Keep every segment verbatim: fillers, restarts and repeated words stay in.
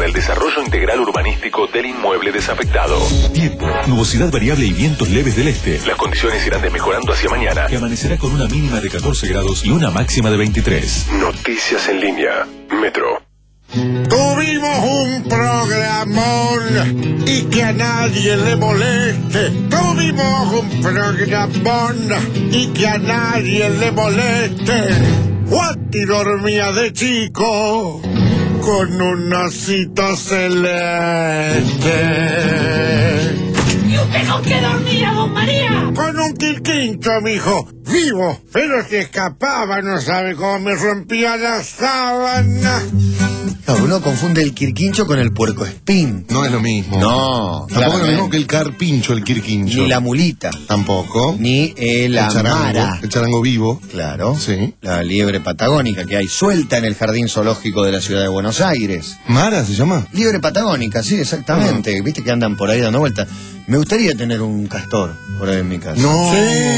el desarrollo integral urbanístico del inmueble desafectado. Tiempo, nubosidad variable y vientos leves del este. Las condiciones irán desmejorando hacia mañana, que amanecerá con una mínima de catorce grados y una máxima de veintitrés. Noticias en línea. Metro. Tuvimos un programón y que a nadie le moleste. Tuvimos un programón y que a nadie le moleste. Juanti dormía de chico con un osito celeste. ¿Y usted con qué dormía, don María? Con un quirquincho, mijo, vivo, pero se escapaba, no sabe cómo me rompía la sábana. Claro, uno confunde el quirquincho con el puercoespín. No es lo mismo. No, tampoco es lo mismo que el carpincho, el quirquincho. Ni la mulita. Tampoco. Ni el amara. El charango vivo. Claro. Sí. La liebre patagónica que hay suelta en el jardín zoológico de la ciudad de Buenos Aires. ¿Mara se llama? Liebre patagónica, sí, exactamente. Uh-huh. Viste que andan por ahí dando vueltas. Me gustaría tener un castor por ahí en mi casa. No.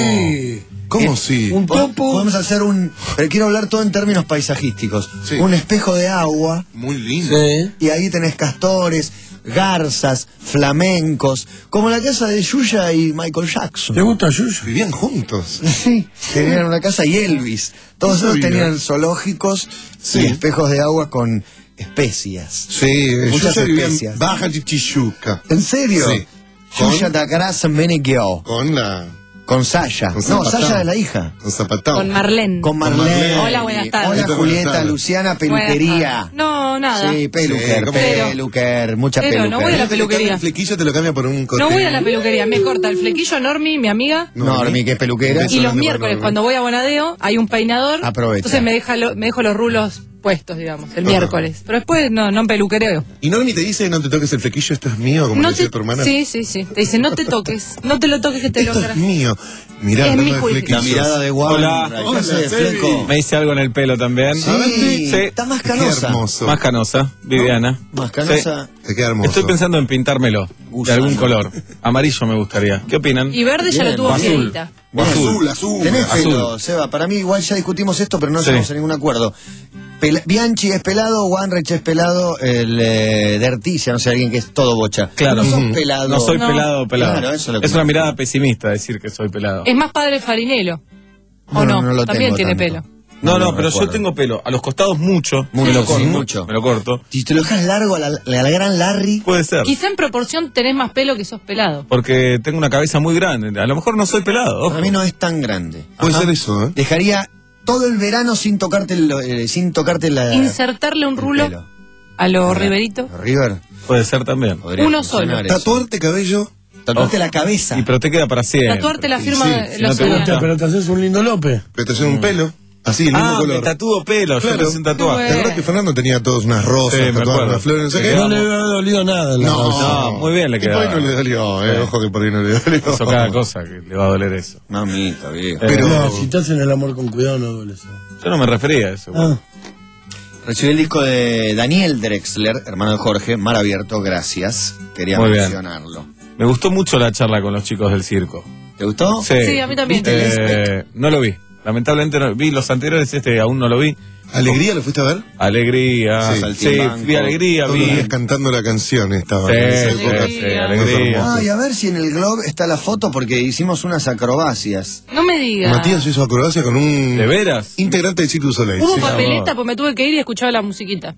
Sí. ¿Cómo eh, sí? Un topo. Podemos hacer un... Pero quiero hablar todo en términos paisajísticos. Sí. Un espejo de agua. Muy lindo. Sí. Y ahí tenés castores, garzas, flamencos, como la casa de Yuya y Michael Jackson. ¿Te gusta Yuya? Vivían juntos. Sí, tenían una casa y Elvis. Todos ellos tenían zoológicos sí. y espejos de agua con especias. Sí, muchas Yuya vivía especias. en Baja Chichichuca. ¿En serio? Sí. Yuya Tacaraz Menegheo. Con la... Con Saya. Con no, Zapatao. Saya es la hija. Con Zapatao. Con Marlene. Con Marlene. Hola, buenas tardes. Hola, Julieta, Luciana, peluquería. No, nada. Sí, peluquer, Sí, ¿cómo? peluquer, mucha Pero, peluquer. no voy a la Te lo cambia peluquería. El flequillo te lo cambia por un corte. No voy a la peluquería, me corta el flequillo Normi, mi amiga. Normi, que es peluquera. Eso Y no los te miércoles, pone, cuando voy a Bonadeo, hay un peinador. Aprovecha. Entonces me, deja lo- me dejo los rulos puestos, digamos, el Ajá. miércoles. Pero después no, no peluquereo. Y Normi te dice, no te toques el flequillo, esto es mío, como No decía te, tu hermana. sí, sí, sí. Te dice, no te toques, no te lo toques que te lo Esto es mío. Mirá, Es hablando mi de juicio. flequillos. La mirada de Juan. Hola. ¿Qué Hola, hace, Sebi. Fleco? Me hice algo en el pelo también. Sí, Sí. está más Qué canosa. hermoso. Más canosa, Viviana. Más canosa. Te queda hermoso. Estoy pensando en pintármelo de Gusano. algún color. Amarillo me gustaría. ¿Qué opinan? Y verde ya Bien. lo tuvo O azul. Fierita. O azul. Azul, azul. Tenés Azul. pelo, Seba. Para mí igual ya discutimos esto, pero no Sí. llegamos a ningún acuerdo. Pel- Bianchi es pelado, Wanreich es pelado, el eh, de Articia, no sé, alguien que es todo bocha. Claro. No sos Ujú. pelado. No soy No. pelado, pelado. Claro, eso es lo que es me una gusta. mirada pesimista decir que soy pelado. Es más padre Farinelo. ¿O No, no? no lo También tengo tiene tanto. pelo. No, no, no pero recuerdo. yo tengo pelo. A los costados mucho. Mucho, me lo sí, corto. mucho. Me lo corto. Si te lo dejas largo a la, a la gran Larry, Puede ser. Quizá en proporción tenés más pelo que sos pelado. Porque tengo una cabeza muy grande. A lo mejor no soy pelado. ojo. para mí no es tan grande. Puede Ajá. ser eso, ¿eh? Dejaría todo el verano sin tocarte, el- eh, sin tocarte la... Insertarle un el rulo pelo. a lo Riverito. River. Puede ser también. podría Uno funcionar solo. eso. Tatuarte cabello. Tatuarte la cabeza. Y pero te queda para siempre. Tatuarte la Y firma sí, de si los no te Soriano. gusta. Pero te haces un lindo López. Pero te hacen un pelo. Así, el mismo Ah, me color. tatúo pelo. Yo Claro. me hice un tatuaje. ¿Te acuerdas que Fernando tenía todas unas rosas, Sí, me tatuadas, acuerdo. unas flores, no sé Me qué? quedaba- No le había dolido nada. en la No, cabeza. No, muy bien le Y por ahí quedaba. no le dolió, eh. Sí. Ojo que por ahí no le dolió. Hizo cada cosa que le va a doler eso. Mamita, viejo. Pero- No, si te hacen el amor con cuidado no duele eso. Yo no me refería a eso. Ah. Recibí el disco de Daniel Drexler, hermano de Jorge, Mar Abierto, gracias. Quería Muy bien. mencionarlo. Me gustó mucho la charla con los chicos del circo. ¿Te gustó? Sí, Sí, a mí también. Eh, no lo vi. Lamentablemente no vi los anteriores, este aún no lo vi. ¿Alegría lo fuiste a ver? Alegría. Sí, Sí, Saltimbanco. fui Alegría, Todos vi. los días cantando la canción estaba. Sí, en esa sí, época. sí, Alegría. Alegría. Ay, a ver si en el Globe está la foto porque hicimos unas acrobacias. No me digas. Matías hizo acrobacia con un ¿De veras? integrante de Cirque du Soleil. Hubo sí. papeleta, pues me tuve que ir y escuchaba la musiquita.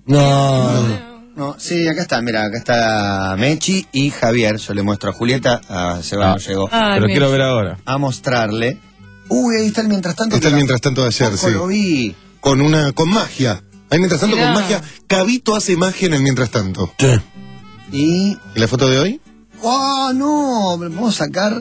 No. No, sí, acá está, mira, acá está Mechi y Javier. Yo le muestro a Julieta, a Seba Ah. no llegó Ay, Pero me- quiero ver ahora. a mostrarle. Uy, ahí está el mientras tanto. Está el que mientras tanto de ayer, tampoco sí. lo vi. Con una, con magia. Ahí mientras tanto Mirá. con magia. Cabito hace magia en el mientras tanto. Sí. Y... ¿Y la foto de hoy? ¡Oh, no! Me puedo sacar...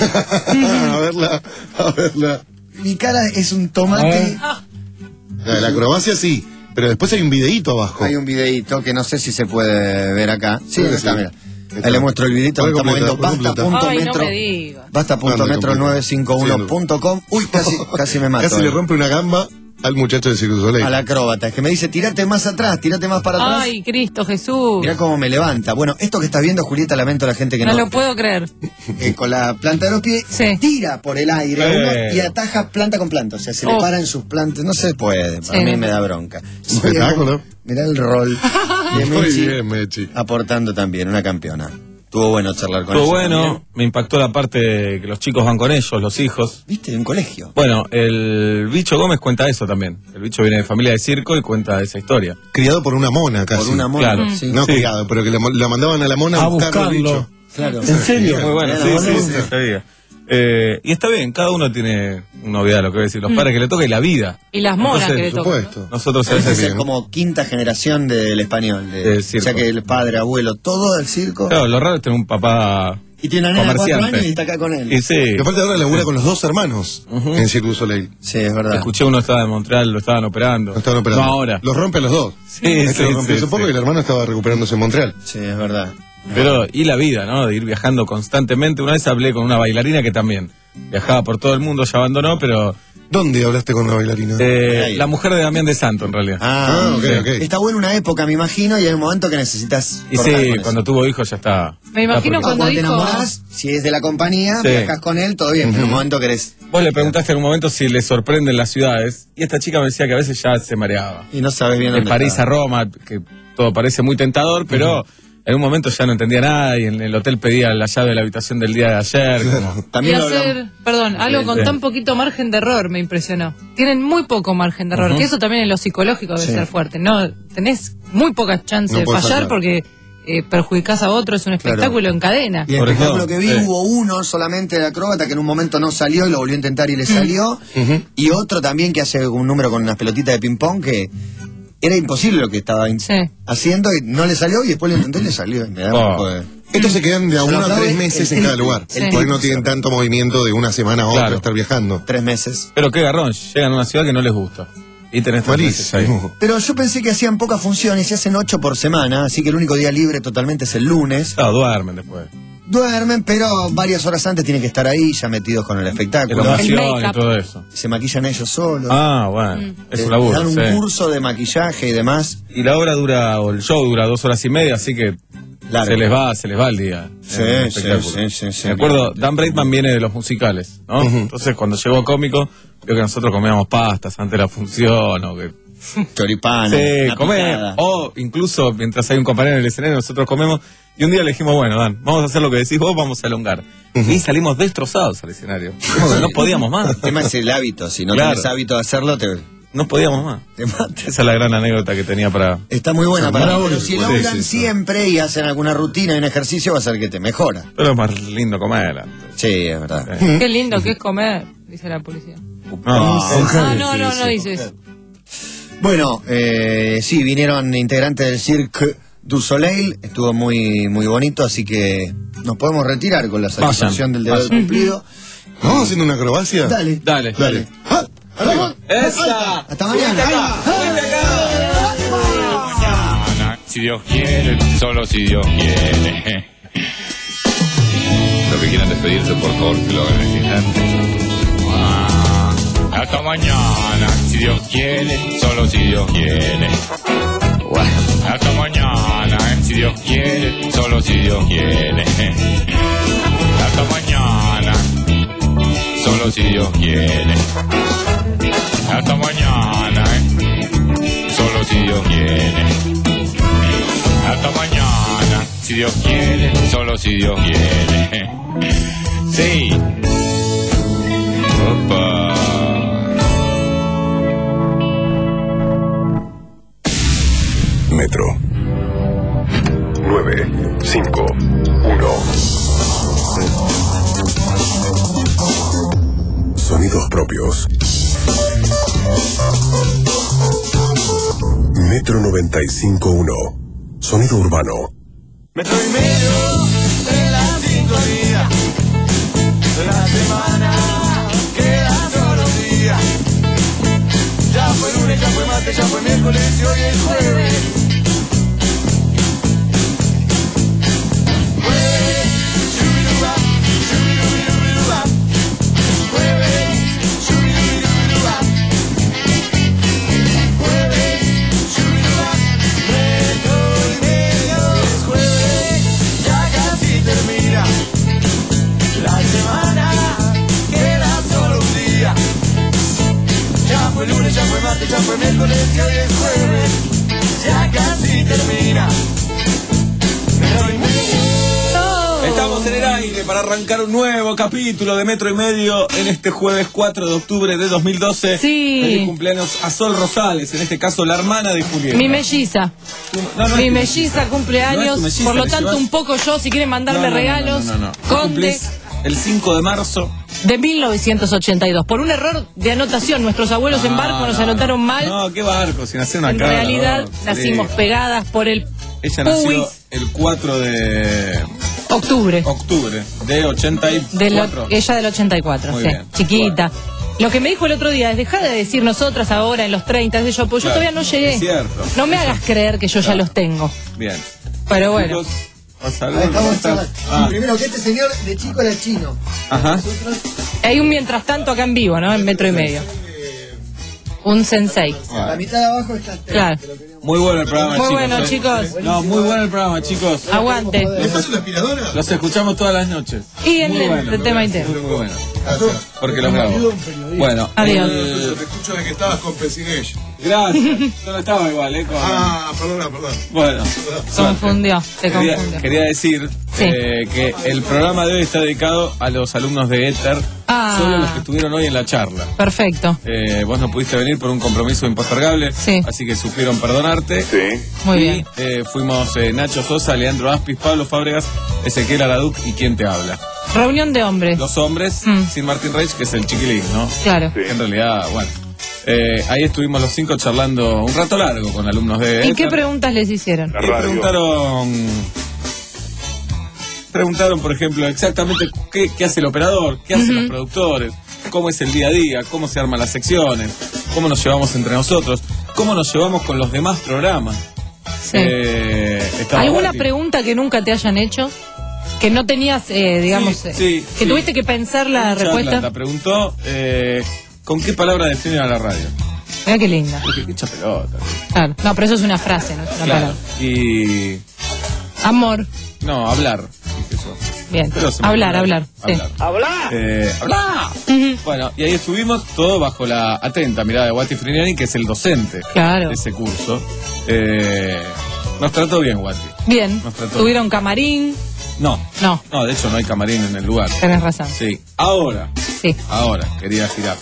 a verla, a verla. Mi cara es un tomate. La de la acrobacia sí, pero después hay un videíto abajo. Hay un videíto que no sé si se puede ver acá. Sí, Creo que está, sí. mira. Está. Ahí le muestro el videito. Voy Estamos completa, viendo voy completa. basta punto Ay, no metro. me digas. Basta punto Anda, metro completa. nueve cinco uno punto com. Uy, casi, casi me mato. Casi le eh. rompe una gamba al muchacho de Cirque du Soleil. Al acróbata. Es que me dice, tirate más atrás, tirate más para atrás. Ay, Cristo Jesús. Mirá cómo me levanta. Bueno, esto que estás viendo, Julieta, lamento a la gente que no. No lo puedo creer. eh, con la planta de los pies, Sí. tira por el aire a uno Eh. y ataja planta con planta. O sea, se le Oh. paran sus plantas. No se puede. Para Sí, mí no. me da bronca. Espectáculo. Mirá el rol. Y Muy Mechi bien, Mechi. aportando también, una campeona. Estuvo bueno charlar con Estuvo ella bueno, también. me impactó la parte de que los chicos van con ellos, los hijos. ¿Viste? En un colegio. Bueno, el Bicho Gómez cuenta eso también. El Bicho viene de familia de circo y cuenta esa historia. Criado por una mona casi. Por una mona. Claro. Sí. No Sí. criado, pero que la, la mandaban a la mona a, A buscar al buscarlo. bicho. Claro. ¿En serio? Muy bueno, Era sí, bueno. sí, sí, sabía. Eh, y está bien, cada uno tiene una novedad, lo que voy a decir. Los padres que le toca y la vida. Y las monas Entonces, que le Por tocan. supuesto. Nosotros a Esa veces... es como quinta generación del español. De, Del circo. Ya que el padre, abuelo, todo el circo. Claro, lo raro es tener un papá Y tiene una nena de cuatro comerciante. años y está acá con él. Y sí, Y aparte ahora labura con los dos hermanos en Cirque du Soleil. Sí, es verdad. escuché uno estaba en Montreal, lo estaban operando. Lo estaban operando. No ahora. Los rompe a los dos. Sí, Este sí, lo rompió sí, hace poco sí. y el hermano estaba recuperándose en Montreal. Sí, es verdad. Pero, y la vida, ¿no? De ir viajando constantemente. Una vez hablé con una bailarina que también viajaba por todo el mundo, ya abandonó, pero... ¿Dónde hablaste con la bailarina? eh, Ahí. la mujer de Damián de Santo, en realidad. Ah, Ah, ok, sí. ok. Está bueno una época, me imagino, y hay un momento que necesitas. Y cortar sí, con eso. cuando tuvo hijos ya está. Me imagino está No, cuando cuando te dijo- enamorás, si es de la compañía, Sí. viajas con él, todo bien, pero en un momento querés. Vos le preguntaste en un momento si le sorprenden las ciudades, y esta chica me decía que a veces ya se mareaba. Y no sabes bien De dónde París está. a Roma, que todo parece muy tentador, pero en un momento ya no entendía nada y en el hotel pedía la llave de la habitación del día de ayer. Como... Y También lo hablamos. hacer, perdón, algo con sí. tan poquito margen de error me impresionó. Tienen muy poco margen de error, que eso también en lo psicológico debe Sí. ser fuerte. No, tenés muy pocas chances No de podés fallar fallar. porque eh, perjudicás a otro, es un espectáculo en cadena. Y el Por espectáculo ejemplo, que vi sí. hubo uno solamente de acróbata que en un momento no salió y lo volvió a intentar y le salió. Y otro también que hace un número con unas pelotitas de ping-pong que era imposible lo que estaba in- Sí. haciendo y no le salió y después lo intentó y le salió. Y me da un Oh. poco de... Estos se quedan de a Se lo uno a aplaude tres meses el en cada tipo. lugar. Sí. Porque no tienen tanto movimiento de una semana a otra Claro. estar viajando. Tres meses. Pero qué garrón, llegan a una ciudad que no les gusta. Y tenés tres meses ahí. Malísimo. Pero yo pensé que hacían pocas funciones y hacen ocho por semana, así que el único día libre totalmente es el lunes. Claro, duermen después. Duermen, pero varias horas antes tienen que estar ahí, ya metidos con el La espectáculo. emoción y make-up. todo eso. Se maquillan ellos solos. Ah, bueno, es Eh, un laburo. dan un sí. curso de maquillaje y demás. Y la obra dura, o el show dura dos horas y media, así que Largo. se les va, se les va el día. Sí, en el sí, espectáculo. sí, sí, sí. Me acuerdo, Dan Braidman viene de los musicales, ¿no? Entonces cuando llegó cómico, vio que nosotros comíamos pastas antes de la función, o que Choripán. sí, una comé, picada. o incluso mientras hay un compañero en el escenario nosotros comemos, y un día le dijimos, bueno, Dan, vamos a hacer lo que decís vos, vamos a elongar. Y salimos destrozados al escenario. No podíamos más. El tema es el hábito, si no Claro. tenés hábito de hacerlo, te, No podíamos más. te mata. Esa es la gran anécdota que tenía para... Está muy buena para Bravo, pero si sí, elongan sí, sí. siempre y hacen alguna rutina y un ejercicio va a ser que te mejora. Pero es más lindo comer. Sí, es verdad. Qué lindo que es comer, dice la policía. No, Ah, no, no, no dices. Bueno, eh, sí, vinieron integrantes del Cirque du Soleil, estuvo muy muy bonito, así que nos podemos retirar con la satisfacción del deber vayan. cumplido. ¿Vamos haciendo una acrobacia? Dale. Dale. Dale. Ah, arriba. ¡Esa! Hasta mañana. Mañana, si Dios quiere, solo si Dios quiere. Los que quieran despedirse, por favor, que lo hagan en este instante. Ah, hasta mañana, si Dios quiere, solo si Dios quiere. Hasta mañana, si Dios quiere, solo si Dios quiere. Hasta mañana, solo si Dios quiere. Hasta mañana, solo si Dios quiere. Hasta mañana, si Dios quiere, solo si Dios quiere. Sí. Opa. Metro. nueve, cinco, uno. Sonidos propios. Metro noventa y cinco punto uno. Sonido urbano. Metro y medio en las cinco días de la semana, quedan solo un día. Ya fue lunes, ya fue martes, ya fue miércoles y hoy es jueves. Jueves, shubiduba, shubidubidubiduba. Jueves, shubidubidubiduba. Jueves, shubiduba. Metro y medio es jueves, ya casi termina la semana, queda solo un día. Ya fue lunes, ya fue martes, ya fue miércoles y hoy es jueves. Ya casi para arrancar un nuevo capítulo de Metro y Medio en este jueves cuatro de octubre de dos mil doce. Sí. Feliz cumpleaños a Sol Rosales, en este caso la hermana de Julieta. Mi melliza. No, no Mi es tu melliza cumpleaños, No es tu melliza, por lo le tanto llevas- un poco yo, si quieren mandarme No, no, no, regalos, no, no, no, no. Conde Cumplís el cinco de marzo. de mil novecientos ochenta y dos. Por un error de anotación, nuestros abuelos en barco nos no, anotaron mal. No, qué barco, sin hacer una en cara. realidad no, nacimos sí. pegadas por el Ella nació Puis, el cuatro de octubre. octubre de ochenta y De lo- cuatro. ella del ochenta y cuatro, Muy sí, bien. chiquita. Lo que me dijo el otro día es, deja de decir nosotras ahora en los treinta, de yo, pues yo Claro, todavía no llegué. es cierto. No me hagas creer que yo ya Claro. los tengo. Bien. Pero bueno. Chicos, ¿pasa algo? Ahí estamos, ¿Cómo estás? chaval. Ah, Primero que este señor de chico era chino. ajá. Nosotros, Hay un mientras tanto acá en vivo, ¿no? En metro y medio. Un sensei. la mitad de abajo está el Claro. Muy bueno el programa, Muy chicos. bueno, ¿eh? chicos. No, muy bueno el programa, chicos. Aguante. ¿Les paso una aspiradora? Los escuchamos todas las noches. Y en Muy el- bueno, de tema y tema. Muy, muy bueno. Porque los grabo. Bueno, Adiós. el- Te escucho de que estabas con Pesinello. gracias. Yo no estaba igual, ¿eh? Con- Ah, perdona, perdón. Bueno. Confundió, te Quería, confundió. quería decir Sí. eh, que el programa de hoy está dedicado a los alumnos de Éter, Ah. solo los que estuvieron hoy en la charla. Perfecto. Eh, vos no pudiste venir por un compromiso impostergable, Sí. así que supieron perdonarte. Muy y bien. eh, fuimos eh, Nacho Sosa, Leandro Aspis, Pablo Fábregas, Ezequiel Araduc y ¿quién te habla? Reunión de hombres. Los hombres, Mm. sin Martín Reich, que es el chiquilín, ¿no? Claro. En realidad, bueno. Eh, ahí estuvimos los cinco charlando un rato largo con alumnos de ¿Y Éter. qué preguntas les hicieron? Y preguntaron, preguntaron, por ejemplo, exactamente qué, qué hace el operador, qué hacen los productores, cómo es el día a día, cómo se arman las secciones, cómo nos llevamos entre nosotros, cómo nos llevamos con los demás programas. Sí. Eh, estaba ¿Alguna Walti. pregunta que nunca te hayan hecho? Que no tenías, eh, digamos, Sí, eh, sí, que sí. tuviste que pensar la Mucha respuesta. plata. Preguntó eh, con qué palabra definen a la radio. Mira qué linda. Dije, qué hincha pelota. Claro. No, pero eso es una frase, no es una Claro. palabra. Y Amor. no, hablar. Dije eso. Bien. Pero se me Hablar, ocurrió. hablar. Sí. Hablar. Eh, hablar. Ujú. Bueno, y ahí estuvimos todo bajo la atenta mirada de Wati Friniani, que es el docente Claro. de ese curso. Eh, nos trató bien, Wati. Bien. Nos trató. ¿Tuvieron camarín? No, No, no, de hecho no hay camarín en el lugar. tenés razón. Sí, ahora, Sí. ahora, querida jirafa.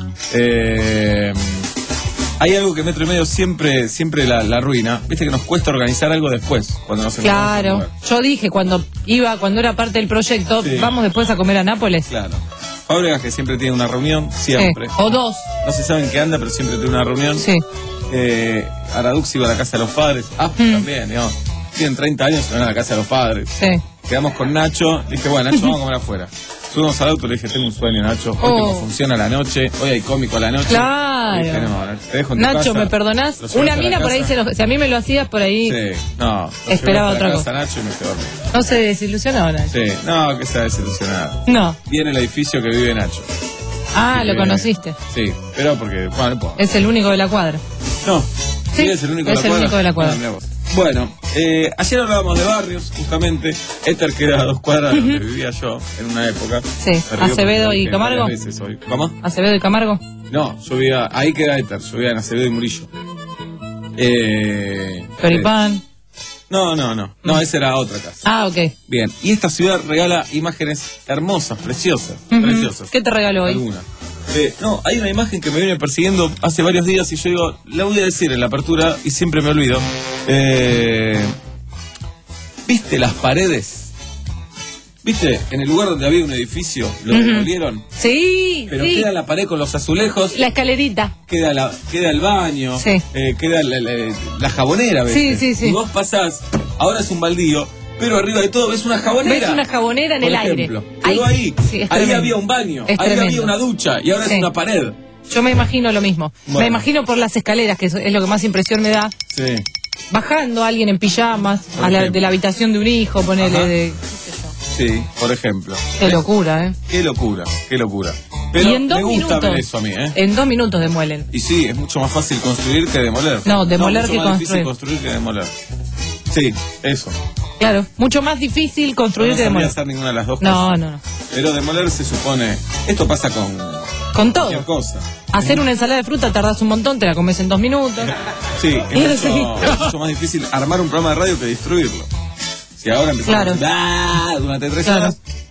Eh, hay algo que Metro y Medio siempre, siempre la, la arruina. Viste que nos cuesta organizar algo después, cuando nos encontramos en un Claro. lugar. Yo dije cuando iba, cuando era parte del proyecto, Sí. vamos después a comer a Nápoles. Claro. Fábregas que siempre tiene una reunión, Sí. siempre. O dos. No se sabe en qué anda, pero siempre tiene una reunión. Sí. Eh, Aradux iba a la casa de los padres. Ah, Mm. también, digamos. Tienen treinta años y van a la casa de los padres. Sí. Quedamos con Nacho. Dije, bueno, Nacho, vamos a comer afuera. Subimos al auto, le dije, tengo un sueño, Nacho. Hoy Oh. tengo función a la noche. Hoy hay cómico a la noche. Claro. Le dije, no, Nacho, te dejo en tu Nacho, casa. ¿me perdonás? Lo llevaste Una a la mina por ahí, casa. se lo- si a mí me lo hacías por ahí, Sí, no. lo Esperaba llevé hasta la otra casa, Nacho, y me quedé dormido. no se desilusionó Nacho. Sí, no, que sea desilusionado. No. Viene el edificio que vive Nacho. Ah, Así lo que- conociste. Sí, pero porque, bueno, no puedo. Es el único de la cuadra. No, Sí, sí, es el único es de la el cuadra. único de la cuadra. Ah, mirá vos. Bueno, eh, ayer hablábamos de barrios, justamente. Éter queda a dos cuadras donde vivía yo en una época. Sí, Me río Acevedo porque y dije Camargo. varias veces hoy. ¿Cómo? Acevedo y Camargo. No, yo vivía, ahí queda Éter, yo vivía en Acevedo y Murillo. Eh, Peripán. eh, no, no, no, no, esa era otra casa. Ah, ok. Bien, y esta ciudad regala imágenes hermosas, preciosas, Ujú. preciosas. ¿Qué te regaló hoy? Alguna. Eh, no, hay una imagen que me viene persiguiendo hace varios días y yo digo, la voy a decir en la apertura y siempre me olvido. Eh, ¿Viste las paredes? ¿Viste? En el lugar donde había un edificio, lo Ujú. demolieron, Sí, pero sí. queda la pared con los azulejos, La escalerita. queda la queda el baño, Sí. eh, queda la, la- la jabonera, ¿ves? Sí, sí, sí. Y vos pasás, ahora es un baldío, pero arriba de todo ves una jabonera. Ves una jabonera en Por el ejemplo. aire. Quedó ahí. Sí, es ahí tremendo. había un baño, Es ahí tremendo. había una ducha y ahora Sí. es una pared. Yo me imagino lo mismo. Bueno. Me imagino por las escaleras, que es es lo que más impresión me da. Sí. Bajando a alguien en pijamas Por a la- ejemplo. de la habitación de un hijo, ponele Ajá. de... Sí, por ejemplo. Qué locura, ¿eh? Qué locura, qué locura. Pero y en dos me gusta minutos, ver eso a mí, ¿eh? En dos minutos demuelen. Y sí, es mucho más fácil construir que demoler. No, demoler mucho que más difícil construir. construir que demoler. Sí, eso. Claro, mucho más difícil construir no que sabría demoler. hacer ninguna de las dos No, cosas. no, no. Pero demoler se supone... Esto pasa con Con todo. cualquier cosa. Hacer una ensalada de fruta tardás un montón, te la comes en dos minutos. Sí, Y es sí. mucho, es mucho más difícil armar un programa de radio que destruirlo. Si ahora empezamos Claro. a... ¡Ah! durante tres Claro. horas,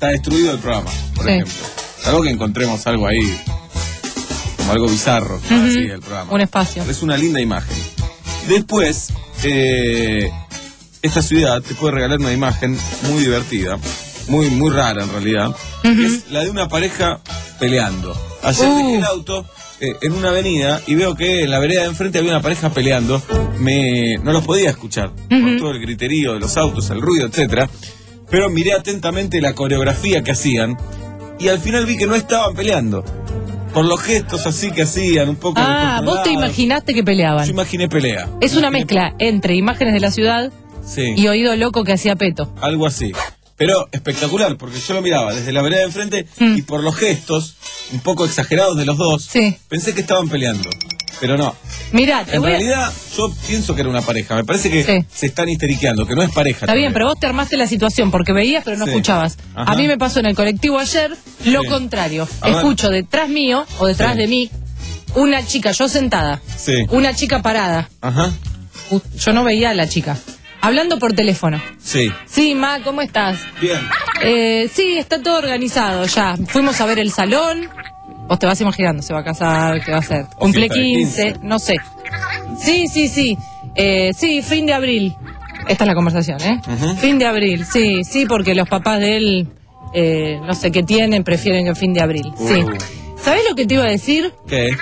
está destruido el programa, por Sí. ejemplo. Algo que encontremos algo ahí, como algo bizarro, Ujú. así, el programa. Un espacio. Es una linda imagen. Después, eh, esta ciudad te puede regalar una imagen muy divertida, muy, muy rara en realidad, que es la de una pareja peleando. Ayer Uh. dejé el auto eh, en una avenida y veo que en la vereda de enfrente había una pareja peleando. Me, no los podía escuchar por todo el griterío de los autos, el ruido, etcétera. Pero miré atentamente la coreografía que hacían y al final vi que no estaban peleando. Por los gestos así que hacían, un poco Ah, vos te descontrolados. imaginaste que peleaban. Yo imaginé pelea. Es una Imaginé- mezcla entre imágenes de la ciudad Sí. y oído loco que hacía Peto. Algo así. Pero espectacular, porque yo lo miraba desde la vereda de enfrente Mm. y por los gestos, un poco exagerados de los dos, Sí. pensé que estaban peleando. Pero no. Mirá, te En voy a... realidad, yo pienso que era una pareja. Me parece que Sí. se están histeriqueando, que no es pareja. Está bien, todavía. pero vos te armaste la situación porque veías pero no Sí. escuchabas. Ajá. A mí me pasó en el colectivo ayer lo Sí. contrario. A ver. Escucho detrás mío o detrás Sí. de mí una chica, yo sentada, Sí. una chica parada. Ajá. U- Yo no veía a la chica. Hablando por teléfono. Sí. Sí, Ma, ¿cómo estás? Bien. Eh, sí, está todo organizado ya. Fuimos a ver el salón. Vos te vas imaginando, se va a casar, ¿qué va a hacer? O Cumple fiesta de quince, quince. no sé. Sí, sí, sí. Eh, sí, fin de abril. Esta es la conversación, ¿eh? Ujú. Fin de abril, sí, sí, porque los papás de él, eh, no sé qué tienen, prefieren que fin de abril. Sí. Uh. ¿Sabés lo que te iba a decir? ¿Qué?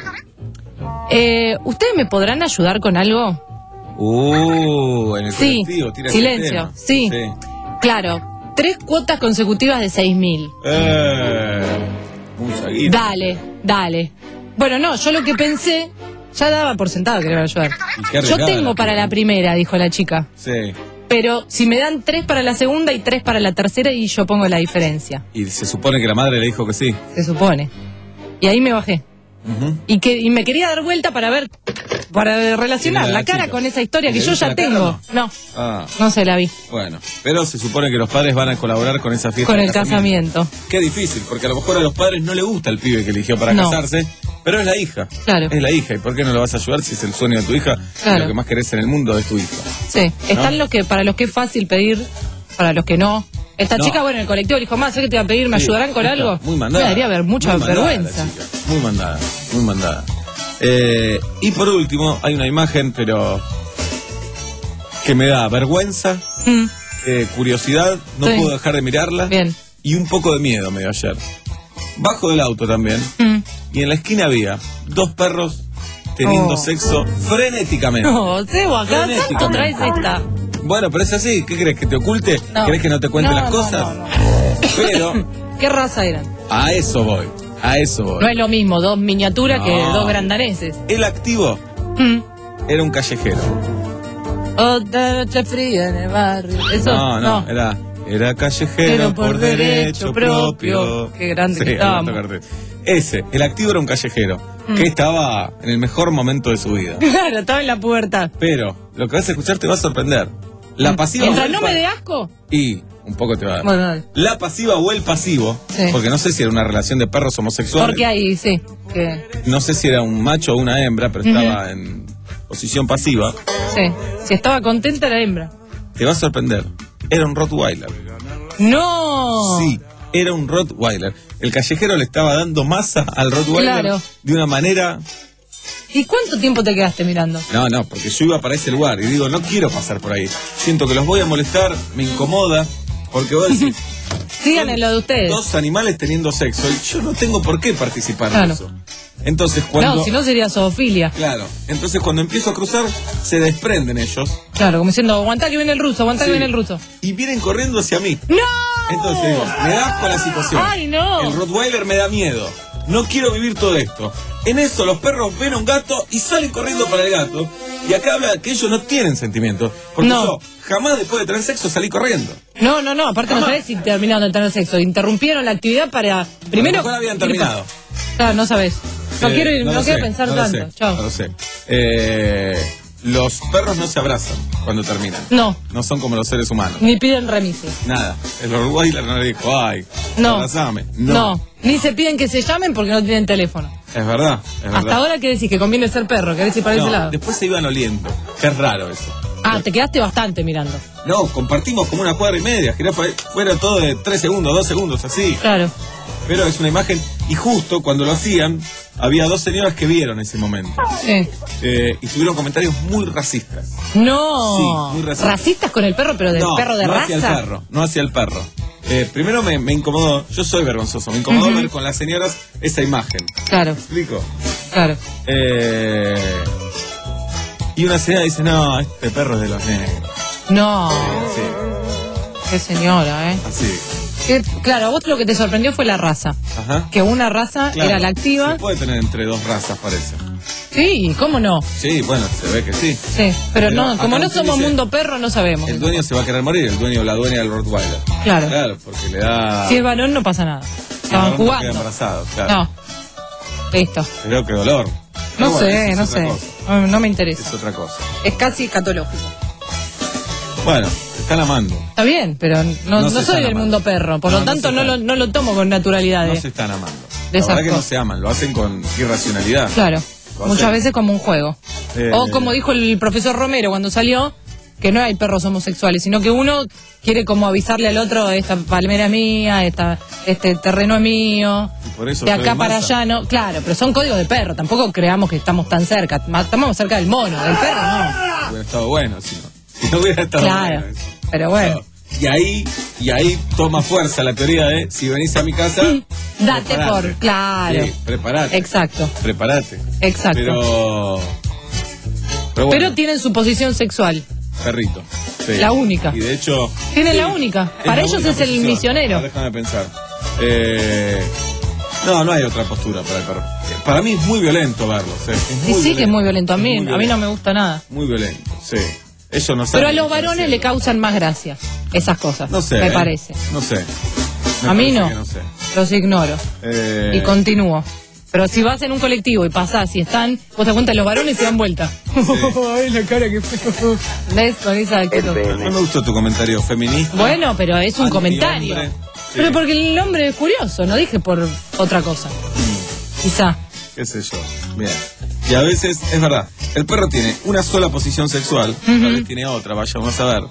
Eh, ¿Ustedes me podrán ayudar con algo? Uh, en el Sí, colectivo, tira ese silencio, tema. sí. Claro, tres cuotas consecutivas de seis mil. Eh, mucha guita. Dale, dale. Bueno, no, yo lo que pensé, ya daba por sentado que le iban a ayudar. Y qué Yo arreglada tengo la para la primera, dijo la chica. Sí. Pero si me dan tres para la segunda y tres para la tercera y yo pongo la diferencia, Y se supone que la madre le dijo que sí. se supone. Y ahí me bajé. Ujú. Y que y me quería dar vuelta para ver, para relacionar ¿Quién era la la cara chica? con esa historia que ¿Le yo viste ya la cara tengo. o No, Ah, no se la vi. bueno. Pero se supone que los padres van a colaborar con esa fiesta. Con de el casamiento. Qué difícil, porque a lo mejor a los padres no le gusta el pibe que eligió para No. casarse, pero es la hija. Claro. Es la hija. ¿Y por qué no lo vas a ayudar si es el sueño de tu hija? Claro. Y lo que más querés en el mundo es tu hija. Sí, están los que, para los que es fácil pedir, para los que no. Esta No. chica, bueno, en el colectivo le dijo, más, ¿sabes qué te iba a pedir? ¿Me Sí, ayudarán con esta, algo? Muy mandada. Me daría ver mucha Muy mandada vergüenza. la chica, Muy mandada, muy mandada. Eh, y por último, hay una imagen, pero que me da vergüenza, Mm, eh, curiosidad, no Sí. puedo dejar de mirarla, bien. y un poco de miedo me dio ayer. Bajo del auto también, Mm. y en la esquina había dos perros teniendo Oh. sexo frenéticamente. No, Sebo, acá Frenéticamente. tanto traes esta. Bueno, pero es así, ¿qué crees? ¿Que te oculte? No. ¿Querés que no te cuente No, las no, cosas? no, no. Pero ¿Qué raza eran? a eso voy, a eso voy. No es lo mismo dos miniaturas No. que dos grandaneses. El activo Mm. era un callejero. Otra noche fría en el barrio. Eso, No, no, era, era callejero Pero por, por derecho derecho propio. propio. Qué grande Sí, que estábamos. Alberto Cartel. Ese, el activo era un callejero, que estaba en el mejor momento de su vida. Claro, estaba en la puerta. Pero lo que vas a escuchar te va a sorprender. La pasiva o Mientras el no pa- me dé asco. Y un poco te va a dar. Bueno, dale. La pasiva o el pasivo, Sí. porque no sé si era una relación de perros homosexuales. Porque ahí, sí. Que, No sé si era un macho o una hembra, pero Ujú. estaba en posición pasiva. sí. Si estaba contenta era hembra. Te va a sorprender. Era un Rottweiler. ¡No! Sí, era un Rottweiler. El callejero le estaba dando masa al Rottweiler Claro. de una manera... ¿Y cuánto tiempo te quedaste mirando? No, no, porque yo iba para ese lugar y digo, no quiero pasar por ahí. Siento que los voy a molestar, me incomoda, porque vos decís, Sigan en lo de ustedes. dos animales teniendo sexo y yo no tengo por qué participar Claro. de eso. Entonces cuando... No, si no sería zoofilia. Claro, entonces cuando empiezo a cruzar, se desprenden ellos Claro, como diciendo, aguantá que viene el ruso, aguantá Sí. que viene el ruso. y vienen corriendo hacia mí. ¡No! Entonces digo, me da asco la situación. ¡Ay, no! El Rottweiler me da miedo. No quiero vivir todo esto. En eso los perros ven a un gato y salen corriendo para el gato. Y acá habla que ellos no tienen sentimientos. Porque No. yo jamás después de tener sexo salí corriendo. No, no, no, aparte no sabés si terminaron de tener sexo. Interrumpieron la actividad para. Primero. A lo mejor habían terminado. Claro, no sabés. No Eh, quiero, ir- no lo quiero sé, pensar no lo tanto. sé, Chao. No lo sé. Eh, los perros no se abrazan cuando terminan. No. No son como los seres humanos. Ni piden remise. Nada. El Rottweiler no le dijo, ay, No. abrazame. No. No. Ni se piden que se llamen porque no tienen teléfono. Es verdad, es verdad. Hasta ahora, ¿qué decís? Que conviene ser perro. ¿Querés ir para No, ese lado? después se iban oliendo. Que es raro eso. Ah, te quedaste bastante mirando. No, compartimos como una cuadra y media. Jirafa, fuera todo de tres segundos, dos segundos, así. Claro. Pero es una imagen. Y justo cuando lo hacían, había dos señoras que vieron ese momento. Sí. Eh, y tuvieron comentarios muy racistas. No. Sí, muy racistas. ¿Racistas con el perro, pero del no, perro de no raza? hacia el perro, no hacia el perro. Eh, primero me, me incomodó, yo soy vergonzoso, me incomodó Uh-huh. ver con las señoras esa imagen. Claro, ¿Me explico? claro. Eh, y una señora dice, no, este perro es de los negros. No. Sí, Qué señora, ¿eh? así. Que, claro, a vos lo que te sorprendió fue la raza. Ajá. Que una raza Claro, era la activa. se puede tener entre dos razas, parece. Sí, ¿cómo no? Sí, bueno, se ve que sí. Sí, pero, Pero no, como acá no usted somos dice, mundo perro, no sabemos. El dueño se va a querer morir, el dueño o la dueña del Rottweiler. Claro. Claro, porque le da... Si es varón, no pasa nada. Si Estaban no, no queda jugando. embarazado, claro. No. Listo. Pero qué dolor. No Pero bueno, sé, eso no es otra sé. cosa. No, no me Es interesa. otra cosa. Es casi escatológico. Bueno, te están amando. Está bien, pero no, No no se soy están del amando. mundo perro. Por No, lo no tanto, se no, están. lo, no lo tomo con naturalidad. No de- se están amando. de La esas verdad que no cosas. se aman, lo hacen con irracionalidad. Claro. Lo Muchas hacen. veces como un juego. Eh, O como dijo el profesor Romero cuando salió, que no hay perros homosexuales, sino que uno quiere como avisarle al otro, esta palmera es mía, esta, este terreno es mío, Y por eso de soy acá para masa. allá no. Claro, pero son códigos de perro, tampoco creamos que estamos tan cerca, ma- estamos cerca del mono, del perro no. Hubiera estado bueno, si no, si no hubiera estado Claro, bueno. eso. pero bueno. No. Y ahí, y ahí toma fuerza la teoría de si venís a mi casa, Date preparate. por, claro. Sí, preparate. Exacto, Preparate. exacto. Pero. Pero bueno, Pero tienen su posición sexual. perrito. Sí. La única. Y de hecho. Tiene sí, la única. es Para la ellos única es el posición. misionero. Ah, déjame pensar. Eh, no, no hay otra postura para el perro. Eh, Para mí es muy violento verlo. Sí, es Y muy sí que es muy violento. A mí, Es muy a mí no me violento. gusta nada. Muy violento, sí. Ellos no saben. Pero a los lo que varones hacen. le causan más gracia esas cosas, No sé. me eh. parece. No sé. Me A mí parece no. que no sé. Los ignoro Eh, y continúo. Pero si vas en un colectivo y pasás y están, vos te cuentas los varones y se dan vuelta. Ay, la cara que feo. ¿Ves? Con esa actitud. No me gustó tu comentario feminista. Bueno, pero es un Antihombre. comentario. Sí. Pero porque el hombre es curioso, no dije por otra cosa. Quizá. Qué sé yo. Bien. Y a veces, es verdad, el perro tiene una sola posición sexual, tal vez tiene otra, vayamos a ver.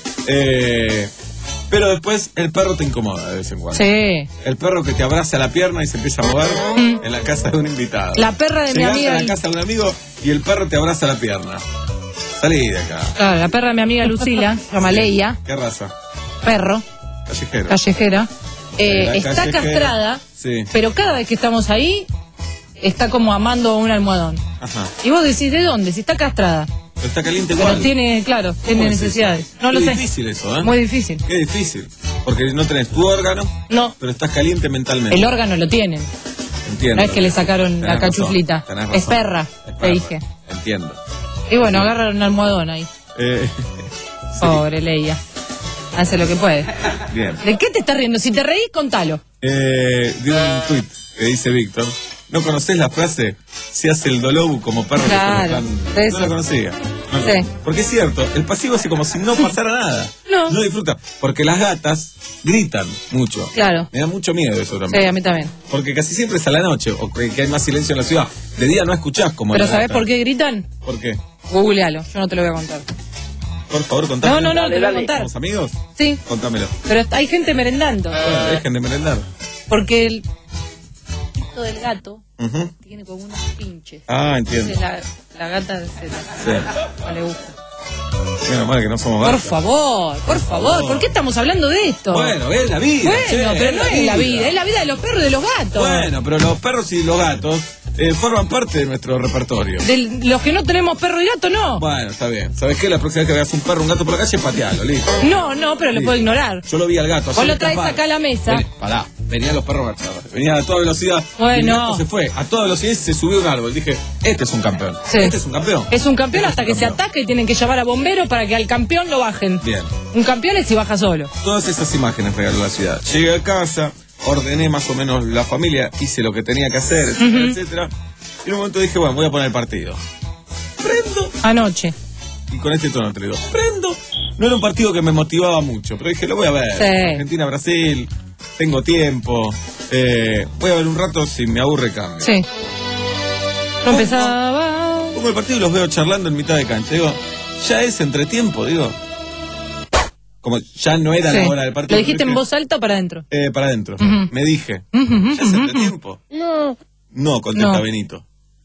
Eh, pero después el perro te incomoda de vez en cuando. Sí. El perro que te abraza la pierna y se empieza a mover en la casa de un invitado. La perra de mi Llegás amiga. a la casa de un amigo y el perro te abraza la pierna. Salí de acá. Claro, la perra de mi amiga Lucila, se llama Leia, ¿Qué raza? perro, Callejero. callejera. Eh, La está callejera. castrada, Sí. pero cada vez que estamos ahí, está como amando un almohadón. Ajá. Y vos decís, ¿de dónde? Si está castrada. Pero está caliente Pero igual. tiene, claro, tiene ¿Cómo es necesidades. eso? No lo Qué sé. difícil eso, ¿eh? Muy difícil. Qué difícil. Porque no tenés tu órgano, No, pero estás caliente mentalmente. el órgano lo tienen. Entiendo. No es que le sacaron la Tenés razón, cachuflita. tenés Es razón. perra, Es te perra. dije. Entiendo. Y bueno, agarran un almohadón ahí. Eh, sí, Pobre Leia. Hace lo que puede. bien. ¿De qué te estás riendo? Si te reís, contalo. Eh, dio un tuit que dice Víctor. ¿No conocés la frase? Se hace el dolobu como perro Claro, que colocan? eso. No la conocía. No, Sí. Porque es cierto, el pasivo hace como si no pasara nada. No. No disfruta. Porque las gatas gritan mucho. Claro. Me da mucho miedo eso Sí, también. a mí también. Porque casi siempre es a la noche, o que, que hay más silencio en la ciudad. De día no escuchás como Pero la ¿sabés gata. por qué gritan? ¿Por qué? Googlealo, yo no te lo voy a contar. Por favor, contame. No, no, no, te lo voy a contar. ¿Somos amigos? Sí, Contámelo. pero hay gente merendando. Bueno, dejen de merendar. Porque el pito del gato Ujú. tiene como unos pinches. Ah, entiendo. Entonces la, la gata se la- Sí. no le gusta. Menos mal que no somos Por gatos. favor, por favor, ¿por qué estamos hablando de esto? Bueno, es la vida. Bueno, che, pero no es la vida, es la vida de los perros y de los gatos. Bueno, pero los perros y los gatos eh, forman parte de nuestro repertorio. De los que no tenemos perro y gato, no. Bueno, está bien. ¿Sabes qué? La próxima vez que veas un perro o un gato por la calle, patealo, listo. No, no, pero lo Sí. puedo ignorar. Yo lo vi al gato. Vos ayer lo en traes Campana. acá a la mesa. Vení, pará, venían los perros marchados. Venían a toda velocidad. Bueno. Y el gato se fue a toda velocidad y se subió a un árbol. Dije, este es un campeón. Sí. Este es un campeón. Es un campeón Este hasta es que un se campeón. ataca y tienen que llamar a bomberos para que al campeón lo bajen. Bien. Un campeón es si baja solo. Todas esas imágenes regaló la ciudad. Llegué a casa, ordené más o menos la familia, hice lo que tenía que hacer, etcétera, etcétera. Y en un momento dije, bueno, voy a poner el partido. Prendo. Anoche. Y con este tono te digo, prendo. No era un partido que me motivaba mucho, pero dije, lo voy a ver. Sí. Argentina-Brasil, tengo tiempo. Eh, voy a ver un rato, si me aburre cambio. Sí. No empezaba. Pongo el partido y los veo charlando en mitad de cancha. Digo, ya es entretiempo, digo. Como ya no era Sí. la hora del partido. ¿Lo dijiste dije, en voz alta o para adentro? Eh, para adentro. Ujú. Me dije, Ujú, ujú, ya es ujú. entretiempo. No. No, contesta No. Benito.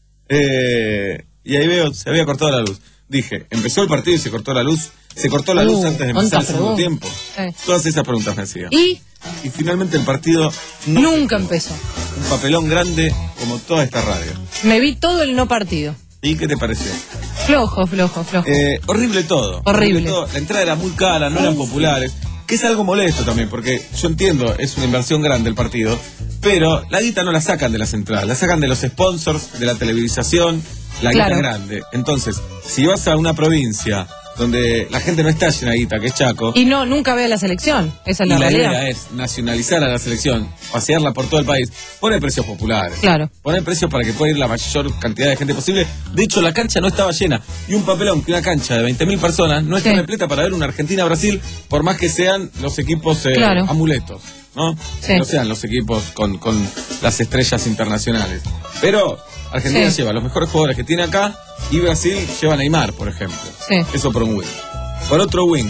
Eh, y ahí veo, se había cortado la luz. Dije, empezó el partido y se cortó la luz. Se cortó la Uh, luz antes de empezar el ¿cuántas segundo preguntas? tiempo. Sí. Todas esas preguntas me hacía. Y Y finalmente el partido no nunca empezó. un papelón grande como toda esta radio. Me vi todo el no partido. ¿Y qué te pareció? Flojo, flojo, flojo. Eh, horrible todo. Horrible. todo. La entrada era muy cara, no eran populares. Que es algo molesto también, porque yo entiendo, es una inversión grande el partido, pero la guita no la sacan de las entradas, la sacan de los sponsors, de la televisación, la Claro. guita es grande. Entonces, si vas a una provincia donde la gente no está llena de guita, que es Chaco, Y no, nunca ve a la selección. Esa es y la, la realidad. idea es nacionalizar a la selección, pasearla por todo el país, poner precios populares. Claro. Poner precios para que pueda ir la mayor cantidad de gente posible. De hecho, la cancha no estaba llena. Y un papelón que una cancha de veinte mil personas no está Sí. repleta para ver una Argentina-Brasil, por más que sean los equipos eh, Claro. amuletos, ¿no? Sí. Que no sean los equipos con, con las estrellas internacionales. Pero Argentina Sí. lleva los mejores jugadores que tiene acá y Brasil lleva a Neymar, por ejemplo. Sí. Eso por un win. Por otro win,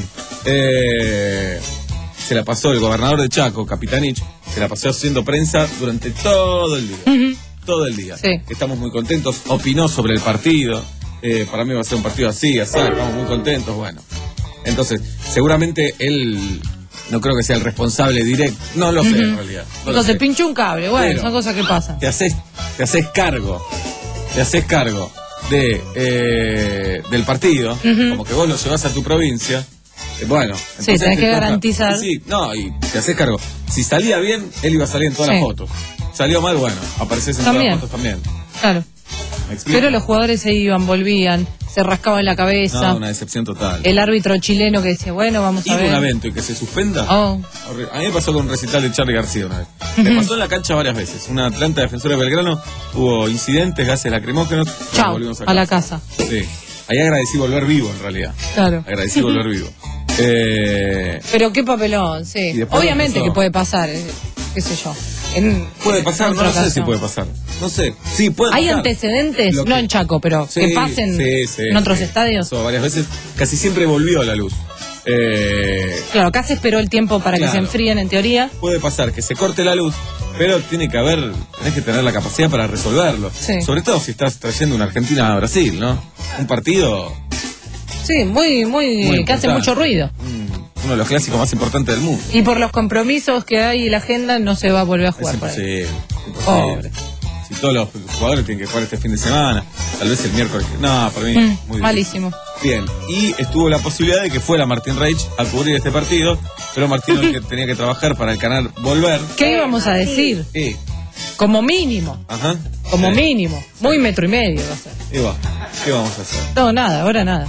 eh, se la pasó el gobernador de Chaco, Capitanich, se la pasó haciendo prensa durante todo el día. Ujú. Todo el día. Sí. Estamos muy contentos. Opinó sobre el partido. Eh, para mí va a ser un partido así, así. Estamos muy contentos. Bueno. Entonces, seguramente él no creo que sea el responsable directo. No lo sé, en realidad. No lo Digo, se sé. pinchó un cable. Bueno, Pero- son cosas que pasan. Te haces, te haces cargo. Te haces cargo de eh, del partido. Ujú. Como que vos lo llevas a tu provincia. Eh, bueno. entonces tenés te que toca- garantizar. Sí, no, y te haces cargo. Si salía bien, él iba a salir en todas Sí. las fotos. Salió mal, bueno, apareces en También. todas las fotos también. Claro. ¿Me explico? Pero los jugadores se iban, volvían, se rascaban la cabeza. No, una decepción total. El árbitro chileno que decía, bueno, vamos Ir a a un ver. evento y que se suspenda. Oh. horrible. A mí me pasó con un recital de Charly García una vez. Me pasó en la cancha varias veces. Una Atlanta Defensora de Belgrano, hubo incidentes, gases lacrimógenos. y Chao, volvimos a la casa. Sí. Ahí agradecí volver vivo, en realidad. Claro. Agradecí volver vivo. Eh, Pero qué papelón, Y sí. después Obviamente empezó. que puede pasar, eh, qué sé yo. En- puede pasar, en no, otro no sé caso. si puede pasar. No sé. Sí, puede ¿Hay pasar. antecedentes? Lo que- No en Chaco, pero Sí, que pasen sí, sí, en otros sí. estadios. Pasó varias veces. Casi siempre volvió a la luz. Eh, Claro, acá se esperó el tiempo para que Claro. se enfríen en teoría. puede pasar que se corte la luz, pero tiene que haber, tenés que tener la capacidad para resolverlo. Sí. Sobre todo si estás trayendo una Argentina a Brasil, ¿no? Un partido, Sí, muy, muy, Muy que hace importante. mucho ruido. mm, uno de los clásicos más importantes del mundo. Y por los compromisos que hay y la agenda no se va a volver a Es jugar por ahí. imposible, imposible. Pobre. Si todos los jugadores tienen que jugar este fin de semana, tal vez el miércoles. No, para mí, Mm, muy difícil. malísimo. Bien, y estuvo la posibilidad de que fuera Martín Reich a cubrir este partido, pero Martín que tenía que trabajar para el canal Volver. ¿Qué íbamos a decir? Y, Como mínimo, ajá. como Sí. mínimo. Muy metro y medio va a ser. Y va, ¿qué vamos a hacer? No, nada, ahora nada.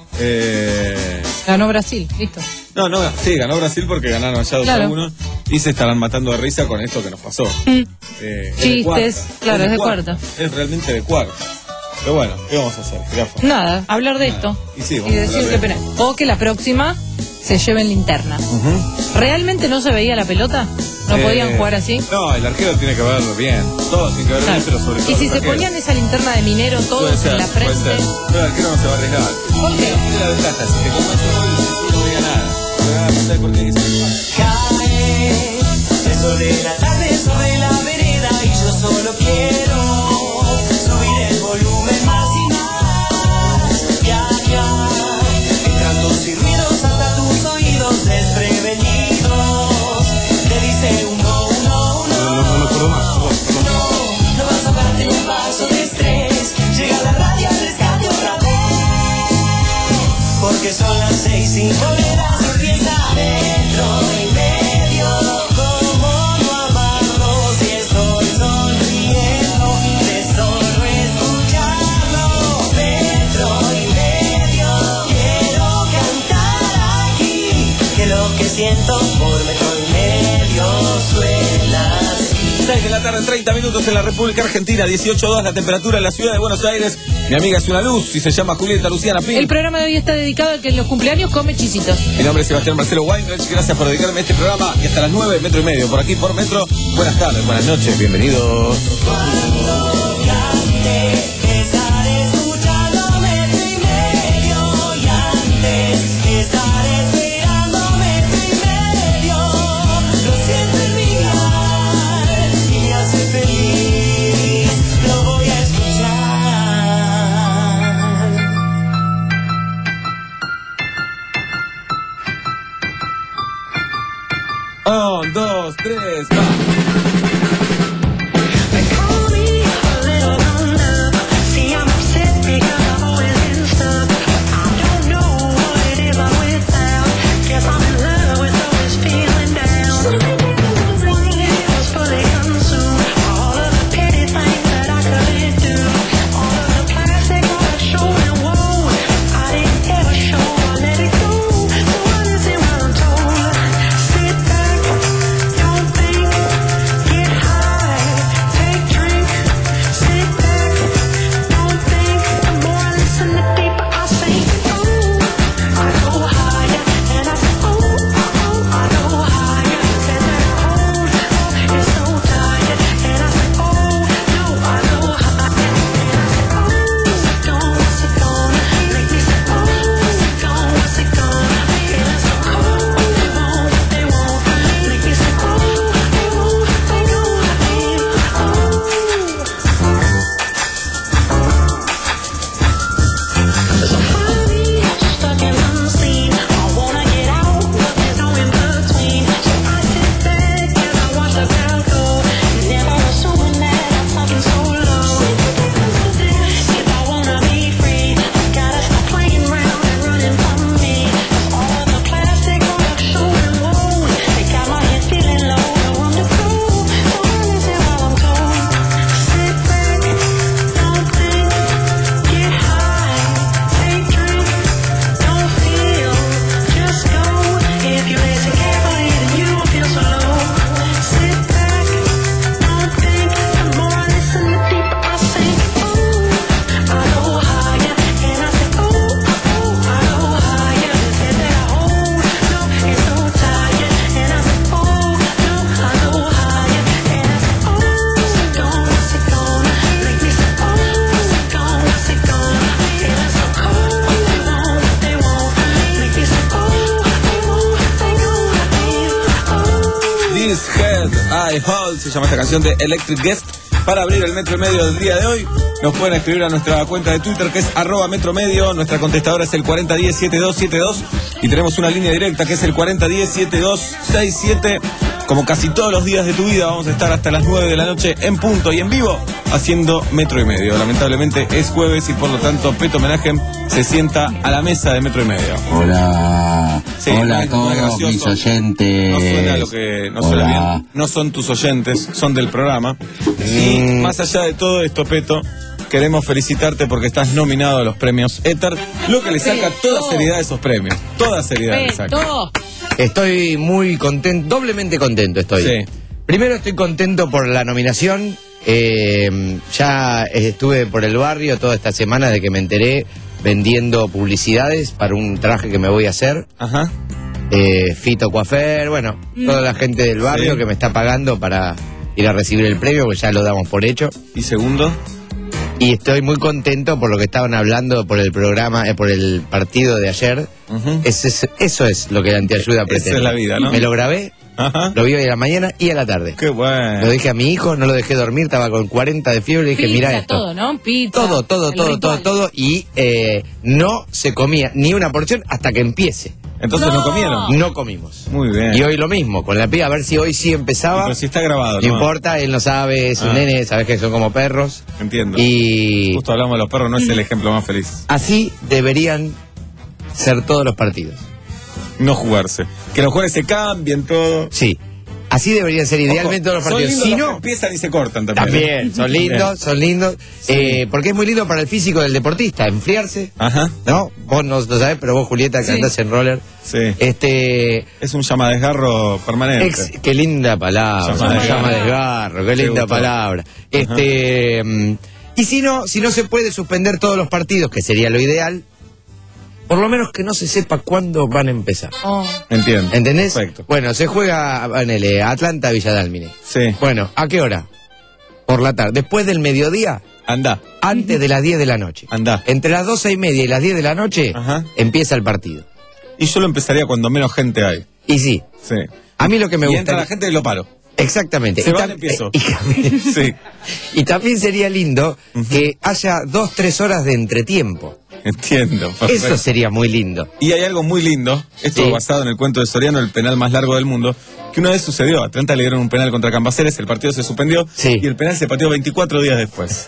Eh, Ganó Brasil, listo. no, no, sí, ganó Brasil porque ganaron allá dos Claro. a uno y se estarán matando de risa con esto que nos pasó. Mm. Eh, es de Chistes, cuarta. claro, es de cuarta. Es realmente de cuarta. Pero bueno, ¿qué vamos a hacer, jirafa? Nada, hablar de esto. Y sí, Y vamos a decir hablar qué de pena. O que la próxima se lleven linterna. Ujú. ¿Realmente no se veía la pelota? ¿No Eh, podían jugar así? No, el arquero tiene que verlo bien. Todos tienen que verlo Claro. bien, pero sobre todo Y si el se arquero. ponían esa linterna de minero Puede todos ser, en la puede frente. ser. Pero el arquero no se va a arriesgar. ¿Por qué? Tiene la ventaja, si te comas un gol, no diga nada. No diga nada, porque hay que ser- Cae el sol de la tarde sobre la vereda y yo solo quiero subir el volumen más y más. Ya, ya, cantos y ruidos hasta tus oídos desprevenidos. Te dice un no, un no, un no. No, no me acuerdo más. No, no vas a darte un paso de estrés. Llega la radio al rescate otra vez. Porque son las seis cinco horas y empieza dentro y medio. Como no amarlo si estoy sonriendo de solo escucharlo. Dentro y medio quiero cantar aquí. Que lo que siento por metro y medio suena así. seis de la tarde, treinta minutos en la República Argentina, dieciocho grados la temperatura en la ciudad de Buenos Aires. Mi amiga es una luz y se llama Julieta Luciana Pin. El programa de hoy está dedicado a que en los cumpleaños come chisitos. Mi nombre es Sebastián Marcelo Weinreich, gracias por dedicarme a este programa y hasta las nueve, metro y medio, por aquí por Metro. Buenas tardes, buenas noches, bienvenidos. Estar escuchando metro y medio, ya Un, dos, tres, va. I Hold, se llama esta canción de Electric Guest. Para abrir el metro y medio del día de hoy, nos pueden escribir a nuestra cuenta de Twitter, que es arroba metro medio. Nuestra contestadora es el cuarenta diez setenta y dos setenta y dos. Y tenemos una línea directa que es el cuarenta diez setenta y dos sesenta y siete. Como casi todos los días de tu vida, vamos a estar hasta las nueve de la noche en punto y en vivo haciendo metro y medio. Lamentablemente es jueves y por lo tanto Peto Homenaje se sienta a la mesa de metro y medio. Hola, Sí, hola no a es- no es todos gracioso. mis oyentes. No suena lo que no suena Hola. bien. No son tus oyentes, son del programa. Y Mm. más allá de todo esto, Peto, queremos felicitarte porque estás nominado a los premios Éter, lo que le saca Peto. toda seriedad a esos premios. Toda seriedad le saca. Peto. Estoy muy contento, doblemente contento estoy. Sí. Primero estoy contento por la nominación. Eh, ya estuve por el barrio toda esta semana de que me enteré vendiendo publicidades para un traje que me voy a hacer. Ajá. Eh, Fito Coafer, bueno, toda la gente del barrio Sí. que me está pagando para ir a recibir el premio, que ya lo damos por hecho. Y segundo, Y estoy muy contento por lo que estaban hablando por el programa, eh, por el partido de ayer. Ujú. Ese es- eso es lo que la antiayuda pretende. es la vida, ¿no? Me lo grabé, ajá. lo vi hoy a la mañana y a la tarde. Qué bueno. Lo dije a mi hijo, no lo dejé dormir, estaba con cuarenta de fiebre, le dije, Pizza, mira esto. todo, ¿no? Pizza. Todo, todo, el todo, todo, ritual. todo. Y eh, no se comía ni una porción hasta que empiece. Entonces no, No. comieron. No comimos. Muy bien. Y hoy lo mismo, con la piba, a ver si hoy sí empezaba. Pero si está grabado, No ¿no? importa, él no sabe, es un Ah. nene, sabes que son como perros. Entiendo. Y Justo hablamos de los perros, no es el ejemplo más feliz. así deberían ser todos los partidos. No jugarse. Que los jugadores se cambien todo. Sí. Así deberían ser idealmente Ojo, todos los son partidos. lindos Si los que no, empiezan y se cortan también. también, son lindos, son lindos. Eh, porque es muy lindo para el físico del deportista, enfriarse. Ajá. ¿No? Vos no lo sabés, pero vos, Julieta, que Sí. andás en roller. Sí. Este. Es un llamadesgarro permanente. Ex, qué linda palabra, Llama llama, desgarro. desgarro, qué Te linda gustó. palabra. Este. mm, Y si no, si no se puede suspender todos los partidos, que sería lo ideal, por lo menos que no se sepa cuándo van a empezar. Oh. Entiendo. ¿Entendés? Perfecto. Bueno, se juega en el Atlanta Villadalmine. Sí. Bueno, ¿a qué hora? Por la tarde. Después del mediodía, Anda. antes de las diez de la noche. Anda. Entre las doce y media y las diez de la noche, Ajá. empieza el partido. Y yo lo empezaría cuando menos gente hay. Y sí, Sí. a mí lo que me y gusta. entra la gente y lo paro. Exactamente. Se Y van, tam- empiezo. y también- Sí. Y también sería lindo que haya dos, tres horas de entretiempo. Entiendo, perfecto. Eso sería muy lindo. Y hay algo muy lindo, esto Sí. basado en el cuento de Soriano, el penal más largo del mundo, que una vez sucedió. A Atlanta le dieron un penal contra Cambaceres, el partido se suspendió Sí. y el penal se pateó veinticuatro días después.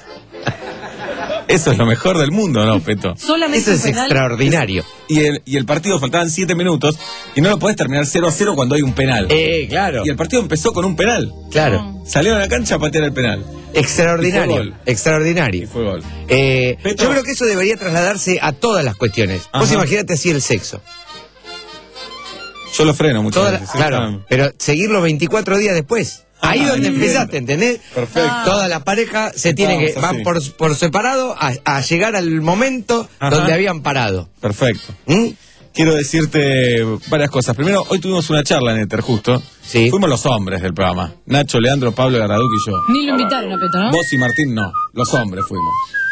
Eso es lo mejor del mundo, ¿no, Peto? Solamente Eso un es penal. extraordinario. Y el, y el partido faltaban siete minutos y no lo podés terminar cero a cero cuando hay un penal. Eh, claro. Y el partido empezó con un penal. Claro. Salieron a la cancha a patear el penal. Extraordinario. Y fue gol. Extraordinario. Y fue gol. Eh, Peto. yo creo que eso debería trasladarse a todas las cuestiones. Vos Ajá. imagínate así el sexo. Yo lo freno muchas Toda la- veces. claro, pero seguirlo veinticuatro días después. Ahí Ah, donde entiendo. empezaste, ¿entendés? Perfecto. Toda la pareja se tiene que, Vamos así. van por, por separado a, a llegar al momento Ajá. donde habían parado. Perfecto. ¿Mm? Quiero decirte varias cosas. Primero, hoy tuvimos una charla en Éter, justo. Sí. Fuimos los hombres del programa. Nacho, Leandro, Pablo, Araduc y yo. Ni lo invitaron a Peto, ¿no? Vos y Martín no. Los hombres fuimos.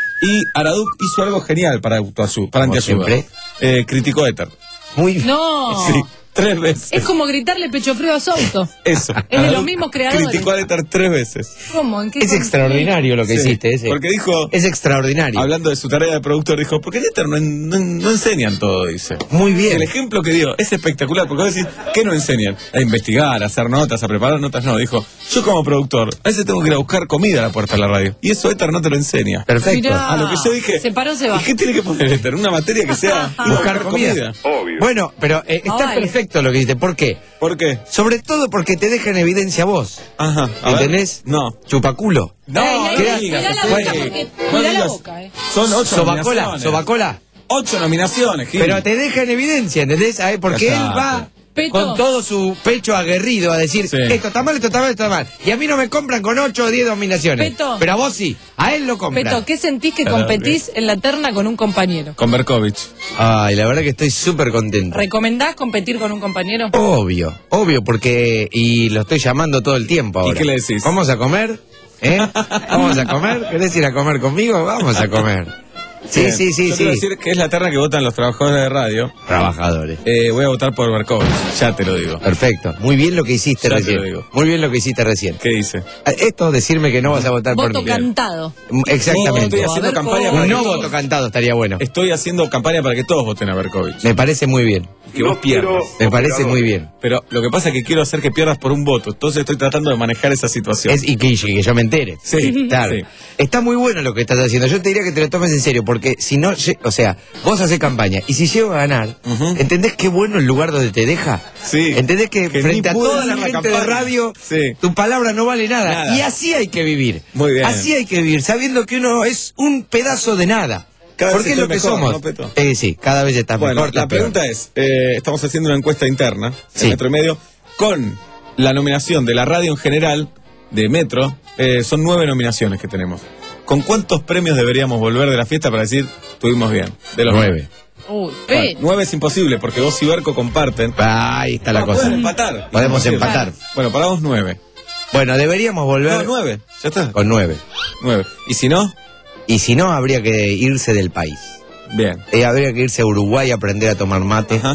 Y Araduc hizo algo genial para autoayuda, para Como antiayuda. siempre. Eh, criticó Éter. Muy bien. No. Sí, tres veces. Es como gritarle pecho frío a Souto. Eso. Es de los Araduc mismos creadores. Criticó a Éter tres veces. ¿Cómo? ¿En qué Es con- extraordinario lo que Sí, hiciste ese. porque dijo- Es extraordinario. Hablando de su tarea de productor, dijo, porque en Éter no, en- no, no enseñan todo, dice. Muy bien. El ejemplo que dio es espectacular, porque vos decís, ¿qué no enseñan? A investigar, a hacer notas, a preparar notas. No, dijo, yo como productor, a veces tengo que ir a buscar comida a la puerta de la radio. Y eso Éter no te lo enseña. Perfecto. Mirá. A lo que yo dije, Se paró, se va. ¿y qué tiene que poner Éter? Una materia que sea ir a Buscar comida. Bueno, pero eh, está vale. perfecto lo que hiciste. ¿Por qué? ¿Por qué? Sobre todo porque te deja en evidencia vos. Ajá. a ver. ¿Entendés? No. Chupaculo. No, Ey, ey, no ey, digas, cuidá la Fue- boca, porque- no cuidá la digas. boca, eh. Son ocho Sobacola, nominaciones. sobacola. Ocho nominaciones, Gil. Pero te deja en evidencia, ¿entendés? A ver, porque él Callate. va Peto. con todo su pecho aguerrido a decir, Sí. esto está mal, esto está mal, esto está mal. Y a mí no me compran con ocho o diez dominaciones. Peto. Pero a vos sí, a él lo compran. Peto, ¿qué sentís que Claro, competís en la terna con un compañero? Con Berkovich. Ay, la verdad que estoy súper contento. ¿Recomendás competir con un compañero? Obvio, obvio, porque... Y lo estoy llamando todo el tiempo ahora. qué le decís? ¿Vamos a comer? ¿Eh? ¿Vamos a comer? ¿Querés ir a comer conmigo? Vamos a comer. Sí, Bien. sí, sí, Yo sí. quiero decir que es la terna que votan los trabajadores de radio. Trabajadores. Eh, voy a votar por Berkovich, ya te lo digo. Perfecto. Muy bien lo que hiciste Ya te recién. lo digo. Muy bien lo que hiciste recién. ¿Qué dice? Esto decirme que no vas a votar por Voto mí. cantado. Exactamente. Estoy haciendo A ver, campaña ¿cómo? para Un que no todos- voto cantado estaría bueno. Estoy haciendo campaña para que todos voten a Berkovich. Me parece muy bien. Que vos pierdas. Me parece muy bien. Pero lo que pasa es que quiero hacer que pierdas por un voto. Entonces estoy tratando de manejar esa situación. Es, y que, y que yo me entere. Sí, Claro. sí. Está muy bueno lo que estás haciendo. Yo te diría que te lo tomes en serio, porque si no, lle- o sea, vos haces campaña y si llego a ganar, Ujú. ¿entendés qué bueno el lugar donde te deja? Sí. ¿Entendés que, Que frente ni a pude toda la hacer la gente de campaña. radio, Sí. tu palabra no vale nada. Nada. Y así hay que vivir. Muy bien. Así hay que vivir, sabiendo que uno es un pedazo de nada. Cada Porque vez es lo que estoy mejor, somos. ¿no, Peto? Eh, sí, cada vez estás Bueno, mejor. la estás peor. pregunta es, eh, estamos haciendo una encuesta interna Sí. en Metro y Medio con la nominación de la radio en general de Metro. Eh, son nueve nominaciones que tenemos. ¿Con cuántos premios deberíamos volver de la fiesta para decir tuvimos bien? De los Nueve. Uy, Bueno, Peto. nueve es imposible porque vos y Berco comparten. Ahí está la No, cosa. pueden empatar. Podemos Imposible. empatar. Bueno, paramos nueve. Bueno, deberíamos volver No, nueve. Ya está. con nueve. Nueve. ¿Y si no? Y si no, habría que irse del país. Bien. Eh, habría que irse a Uruguay a aprender a tomar mate Ajá.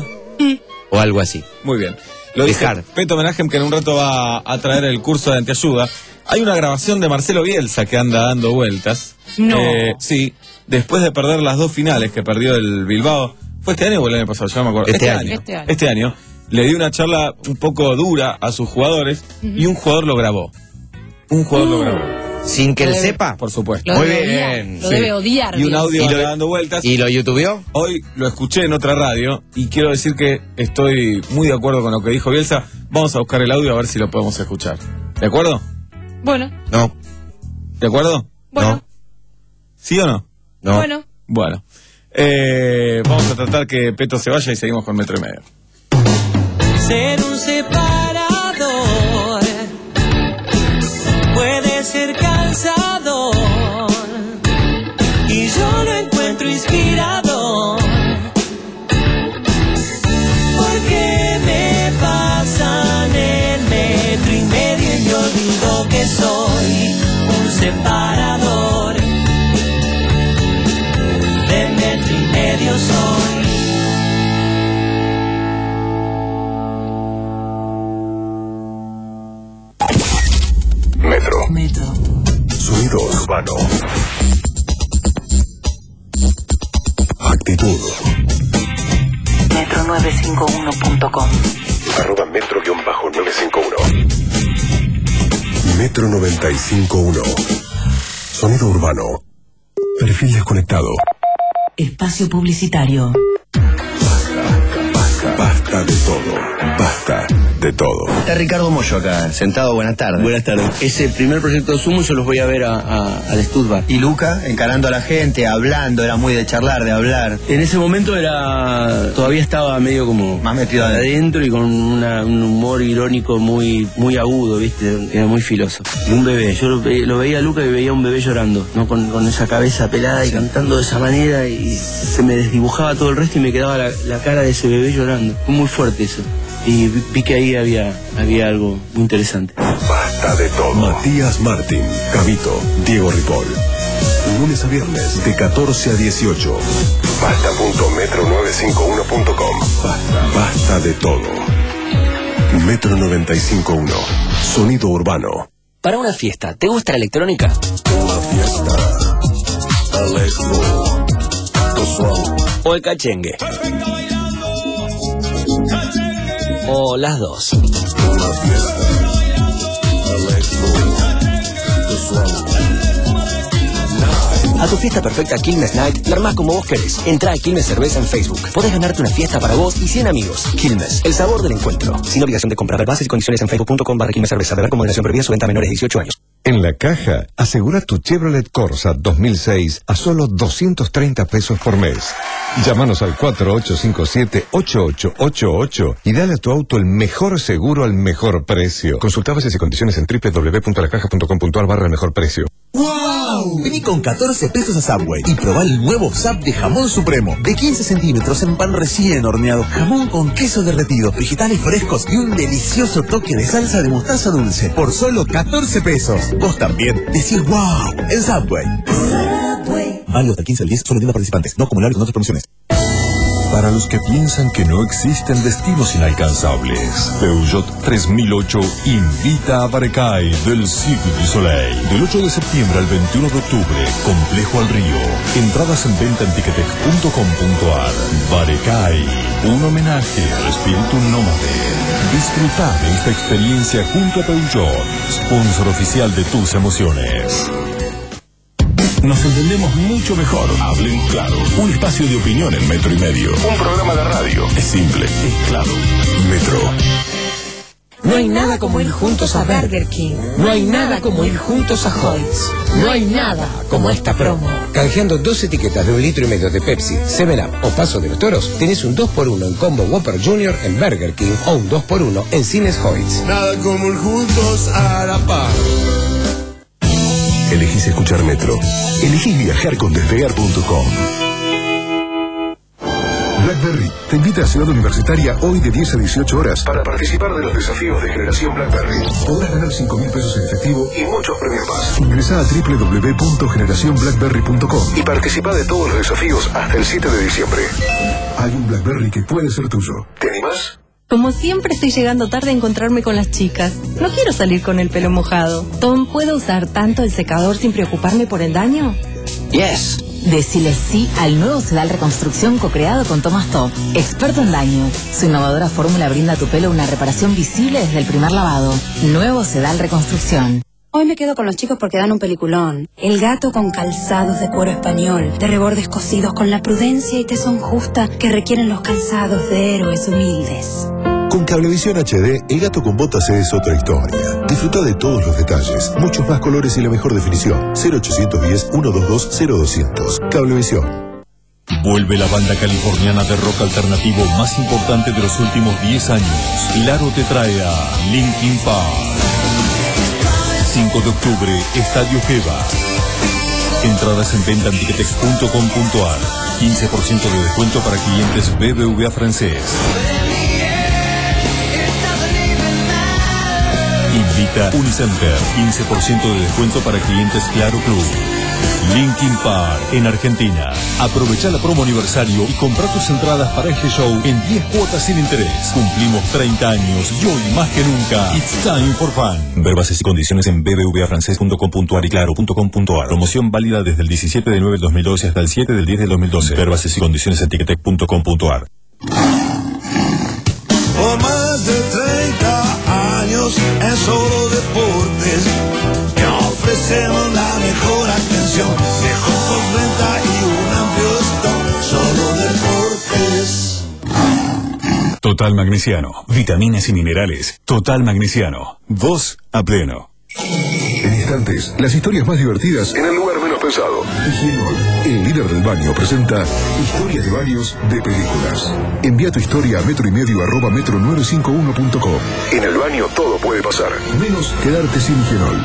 o algo así. Muy bien. Lo dice Dejar. Peto Menajem, que en un rato va a traer el curso de antiayuda. Hay una grabación de Marcelo Bielsa que anda dando vueltas. No. Eh, sí, después de perder las dos finales que perdió el Bilbao. ¿Fue este año o el año pasado? Ya no me acuerdo. Este año. Este año. Este año. Le dio una charla un poco dura a sus jugadores y un jugador lo grabó. Un jugador lo grabó. Sin que él Lo debe- sepa. Por supuesto. Lo Muy debe bien, odiar. Lo Sí. debe odiar. Y un Bielsa. audio ¿Y lo- anda dando vueltas. ¿Y lo youtubeó? Hoy lo escuché en otra radio y quiero decir que estoy muy de acuerdo con lo que dijo Bielsa. Vamos a buscar el audio a ver si lo podemos escuchar. ¿De acuerdo? Bueno, No. ¿De acuerdo? bueno, ¿Sí o no? No. bueno. Bueno. Eh, vamos a tratar que Peto se vaya y seguimos con Metro y Medio. Ser un separador puede ser cansador y yo lo encuentro inspirador porque me pasan el metro y medio y me olvido que soy un separador de metro y medio soy. Metro. Sonido urbano. Activa. cinco uno punto com. Arroba metro guión bajo nueve cinco uno. Metro noventa y cinco uno. Sonido urbano. Perfil desconectado. Espacio publicitario. Basta, basta de todo. Basta de todo. Está Ricardo Mollo acá, sentado. Buenas tardes. Buenas tardes. Es el primer proyecto de Sumo, yo los voy a ver a, a, al Stuttgart. Y Luca, encarando a la gente, hablando, era muy de charlar, de hablar. En ese momento era, todavía estaba medio como más metido adentro y con una, un humor irónico muy, muy agudo, ¿viste? Era muy filoso. Un bebé, yo lo, ve, lo veía a Luca y veía a un bebé llorando, ¿no? Con, con esa cabeza pelada y cantando de esa manera y se me desdibujaba todo el resto y me quedaba la, la cara de ese bebé llorando. Fue muy fuerte eso. Y vi, vi que ahí había, había algo muy interesante. Basta de todo. Matías Martín, Gabito, Diego Ripoll. Lunes a viernes de catorce a dieciocho. Basta punto metro novecientos cincuenta y uno punto com. Basta, basta de todo. Metro noventa y cinco punto uno. Sonido urbano. Para una fiesta, ¿te gusta la electrónica? Una fiesta electro. ¿O el cachengue? O las dos. Una fiesta electro. A tu fiesta perfecta Quilmes Night, la armás como vos querés. Entrá a Quilmes Cerveza en Facebook. Podés ganarte una fiesta para vos y cien amigos. Quilmes, el sabor del encuentro. Sin obligación de comprar. Bases y condiciones en facebook punto com barra Quilmes Cerveza. Beber con moderación prohibida, su venta a menores de dieciocho años. En La Caja, asegura tu Chevrolet Corsa dos mil seis a solo doscientos treinta pesos por mes. Llámanos al cuatro ocho cinco siete, ocho ocho ocho ocho y dale a tu auto el mejor seguro al mejor precio. Consulta bases y condiciones en doble u doble u doble u punto la caja punto com punto a r barra el mejor precio. ¡Wow! Vení con catorce pesos a Subway y probá el nuevo Sub de jamón supremo. De quince centímetros en pan recién horneado. Jamón con queso derretido, vegetales frescos y un delicioso toque de salsa de mostaza dulce. Por solo catorce pesos. Vos también decís wow en Subway. Subway. Válido hasta el quince al diez, solo tienda participantes. No acumulable con otras promociones. Para los que piensan que no existen destinos inalcanzables, Peugeot tres mil ocho invita a Barecay del Cirque du Soleil. Del ocho de septiembre al veintiuno de octubre, Complejo al Río. Entradas en venta en ticketek punto com punto a r. Barecay, un homenaje al espíritu nómade. Disfruta de esta experiencia junto a Peugeot, sponsor oficial de tus emociones. Nos entendemos mucho mejor. Hablen claro. Un espacio de opinión en Metro y Medio. Un programa de radio. Es simple, es claro. Metro. No hay nada como ir juntos a Burger King. No hay nada como ir juntos a Hoyts. No hay nada como esta promo. Canjeando dos etiquetas de un litro y medio de Pepsi, seven up o Paso de los Toros, tenés un dos por uno en combo Whopper Junior en Burger King o un dos por uno en Cines Hoyts. Nada como ir juntos a la par. Elegís escuchar Metro. Elegís viajar con despegar punto com. BlackBerry te invita a Ciudad Universitaria hoy de diez a dieciocho horas para participar de los desafíos de Generación BlackBerry. Podrás ganar cinco mil pesos en efectivo y muchos premios más. Ingresá a doble u doble u doble u punto generación blackberry punto com y participa de todos los desafíos hasta el siete de diciembre. Hay un BlackBerry que puede ser tuyo. ¿Te animás? Como siempre estoy llegando tarde a encontrarme con las chicas. No quiero salir con el pelo mojado. Tom, ¿puedo usar tanto el secador sin preocuparme por el daño? Yes. Decile sí al nuevo sedal reconstrucción co-creado con Thomas Top, experto en daño. Su innovadora fórmula brinda a tu pelo una reparación visible desde el primer lavado. Nuevo sedal reconstrucción. Hoy me quedo con los chicos porque dan un peliculón. El gato con calzados de cuero español, de rebordes cosidos con la prudencia y tesón justa que requieren los calzados de héroes humildes. Con Cablevisión H D, el gato con botas es otra historia. Disfruta de todos los detalles, muchos más colores y la mejor definición. cero ochocientos diez, ciento veintidós, cero doscientos. Cablevisión. Vuelve la banda californiana de rock alternativo más importante de los últimos diez años. Claro te trae a Linkin Park. cinco de octubre, Estadio Geva. Entradas en venta en ticketek punto com punto a r. quince por ciento de descuento para clientes B B V A francés. Invita Unicenter. quince por ciento de descuento para clientes Claro Club. Linkin Park en Argentina. Aprovecha la promo aniversario y compra tus entradas para este show en diez cuotas sin interés. Cumplimos treinta años y hoy más que nunca, it's time for fun. Ver bases y condiciones en b b v a francés punto com punto a r y claro punto com punto a r. Promoción válida desde el diecisiete de nueve del dos mil doce hasta el siete del diez del dos mil doce. Ver bases y condiciones en ticketek punto com punto a r. merecemos la mejor atención. Mejor postventa y un amplio stock solo deportes. Total Magnesiano, vitaminas y minerales. Total Magnesiano, vos a pleno. En instantes, las historias más divertidas en el lugar menos pensado. Higienol, el líder del baño, presenta historias de baños de películas. Envía tu historia a metro y medio arroba metro novecientos cincuenta y uno punto com. En el baño todo puede pasar, menos quedarte sin Higienol.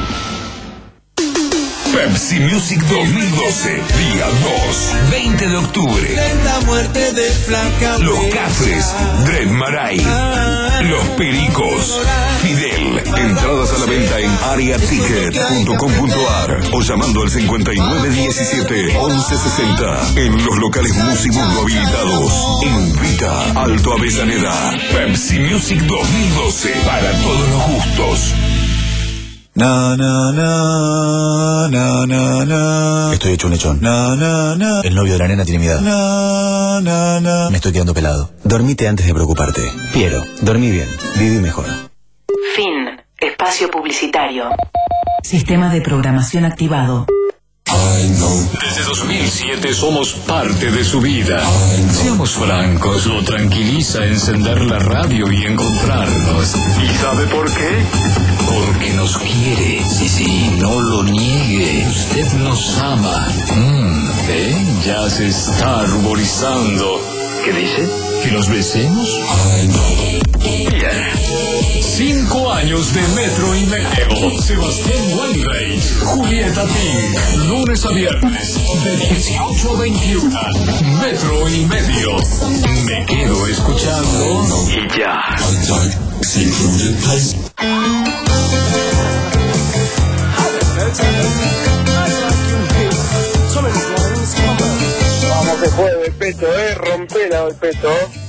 Pepsi Music dos mil doce, día dos, veinte de octubre. La muerte de Flaca. Los Cafres, Dread Marai, Los Pericos, Fidel. Entradas a la venta en aria ticket punto com punto ar o llamando al cincuenta y nueve diecisiete once sesenta en los locales Musimundo habilitados. Invita Alto Avellaneda. Pepsi Music dos mil doce, para todos los gustos. Na, na, na, na, na, na. Estoy hecho un lechón. Na, na, na. El novio de la nena tiene mi edad. Na, na, na. Me estoy quedando pelado. Dormite antes de preocuparte. Piero, dormí bien, viví mejor. Fin. Espacio publicitario. Sistema de programación activado. Desde dos mil siete somos parte de su vida. Seamos francos, lo tranquiliza encender la radio y encontrarnos. ¿Y sabe por qué? Porque nos quiere. Sí, sí, no lo niegue. Usted nos ama. Mm, ¿eh? Ya se está arborizando. ¿Qué dice? ¿Que los besemos? Bien. Cinco años de Metro y Medio. Sebastián Weinreich, Julieta Pink. Lunes a viernes, de dieciocho a veintiuno. Metro y Medio. Me quedo escuchando y ya. Vamos de jueves, Peto, eh, rompela hoy, Peto.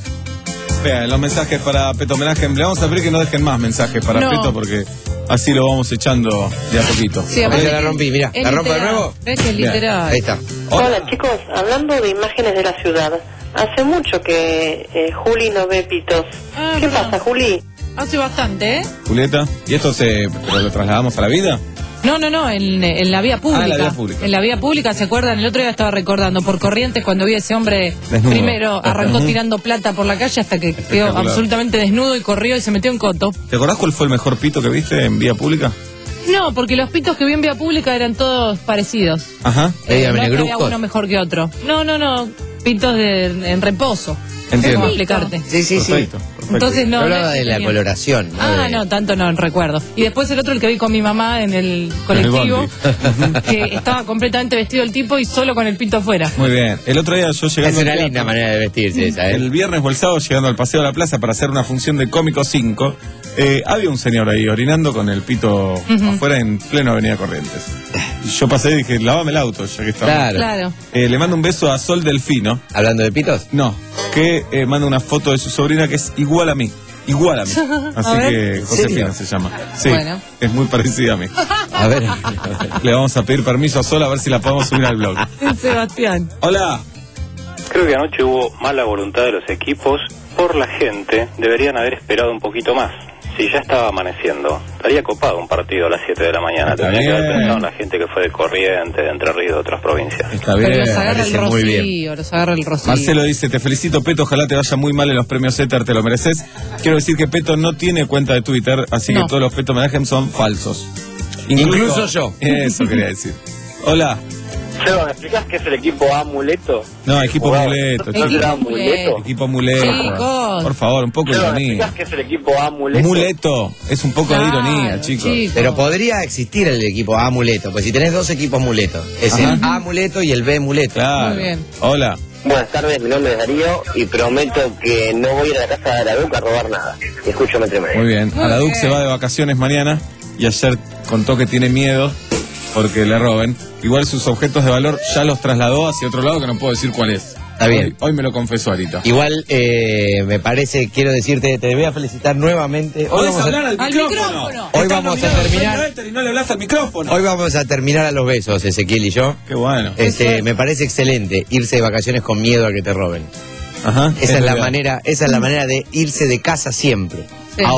Vean, los mensajes para Peto Homenaje. Le vamos a pedir que no dejen más mensajes para No. Peto porque así lo vamos echando de a poquito. Sí, aparte Ahí la rompí, mirá. es ¿La rompo de literal. nuevo? ¿Ves que es Bien. literal? Ahí está. Hola chicos, hablando de imágenes de la ciudad, hace mucho que eh, Juli no ve pitos. Ah, ¿Qué perdón. pasa, Juli? Hace bastante, ¿eh? Julieta, ¿y esto se pero lo trasladamos a la vida? No, no, no, en, en la vía pública. Ah, en la vía pública. En la vía pública, ¿se acuerdan? El otro día estaba recordando por Corrientes cuando vi a ese hombre Desnudo. primero arrancó Ujú. tirando plata por la calle hasta que quedó Espectacular. absolutamente desnudo y corrió y se metió en coto. ¿Te acordás cuál fue el mejor pito que viste en vía pública? No, porque los pitos que vi en vía pública eran todos parecidos. Ajá. Eh, no es que había uno mejor que otro. No, no, no. Pitos de, en reposo. Entiendo. ¿Cómo explicarte? Sí, sí, sí. Perfecto, perfecto. Entonces no. Yo hablaba no es de que la tenía- coloración. ¿no? Ah, De- no, tanto no recuerdo. Y después el otro, el que vi con mi mamá en el colectivo, que estaba completamente vestido el tipo y solo con el pito afuera. Muy bien. El otro día yo llegando Es una al teatro, linda manera de vestirse esa, ¿eh? el viernes o el sábado llegando al Paseo de la Plaza para hacer una función de Cómico cinco, eh, había un señor ahí orinando con el pito Ujú. afuera en pleno Avenida Corrientes. Y yo pasé y dije, lávame el auto, ya que estamos. Claro. Claro. Eh, le mando un beso a Sol Delfino. ¿Hablando de pitos? No, que eh, manda una foto de su sobrina que es igual a mí. Igual a mí. Así A ver. que ¿En Josefina serio? se llama. Sí, Bueno. es muy parecida a mí. A ver. Le vamos a pedir permiso a Sol a ver si la podemos subir al blog. Sebastián. Hola. Creo que anoche hubo mala voluntad de los equipos. Por la gente, deberían haber esperado un poquito más. Si ya estaba amaneciendo, estaría copado un partido a las siete de la mañana. Está Tendría que haber bien. pensado en la gente que fue de Corrientes, de Entre Ríos, de otras provincias. Está Pero bien. los agarra el parece muy bien. rocío, los agarra el rocío. Marcelo dice, te felicito Peto, ojalá te vaya muy mal en los premios Éter, te lo mereces. Quiero decir que Peto no tiene cuenta de Twitter, así No. que todos los Peto Homenaje son falsos. Incluso yo. Eso quería decir. Hola. Seba, ¿me explicás qué es el equipo Amuleto? No, equipo Jugaba- amuleto. ¿No chicos. será Amuleto? Equipo amuleto. Chicos. Por favor, un poco de Seba, ¿me ironía. explicás qué es el equipo Amuleto? Muleto, es un poco de Claro, ironía, chicos. chicos. Pero podría existir el equipo amuleto, pues si tenés dos equipos muletos, es Ajá. el A muleto y el B muleto. Claro. Muy bien. Hola. Buenas tardes, mi nombre es Darío y prometo que no voy a ir a la casa de la Duca a robar nada. Escucho Metro y Medio. Muy bien. Muy Araduc bien. se va de vacaciones mañana y ayer contó que tiene miedo porque le roben. Igual sus objetos de valor ya los trasladó hacia otro lado que no puedo decir cuál es. Está bien. Hoy, hoy me lo confesó ahorita. Igual eh, me parece, quiero decirte, te voy a felicitar nuevamente. Hoy Podés vamos, hablar a, al, Al micrófono. micrófono. Hoy Estás vamos a nominado al terminar- premio Éter y no le hablas al micrófono. hoy vamos a terminar a los besos, Ezequiel y yo. Qué bueno. Este, me parece excelente irse de vacaciones con miedo a que te roben. Ajá. Esa es la ideal. manera, esa es la manera de irse de casa siempre. Sí. Ahora,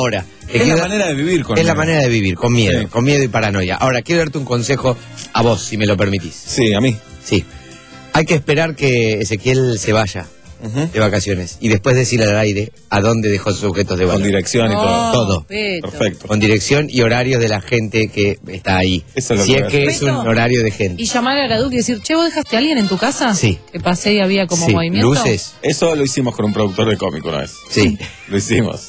Te Es quiero la dar- manera de vivir con Es la miedo. manera de vivir, con miedo, Sí. con miedo y paranoia. Ahora, quiero darte un consejo a vos, si me lo permitís. Sí, a mí. Sí. Hay que esperar que Ezequiel se vaya Ujú. de vacaciones y después decirle al aire a dónde dejó sus objetos de valor. Con dirección y todo. Todo. Beto. Perfecto. Con dirección y horarios de la gente que está ahí. Eso es lo si que es voy a que hacer. es un Beto. horario de gente. Y llamar a la Duque y decir, che, ¿vos dejaste a alguien en tu casa? Sí. Que pasé y había como Sí, movimiento. luces. Eso lo hicimos con un productor de cómico una vez. Sí. Lo hicimos.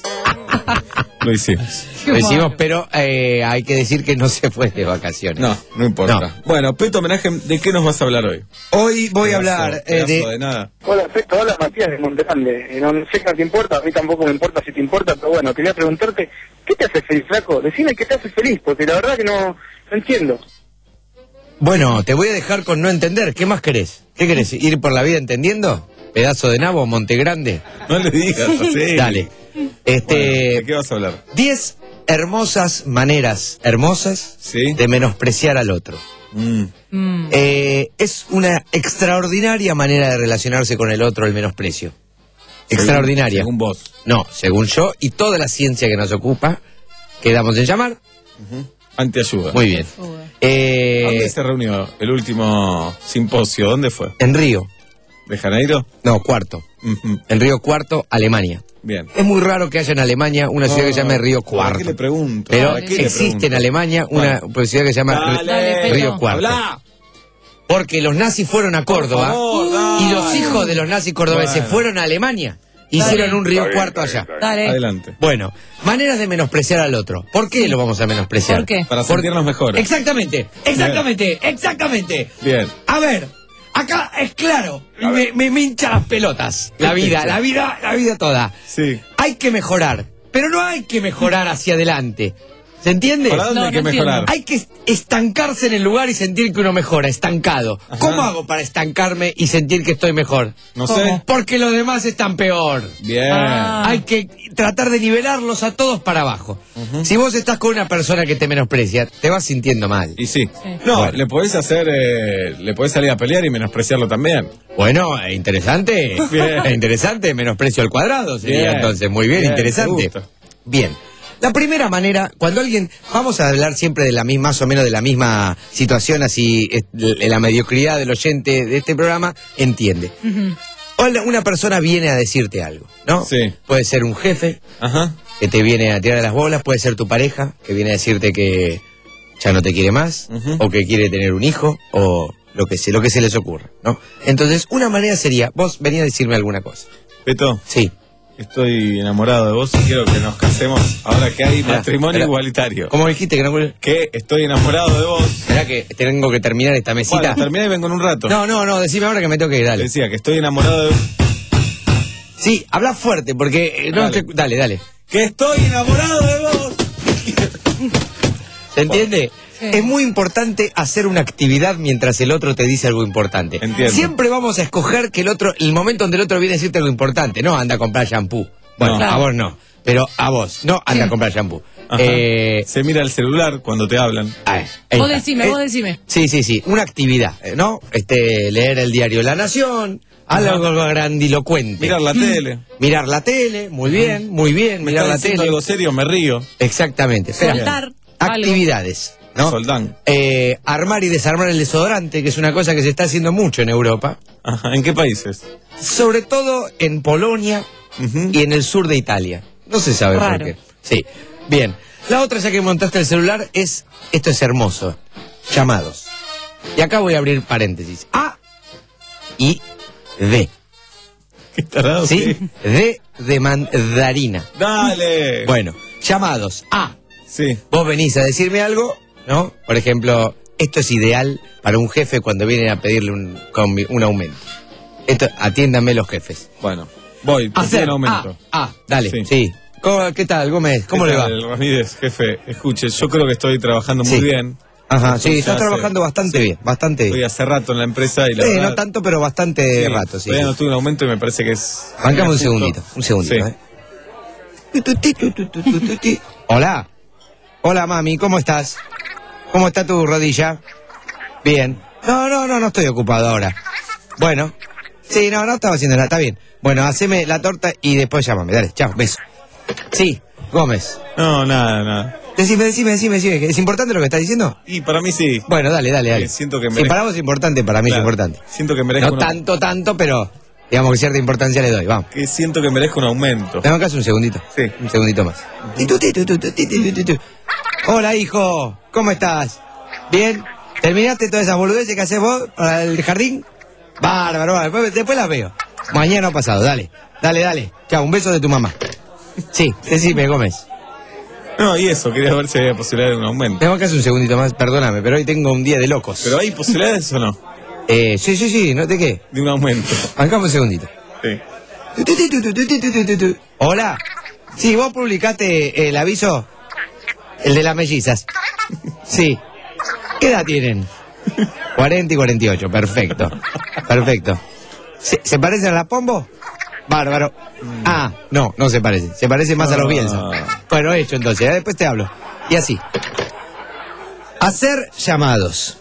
Lo hicimos. Lo hicimos, pero eh, hay que decir que no se fue de vacaciones. No, no importa. No. Bueno, Peto Homenaje, ¿de qué nos vas a hablar hoy? Hoy voy a Pedazo- hablar eh, pedazo de... de nada. Hola, Peto, hola Matías de Montegrande. Eh, No sé qué te importa, a mí tampoco me importa si te importa, pero bueno, quería preguntarte, ¿qué te hace feliz, flaco? Decime qué te hace feliz, porque la verdad que no, no entiendo. Bueno, te voy a dejar con no entender. ¿Qué más querés? ¿Qué querés? ¿Ir por la vida entendiendo? ¿Pedazo de nabo, Montegrande? No le digas así. Dale. Este... Bueno, ¿de qué vas a hablar? diez hermosas maneras, hermosas, Sí. de menospreciar al otro. Mm. Mm. Eh, es una extraordinaria manera de relacionarse con el otro, el menosprecio. Extraordinaria. Según vos. No, según yo y toda la ciencia que nos ocupa, quedamos en llamar. Antiayuda. Muy bien. Eh, ¿Dónde se reunió el último simposio? ¿Dónde fue? en Río. ¿De Janeiro? No, Cuarto. Ujú. En Río Cuarto, Alemania. Bien. Es muy raro que haya en Alemania una ciudad que se llame Río ¿Para qué Cuarto. le pregunto? Pero ¿Para qué le existe en pregunto? Alemania una ciudad que se llama Dale, Dale, Río Peto. Cuarto. Habla. Porque los nazis fueron a Córdoba favor, dale. y los hijos de los nazis cordobeses Bueno. fueron a Alemania. Hicieron un Río Cuarto allá. Dale. Adelante. Bueno, maneras de menospreciar al otro. ¿Por qué lo vamos a menospreciar? ¿Por qué? Para Por- sentirnos mejores. Exactamente, exactamente, exactamente. Bien. A ver, acá es claro, me, me, me hincha las pelotas. La ¿Qué te vida, hincha? la vida, la vida toda. Sí. Hay que mejorar, pero no hay que mejorar hacia adelante. ¿Se entiende? ¿Para dónde No, hay que no mejorar? Hay que est- estancarse en el lugar y sentir que uno mejora, estancado. Ajá. ¿Cómo hago para estancarme y sentir que estoy mejor? No ¿Cómo? sé. Porque los demás están peor. Bien. Ah. Hay que tratar de nivelarlos a todos para abajo. Si vos estás con una persona que te menosprecia, te vas sintiendo mal. Y sí. Sí. No, Bueno. le podés hacer, eh, le podés salir a pelear y menospreciarlo también. Bueno, eh, interesante. Bien. Eh, interesante, menosprecio al cuadrado sería Bien. entonces. Muy bien, Bien, interesante. me gusta. Bien. La primera manera, cuando alguien, vamos a hablar siempre de la misma, más o menos de la misma situación, así eh, la mediocridad del oyente de este programa entiende. Ujú. Hola, una persona viene a decirte algo, ¿no? Sí. Puede ser un jefe Ajá. que te viene a tirar las bolas, puede ser tu pareja que viene a decirte que ya no te quiere más, Ujú. o que quiere tener un hijo, o lo que se, lo que se les ocurra, ¿no? Entonces, una manera sería, vos venís a decirme alguna cosa. Peto, Sí. estoy enamorado de vos y quiero que nos casemos ahora que hay Espera, matrimonio espera. igualitario. ¿Cómo dijiste que no? Que estoy enamorado de vos. ¿Será que tengo que terminar esta mesita? Bueno, terminé y vengo en un rato. No, no, no, decime ahora que me tengo que ir, dale. Decía que estoy enamorado de vos. Sí, habla fuerte, porque... eh, no Dale. te- dale, dale. Que estoy enamorado de vos. ¿Se entiende? Sí. Es muy importante hacer una actividad mientras el otro te dice algo importante. Entiendo. Siempre vamos a escoger que el otro, el momento donde el otro viene a decirte algo importante, no anda a comprar shampoo. Bueno, No. a Claro. vos no, pero a vos, no anda a comprar shampoo. Ajá. Eh, Se mira el celular cuando te hablan. ah, ahí Vos está. decime, Eh, vos decime. Sí, sí, sí, una actividad, eh, ¿no? Este, leer el diario La Nación, algo grandilocuente. Mirar la tele. Mirar la tele, muy bien, muy bien, Me mirar está la diciendo tele. algo serio, me río. Exactamente. Espera. Soltar Actividades, ¿no? Soldán. Eh, armar y desarmar el desodorante, que es una cosa que se está haciendo mucho en Europa, Ajá. ¿En qué países? sobre todo en Polonia Ujú. y en el sur de Italia. No se sabe Raro. por qué. Sí. Bien. La otra, ya que montaste el celular, es, esto es hermoso, llamados. Y acá voy a abrir paréntesis. A y D. ¿Qué tarado? ¿Sí? D de mandarina. Dale. Bueno, llamados. A. Sí. Vos venís a decirme algo, ¿no? Por ejemplo, esto es ideal para un jefe cuando vienen a pedirle un, comi- un aumento. Esto, atiéndanme los jefes. Bueno, voy. Te pido un aumento. Ah, ah, dale, Sí. sí. ¿Cómo- ¿Qué tal, Gómez? ¿Cómo ¿Qué le va? tal, Ramírez, jefe, escuche, yo creo que estoy trabajando muy Sí. bien. Ajá, sí, Entonces, estás hace- trabajando bastante bien, bastante Estoy bien. hace rato en la empresa y la Sí, verdad, no tanto, pero bastante sí, rato, sí. todavía no tuve un aumento y me parece que es... Bancame un justo. segundito, un segundito, Sí. ¿eh? Tu, tu, ti, tu, tu, tu, tu, tu, ti. Hola. Hola, mami, ¿cómo estás? ¿Cómo está tu rodilla? Bien. No, no, no, no estoy ocupado ahora. Bueno. Sí, no, no estaba haciendo nada, está bien. Bueno, haceme la torta y después llámame, dale, chao, beso. Sí, Gómez. No, nada, nada. Decime, decime, decime, decime. ¿Es importante lo que estás diciendo? Y para mí sí. Bueno, dale, dale, dale. Eh, siento que Si merezco- para vos es importante, para mí Claro. es importante. Siento que merezco No una- tanto, tanto, pero digamos que cierta importancia le doy. Vamos. que siento que merezco un aumento. Tengo acá un segundito. Sí. Un segundito más. Titu, titu, titu, titu, titu, titu. Hola, hijo. ¿Cómo estás? ¿Bien? ¿Terminaste todas esas boludeces que haces vos para el jardín? Bárbaro, bárbaro. Después, después las veo. Mañana o pasado. Dale. Dale, dale. Chao, un beso de tu mamá. Sí, decime, Gómez. No, y eso, quería ver si había posibilidad de un aumento. Tengo acá un segundito más, perdóname, pero hoy tengo un día de locos. ¿Pero hay posibilidades o no? Eh, sí, sí, sí, ¿no te qué? De un aumento. Bancame un segundito. Sí. Hola. Sí, vos publicaste el aviso, el de las mellizas. Sí. ¿Qué edad tienen? cuarenta y cuarenta y ocho, perfecto. Perfecto. ¿Se, ¿se parecen a la Pombo? Bárbaro. Ah, no, no se parece. Se parece más a los Bielsa. Bueno, hecho entonces, ¿eh? Después te hablo. Y así. Hacer llamados.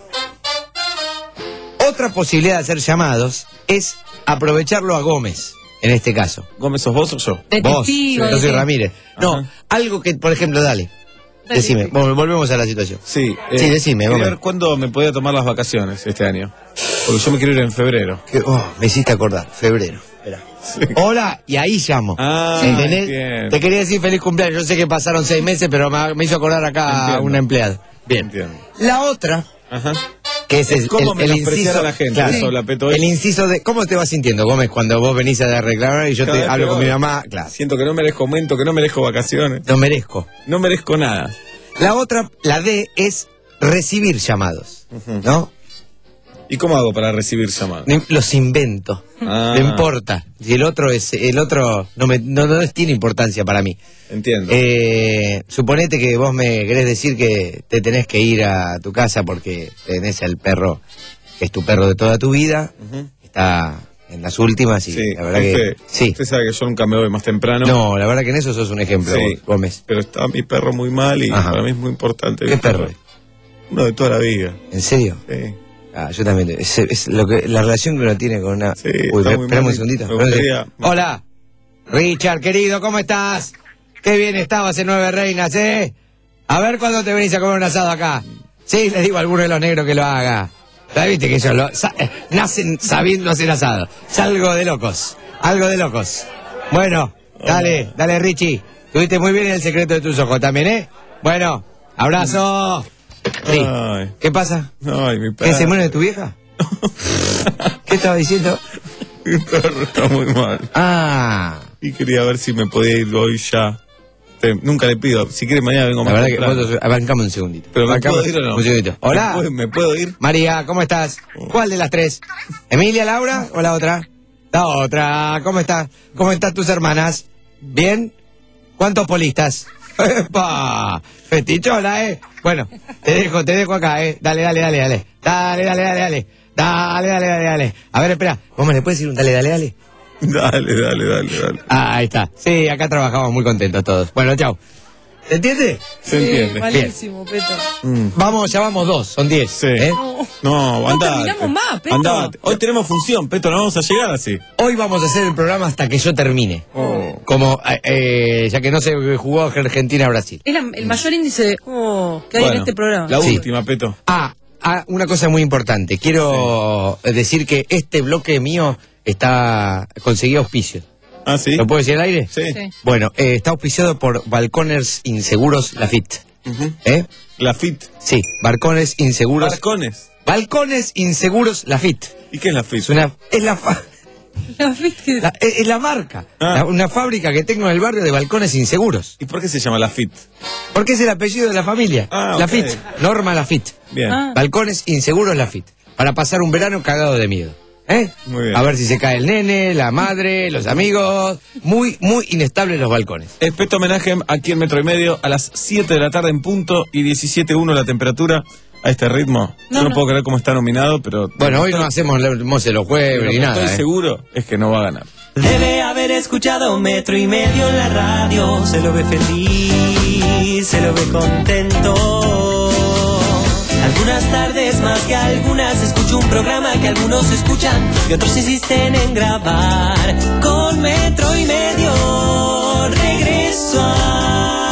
Otra posibilidad de hacer llamados es aprovecharlo a Gómez, en este caso. ¿Gómez sos vos o yo? De Vos, testigo, yo de soy que- Ramírez. No, algo que, por ejemplo, dale. Dale. Decime, vol- volvemos a la situación. Sí. Sí, decime, Quería Gómez. ver cuándo me podía tomar las vacaciones este año. Porque yo me quiero ir en febrero. Que- oh, me hiciste acordar, febrero. Espera. Hola, y ahí llamo. Ah, ¿Entendés? entiendo. Te quería decir feliz cumpleaños. Yo sé que pasaron seis meses, pero me, me hizo acordar acá a Entiendo. una empleada. Bien. Entiendo. La otra, Ajá. que es el, ¿Cómo el, el menospreciar inciso a la gente? claro, Eso, la peto hoy. el inciso de ¿cómo te vas sintiendo, Gómez, cuando vos venís a reclamar y yo Cada te vez hablo con peor. mi mamá? Claro, Siento que no merezco aumento, que no merezco vacaciones. no merezco. No merezco nada. La otra, la D, es recibir llamados, ¿no? ¿Y cómo hago para recibir llamadas? No- Los invento. Ah. No importa. Si el otro es, el otro no me, no, no tiene importancia para mí. Entiendo. Eh, suponete que vos me querés decir que te tenés que ir a tu casa porque tenés al perro, que es tu perro de toda tu vida, Ujú. está en las últimas y Sí, la verdad que... jefe, Sí. Usted sabe que yo nunca me voy más temprano. No, la verdad que en eso sos un ejemplo, Sí. Gómez. Pero está mi perro muy mal y Ajá. para mí es muy importante. ¿Qué perro es? Uno de toda la vida. ¿En serio? Sí. Ah, yo también. Es, es lo que la relación que uno tiene con una... Sí, Uy, está ve- muy esperame mal. un segundito. Me gustaría- Hola. Richard, querido, ¿cómo estás? Qué bien estabas en Nueve Reinas, ¿eh? A ver cuándo te venís a comer un asado acá. Sí, le digo a alguno de los negros que lo haga. ¿Sabes? Viste que ellos lo, sa- eh, nacen sabiendo hacer asado. Es algo de locos. Algo de locos. Bueno, dale, dale, Richie. Tuviste muy bien en El secreto de tus ojos también, ¿eh? Bueno, abrazo. Sí. Ay, ¿Qué pasa? ay, mi ¿Qué perro. se muere de tu vieja? ¿Qué estaba diciendo? Mi perro está muy mal. Ah, Y quería ver si me podía ir hoy ya. Te- nunca le pido. Si quiere mañana vengo la más verdad que temprano. vos sos- bancame un segundito. Pero ¿me Bancame puedo ir o no? Un segundito. Hola. ¿Me puedo, me puedo ir? María, ¿cómo estás? ¿Cuál de las tres? ¿Emilia, Laura o la otra? La otra. ¿Cómo estás? ¿Cómo están tus hermanas? ¿Bien? ¿Cuántos polistas? ¡Epa! Fetichola, ¿eh? Bueno, te dejo, te dejo acá, ¿eh? Dale, dale, dale, dale. Dale, dale, dale, dale. Dale, dale, dale, dale. A ver, espera. ¿Vos me le puedes decir un dale, dale, dale? Dale, dale, dale, dale. Ah, ahí está. Sí, acá trabajamos muy contentos todos. Bueno, chao. ¿Se entiende? Se entiende. Malísimo, Peto. Mm. Vamos, ya vamos dos, son diez. Sí. ¿eh? No, No andate. terminamos más, Peto. Andate. Hoy tenemos función, Peto, no vamos a llegar así. Hoy vamos a hacer el programa hasta que yo termine. Oh. Como, eh, eh, ya que no se jugó Argentina-Brasil. Es la- el mayor índice de oh, que hay Bueno, en este programa. La Sí. última, Peto. Ah, ah, una cosa muy importante. Quiero decir que este bloque mío está conseguí auspicio. Ah, sí. ¿Lo puedo decir al aire? Sí. Sí. Bueno, eh, está auspiciado por Balcones Inseguros Lafitte. Ujú. ¿Eh? La FIT. Sí, Balcones Inseguros. Balcones. Balcones Inseguros Lafitte. ¿Y qué es la FIT? Es una, es la, fa- La viste. la- es es la marca. Ah. La- una fábrica que tengo en el barrio de balcones inseguros. ¿Y por qué se llama la FIT? Porque es el apellido de la familia. Ah, ok. Lafitte. Norma Lafitte. Bien. Ah. Balcones inseguros Lafitte. Para pasar un verano cagado de miedo. ¿Eh? Muy bien. A ver si se cae el nene, la madre, los amigos. Muy, muy inestables los balcones. Es Peto Homenaje aquí en Metro y Medio a las siete de la tarde en punto y diecisiete uno la temperatura a este ritmo. No, Yo no, no. puedo creer cómo está nominado, pero... Bueno, hoy no hacemos los los jueves pero ni lo que nada. estoy ¿eh? seguro es que no va a ganar. Debe haber escuchado Metro y Medio en la radio. Se lo ve feliz, se lo ve contento. Algunas tardes más que algunas escucho un programa que algunos escuchan y otros insisten en grabar. Con Metro y Medio regreso a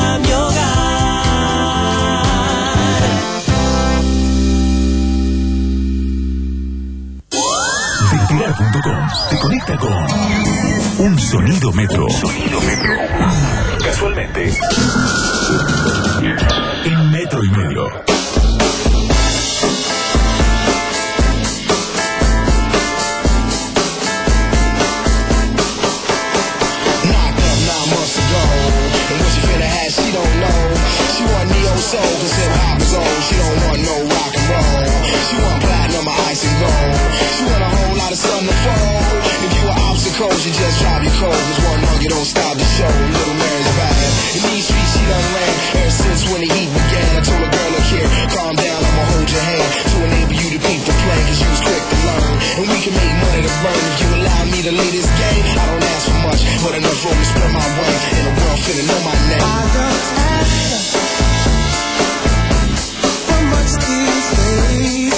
despegar punto com te conecta con un sonido metro. Sonido metro. Casualmente. En metro y medio. Soul, cause hip hop is old. She don't want no rock and roll. She want platinum or ice and gold. She want a whole lot of sun to fold. If you were obstacles, you just drop your cold. Cause one nugget don't stop the show. Little Mary's bad. In these streets, she done ran ever since when the heat began. I told a girl, look here, calm down, I'ma hold your hand to enable you to beat the play. Cause you was quick to learn. And we can make money to burn. If you allow me to lead this game, I don't ask for much, but enough room to spread my way. And the world finna know my name. I don't ask these days,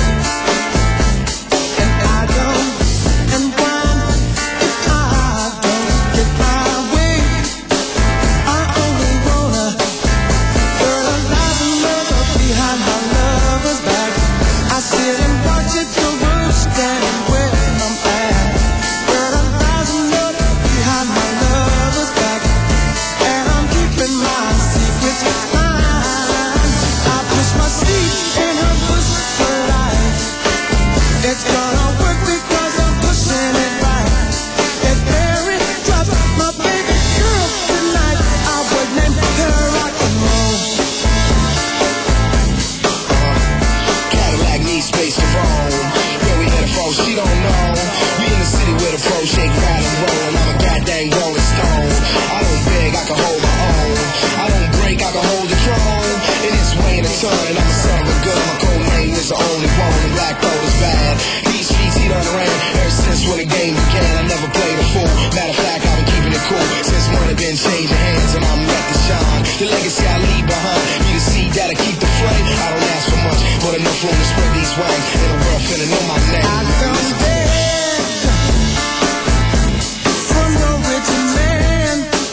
and I don't, and why if I don't get my way, I only wanna put a lot of love behind my lover's back. I sit and watch it go worse standing where I'm at. Put a thousand love behind my lover's back, and I'm keeping my secrets mine. I push my seat in her bush for life. It's gonna work because I'm pushing it right. If Mary dropped my baby girl tonight, I would name her rock and roll. Cadillac needs space to roam. Where we headed from, she don't know. We in the city with a pro shake, ride and roll, and I'm a goddamn rolling stone. I don't beg, I can hold my own. I don't break, I can hold the throne. And it's weighing a ton, and I'm a son of a gun. My code name is the only one, and black gold is bad. These streets, he done ran ever since when the game began. I never played a fool. Matter of fact, I've been keeping it cool since money been changing hands, and I'm left to shine. The legacy I leave behind, be the seed that'll keep the flame. I don't ask for much, but enough room to spread these wings. And the world finna know my name. I don't beg from no rich man,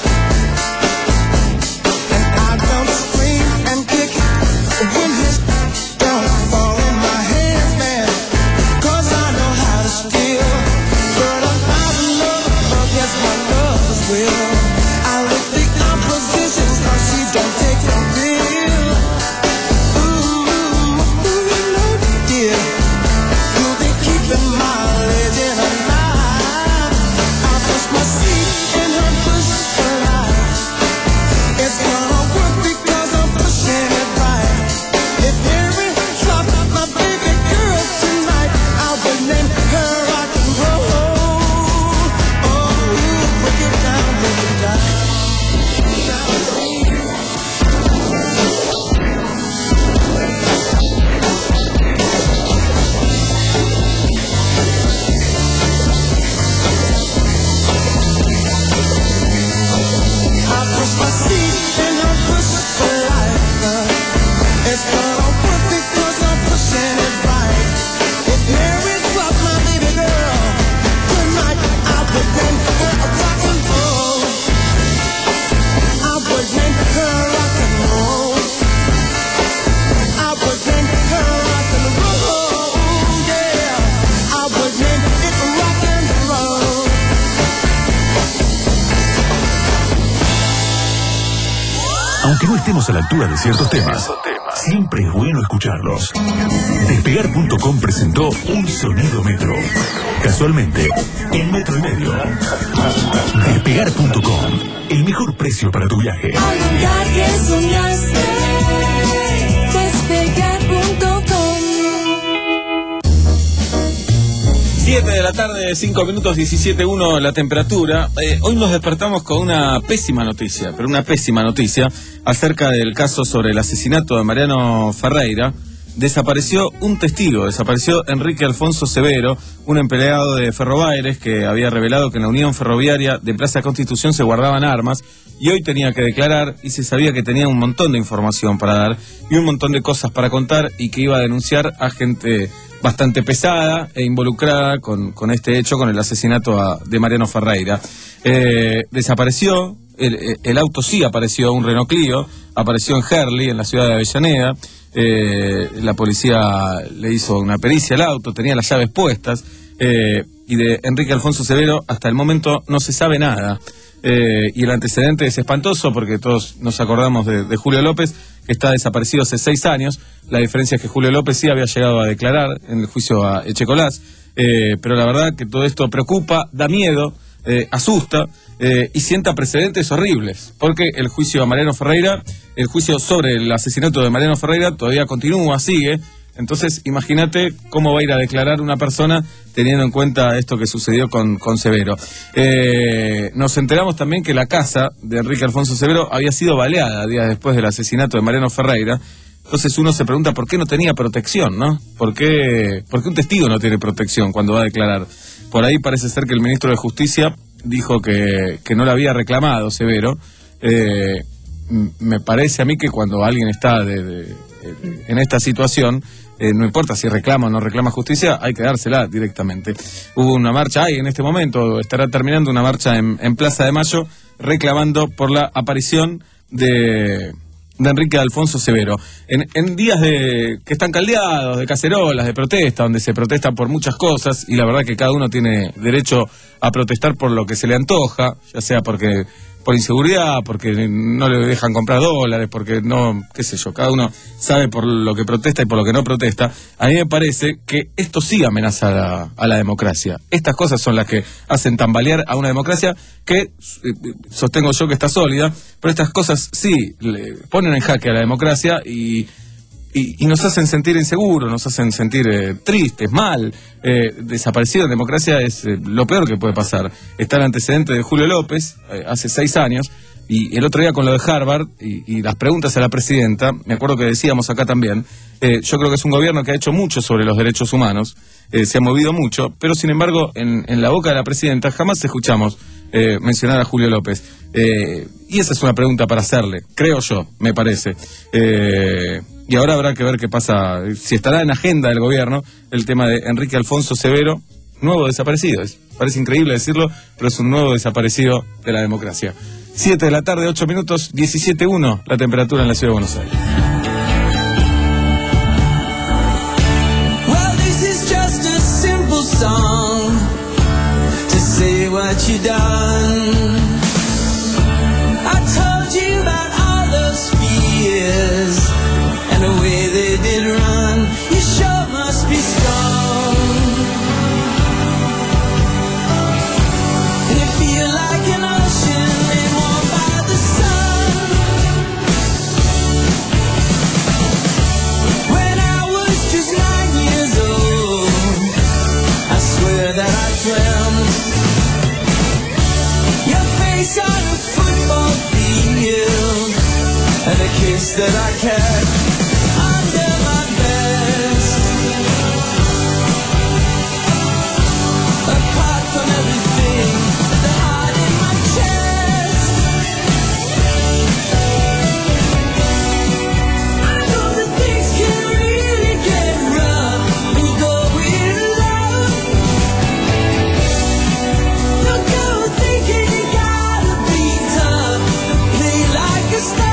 and I don't scream and kick when his don't fall in my hands, man. Cause I know how to steal, but I'm out of love against my lover's will. I lick the opposition cause she don't take the deal. Ooh, ooh, you know the deal. You'll be keeping my legend alive. I push my seat in her bush for life. It's gonna work because I'm pushing it right. If Mary dropped my baby girl tonight, I would name her rock and roll. Oh, break it down, break it down. I push my seat in her bush for life. It's gonna work because I'm pushing it right. If Mary dropped my baby girl tonight, I would name her a rock and roll. I would name her rock and roll. I would name her rock and roll. Yeah, I would name it rock and roll. Aunque no estemos a la altura de ciertos temas, siempre es bueno escucharlos. despegar punto com presentó un sonido metro. Casualmente, en metro y medio. despegar punto com, el mejor precio para tu viaje. Al lugar que soñaste, despegar punto com. siete de la tarde, cinco minutos, diecisiete uno la temperatura. Eh, hoy nos despertamos con una pésima noticia, pero una pésima noticia acerca del caso sobre el asesinato de Mariano Ferreira. Desapareció un testigo, desapareció Enrique Alfonso Severo, un empleado de Ferrobaires que había revelado que en la Unión Ferroviaria de Plaza Constitución se guardaban armas y hoy tenía que declarar y se sabía que tenía un montón de información para dar y un montón de cosas para contar y que iba a denunciar a gente bastante pesada e involucrada con, con este hecho, con el asesinato a, de Mariano Ferreira. Eh, desapareció, el, el auto sí apareció, un Renault Clio, apareció en Herli, en la ciudad de Avellaneda. Eh, la policía le hizo una pericia al auto, tenía las llaves puestas, eh, y de Enrique Alfonso Severo hasta el momento no se sabe nada. Eh, y el antecedente es espantoso porque todos nos acordamos de, de Julio López, que está desaparecido hace seis años. La diferencia es que Julio López sí había llegado a declarar en el juicio a Echecolás, eh, pero la verdad que todo esto preocupa, da miedo, eh, asusta eh, y sienta precedentes horribles, porque el juicio a Mariano Ferreira, el juicio sobre el asesinato de Mariano Ferreira todavía continúa, sigue. Entonces, imagínate cómo va a ir a declarar una persona teniendo en cuenta esto que sucedió con, con Severo. Eh, nos enteramos también que la casa de Enrique Alfonso Severo había sido baleada días después del asesinato de Mariano Ferreira. Entonces uno se pregunta por qué no tenía protección, ¿no? ¿Por qué, por qué un testigo no tiene protección cuando va a declarar? Por ahí parece ser que el ministro de Justicia dijo que, que no le había reclamado Severo. Eh, me parece a mí que cuando alguien está de, de, de, en esta situación, Eh, no importa si reclama o no reclama justicia, hay que dársela directamente. Hubo una marcha, hay en este momento, estará terminando una marcha en, en Plaza de Mayo, reclamando por la aparición de, de Enrique Alfonso Severo. En, en días de que están caldeados, de cacerolas, de protesta, donde se protesta por muchas cosas, y la verdad que cada uno tiene derecho a protestar por lo que se le antoja, ya sea porque por inseguridad, porque no le dejan comprar dólares, porque no, qué sé yo, cada uno sabe por lo que protesta y por lo que no protesta. A mí me parece que esto sí amenaza a la, a la democracia. Estas cosas son las que hacen tambalear a una democracia que, eh, sostengo yo que está sólida, pero estas cosas sí le ponen en jaque a la democracia y... Y, y nos hacen sentir inseguros, nos hacen sentir eh, tristes, mal, eh, desaparecido en democracia es eh, lo peor que puede pasar. Está el antecedente de Julio López, eh, hace seis años, y el otro día con lo de Harvard y, y las preguntas a la presidenta, me acuerdo que decíamos acá también, eh, yo creo que es un gobierno que ha hecho mucho sobre los derechos humanos, eh, se ha movido mucho, pero sin embargo en, en la boca de la presidenta jamás escuchamos eh, mencionar a Julio López. Eh, y esa es una pregunta para hacerle, creo yo, me parece. Eh... Y ahora habrá que ver qué pasa, si estará en agenda del gobierno el tema de Enrique Alfonso Severo, nuevo desaparecido. Es, parece increíble decirlo, pero es un nuevo desaparecido de la democracia. siete de la tarde, ocho minutos, diecisiete uno la temperatura en la ciudad de Buenos Aires. Well, this is just a simple song to say what you done. I told you about all those fears and the way they did run. You sure must be strong. And you feel like an ocean made warm by the sun. When I was just nine years old, I swear that I dreamt your face on a football field and a kiss that I kept under my vest. Apart from everything, the heart in my chest. I know that things can really get rough when you go in love. Don't go thinking you gotta be tough, play like a star.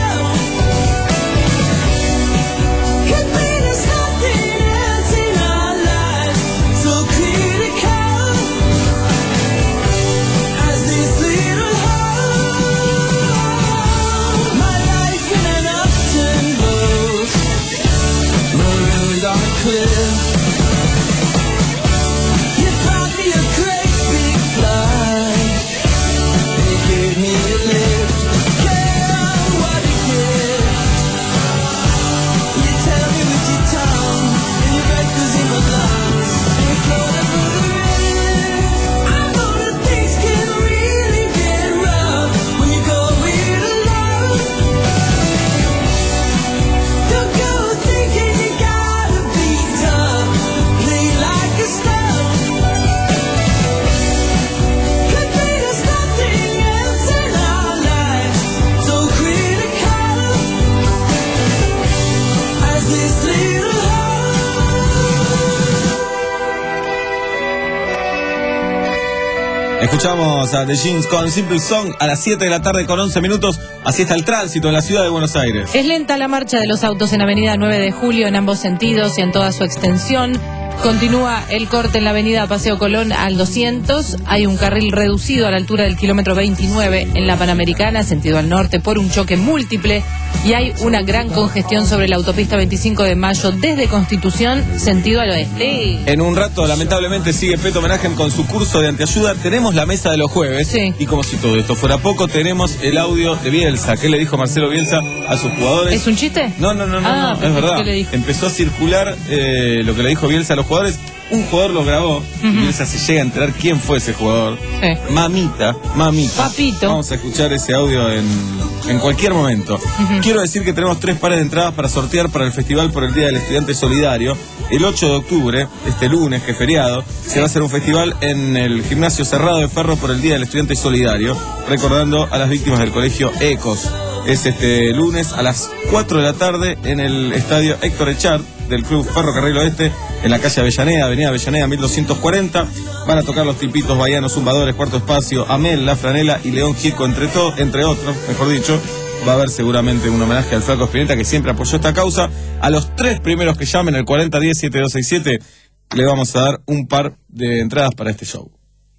Escuchamos a The Jeans con Simple Song a las siete de la tarde con once minutos. Así está el tránsito en la ciudad de Buenos Aires. Es lenta la marcha de los autos en Avenida nueve de Julio en ambos sentidos y en toda su extensión. Continúa el corte en la avenida Paseo Colón al doscientos. Hay un carril reducido a la altura del kilómetro veintinueve en la Panamericana, sentido al norte, por un choque múltiple. Y hay una gran congestión sobre la autopista veinticinco de mayo desde Constitución, sentido al oeste. En un rato, lamentablemente, sigue Peto Homenaje con su curso de antiayuda. Tenemos la mesa de los jueves. Sí. Y como si todo esto fuera poco, tenemos el audio de Bielsa. ¿Qué le dijo Marcelo Bielsa a sus jugadores? ¿Es un chiste? No, no, no, no, Ah, no, es verdad. ¿qué le dijo? Empezó a circular eh, lo que le dijo Bielsa a los jugadores. Un jugador lo grabó. Uh-huh. Y Bielsa se llega a enterar quién fue ese jugador. Sí. Mamita, mamita. Papito. Vamos a escuchar ese audio en, en cualquier momento. Uh-huh. Quiero decir que tenemos tres pares de entradas para sortear para el Festival por el Día del Estudiante Solidario. El ocho de octubre, este lunes, que es feriado, se va a hacer un festival en el Gimnasio Cerrado de Ferro por el Día del Estudiante Solidario, recordando a las víctimas del colegio Ecos. Es este lunes a las cuatro de la tarde en el estadio Héctor Echard del Club Ferrocarril Oeste, en la calle Avellaneda, avenida Avellaneda mil doscientos cuarenta. Van a tocar los tipitos baianos, zumbadores, Cuarto Espacio, Amel, La Franela y León Gieco, entre, to- entre otros, mejor dicho. Va a haber seguramente un homenaje al Flaco Spinetta, que siempre apoyó esta causa. A los tres primeros que llamen, el cuarenta diez siete dos seis siete, le vamos a dar un par de entradas para este show.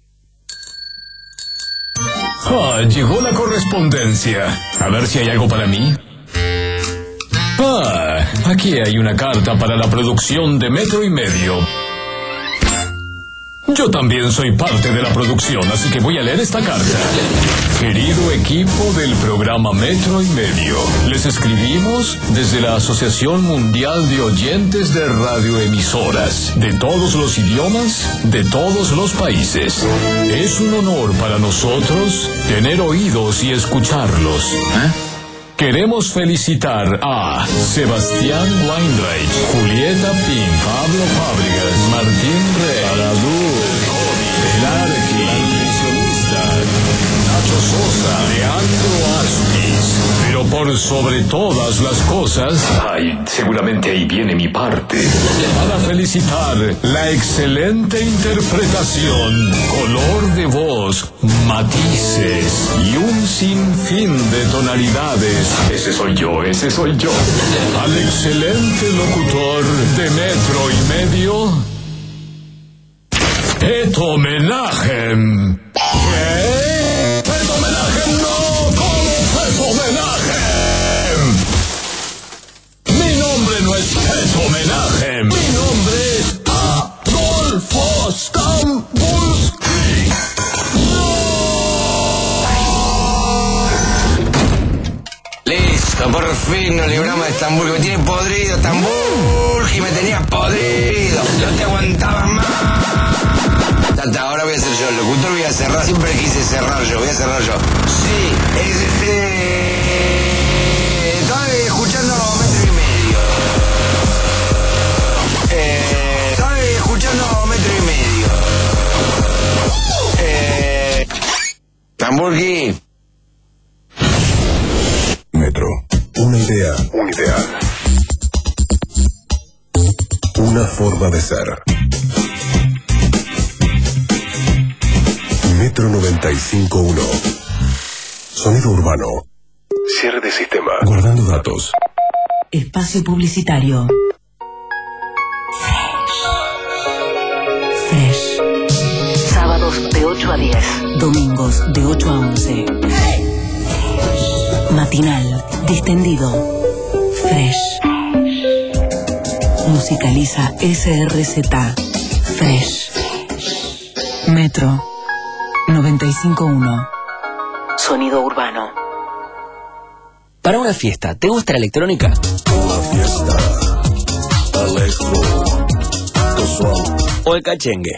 Ah, llegó la correspondencia. A ver si hay algo para mí. Ah, aquí hay una carta para la producción de Metro y Medio. Yo también soy parte de la producción, así que voy a leer esta carta. Querido equipo del programa Metro y Medio, les escribimos desde la Asociación Mundial de Oyentes de Radioemisoras, de todos los idiomas, de todos los países. Es un honor para nosotros tener oídos y escucharlos. ¿Eh? Queremos felicitar a Sebastián Weinreich, Julieta Pin, Pablo Fábregas, Martín Rey, Aradú, El Arqui, Nutricionista, Nacho Sosa, Leandro Aspis. Pero por sobre todas las cosas, ay, seguramente ahí viene mi parte, para felicitar la excelente interpretación, color de voz, matices y un sinfín de tonalidades. Ese soy yo, ese soy yo. Al excelente locutor de Metro y Medio, Peto Homenaje. ¿Qué? Peto Homenaje, no, ¿cómo Peto Homenaje? Mi nombre no es Peto Homenaje, mi nombre es Adolfo Stambulski. Listo, por fin nos libramos de Estambul, que me tiene podrido, Estambul, y me tenía podrido, no te aguantaba más. Hasta ahora voy a ser yo el locutor, voy a cerrar, siempre quise cerrar yo, voy a cerrar yo. Sí, es, eh, estoy escuchando Metro y Medio. Eh, estoy escuchando Metro y Medio. Eh, Stambulski. Metro. Una idea. Un ideal. Una forma de ser. Metro noventa y cinco punto uno. Sonido urbano. Cierre de sistema. Guardando datos. Espacio publicitario. Fresh. Sábados de ocho a diez. Domingos de ocho a once. Matinal, distendido. Fresh. Musicaliza S R Z. Fresh. Metro noventa y cinco punto uno. Sonido urbano. Para una fiesta, ¿te gusta la electrónica? Una fiesta. Electro. Casual. ¿O el cachengue?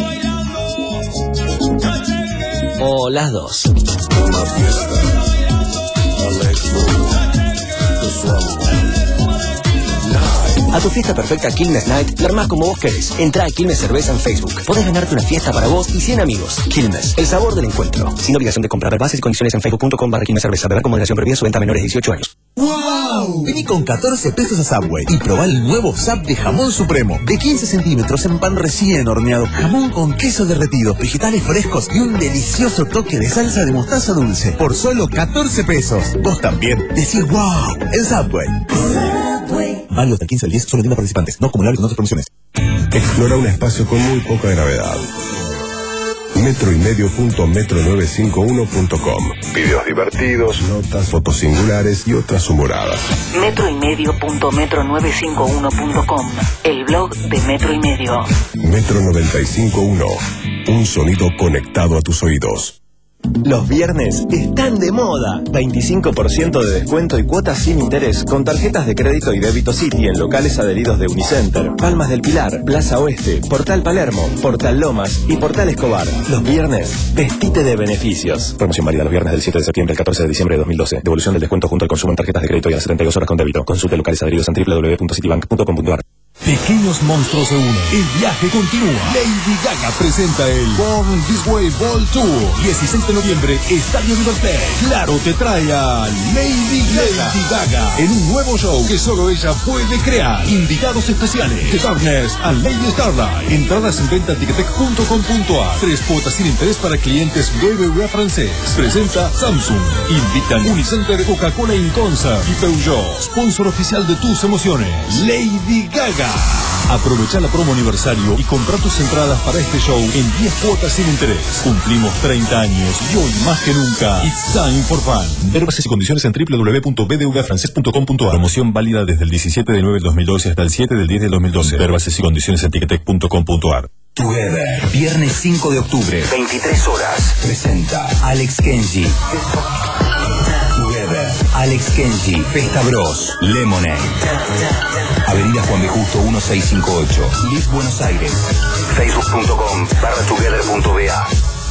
¿O las dos? Una fiesta. Electro. Casual. A tu fiesta perfecta Quilmes Night, la armás como vos querés. Entrá a Quilmes Cerveza en Facebook. Podés ganarte una fiesta para vos y cien amigos. Quilmes, el sabor del encuentro. Sin obligación de comprar. Bases y condiciones en facebook.com barra Quilmes Cerveza. Beber con moderación, previa su venta a menores de dieciocho años. ¡Wow! Vení con catorce pesos a Subway y probá el nuevo Sub de jamón supremo. De quince centímetros en pan recién horneado. Jamón con queso derretido, vegetales frescos y un delicioso toque de salsa de mostaza dulce. Por solo catorce pesos. Vos también decís wow en Subway. Subway. Válido del quince al diez, solo en tiendas participantes. No acumulables con otras promociones. Explora un espacio con muy poca gravedad. metro y medio punto metro novecientos cincuenta y uno punto com. Videos divertidos, notas, fotos singulares y otras humoradas. metro y medio punto metro novecientos cincuenta y uno punto com. El blog de Metro y Medio. Metro noventa y cinco punto uno. Un sonido conectado a tus oídos. Los viernes están de moda. veinticinco por ciento de descuento y cuotas sin interés con tarjetas de crédito y débito Citi en locales adheridos de Unicenter, Palmas del Pilar, Plaza Oeste, Portal Palermo, Portal Lomas y Portal Escobar. Los viernes, vestite de beneficios. Promoción válida los viernes del siete de septiembre al catorce de diciembre de dos mil doce. Devolución del descuento junto al consumo en tarjetas de crédito y a las setenta y dos horas con débito. Consulte locales adheridos en doble u doble u doble u punto citibank punto com punto a r. Pequeños monstruos se unen. El viaje continúa. Lady Gaga presenta el Born This Way Ball Tour. dieciséis de noviembre, Estadio Liberté. Claro te trae a Lady Gaga. Lady Gaga en un nuevo show que solo ella puede crear. Invitados especiales: The Darkness a Lady Starlight. Entradas en venta ticketek punto com punto a r. Tres cuotas sin interés para clientes B B V A francés. Presenta Samsung. Invitan Unicenter, Coca-Cola in Concert y Peugeot. Sponsor oficial de tus emociones. Lady Gaga. Aprovecha la promo aniversario y compra tus entradas para este show en diez cuotas sin interés. Cumplimos treinta años y hoy más que nunca, it's time for fun. Ver bases y condiciones en doble u doble u doble u punto b d v francés punto com punto a r. Promoción válida desde el diecisiete de nueve del dos mil doce hasta el siete del diez del dos mil doce. Ver bases y condiciones en ticketek punto com punto a r. Together, viernes cinco de octubre, veintitrés horas, presenta Alex Kenji. Together, Alex Kenji, Festa Bros, Lemonade. Avenida Juan B. Justo mil seiscientos cincuenta y ocho, Liz, Buenos Aires. Facebook punto com barra together punto b a.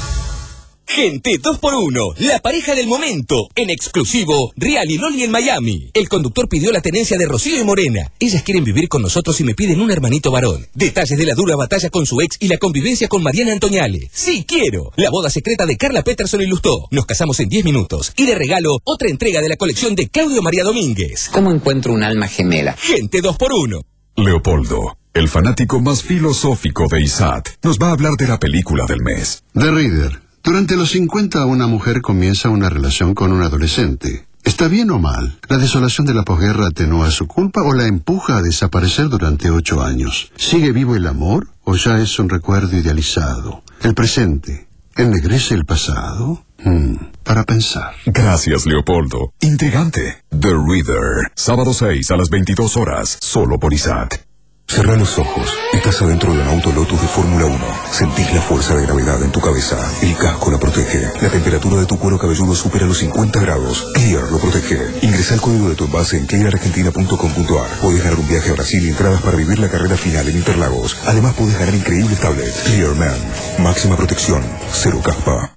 Gente dos por uno, la pareja del momento. En exclusivo, Real y Loli en Miami. El conductor pidió la tenencia de Rocío y Morena. Ellas quieren vivir con nosotros y me piden un hermanito varón. Detalles de la dura batalla con su ex y la convivencia con Mariana Antoniale. ¡Sí quiero! La boda secreta de Carla Peterson y Lustó. Nos casamos en diez minutos. Y de regalo, otra entrega de la colección de Claudio María Domínguez. ¿Cómo encuentro un alma gemela? Gente dos por uno. Leopoldo, el fanático más filosófico de I S A T, nos va a hablar de la película del mes. The Reader. Durante los cincuenta, una mujer comienza una relación con un adolescente. ¿Está bien o mal? ¿La desolación de la posguerra atenúa su culpa o la empuja a desaparecer durante ocho años? ¿Sigue vivo el amor o ya es un recuerdo idealizado? ¿El presente ennegrece el pasado? Hmm, para pensar. Gracias, Leopoldo. Intrigante. The Reader. Sábado seis a las veintidós horas, solo por I S A T. Cerrá los ojos. Estás adentro de un auto Lotus de Fórmula uno. Sentís la fuerza de gravedad en tu cabeza. El casco la protege. La temperatura de tu cuero cabelludo supera los cincuenta grados. Clear lo protege. Ingresa el código de tu envase en clear argentina punto com punto a r. Podés ganar un viaje a Brasil y entradas para vivir la carrera final en Interlagos. Además podés ganar increíbles tablets. Clear Man. Máxima protección. Cero caspa.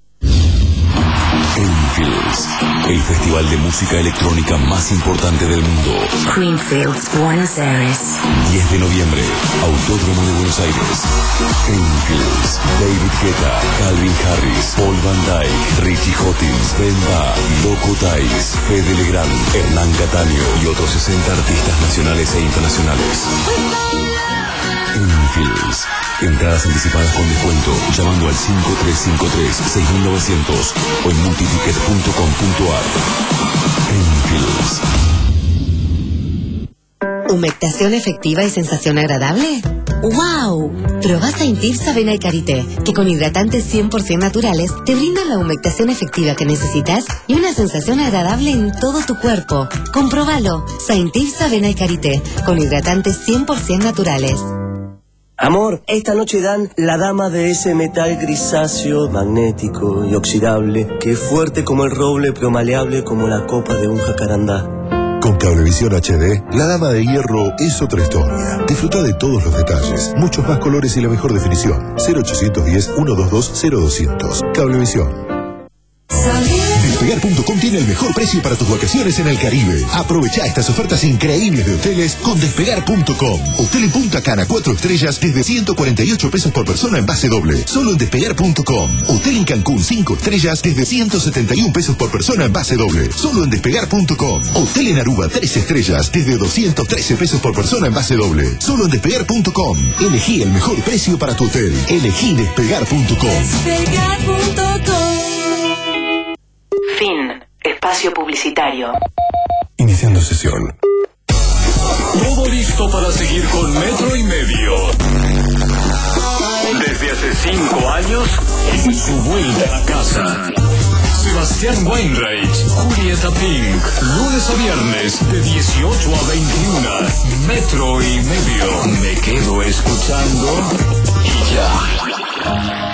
Greenfields, el festival de música electrónica más importante del mundo. Greenfields, Buenos Aires. diez de noviembre, Autódromo de Buenos Aires. Greenfields, David Guetta, Calvin Harris, Paul Van Dyke, Richie Hotins, Ben Ba, Loco Tais, Fede Legrand, Hernán Cataño y otros sesenta artistas nacionales e internacionales. Greenfields. Entradas anticipadas con descuento llamando al cinco tres cinco tres seis mil novecientos o en multiticket punto com punto a r. Greenfields. ¿Humectación efectiva y sensación agradable? ¡Wow! Probá Saintifs Avena y Karité, que con hidratantes cien por ciento naturales te brindan la humectación efectiva que necesitas y una sensación agradable en todo tu cuerpo. Comprobalo. Saintifs Avena y Karité, con hidratantes cien por ciento naturales. Amor, esta noche dan la dama de ese metal grisáceo, magnético y oxidable, que es fuerte como el roble pero maleable como la copa de un jacarandá. Con Cablevisión H D, la dama de hierro es otra historia. Disfruta de todos los detalles, muchos más colores y la mejor definición. cero ochocientos diez, ciento veintidós, cero doscientos. Cablevisión. Despegar punto com tiene Tiene el mejor precio para tus vacaciones en el Caribe. Aprovecha estas ofertas increíbles de hoteles con despegar punto com. Hotel en Punta Cana, cuatro estrellas desde ciento cuarenta y ocho pesos por persona en base doble. Solo en despegar punto com. Hotel en Cancún, cinco estrellas desde ciento setenta y un pesos por persona en base doble. Solo en despegar punto com. Hotel en Aruba, tres estrellas desde doscientos trece pesos por persona en base doble. Solo en despegar punto com. Elegí el mejor precio para tu hotel. Elegí despegar punto com. Fin. Espacio publicitario. Iniciando sesión. Todo listo para seguir con Metro y Medio. Desde hace cinco años, en su vuelta a casa. Sebastián Weinreich, Julieta Pink, lunes a viernes de dieciocho a veintiuno. Metro y Medio. Me quedo escuchando y ya.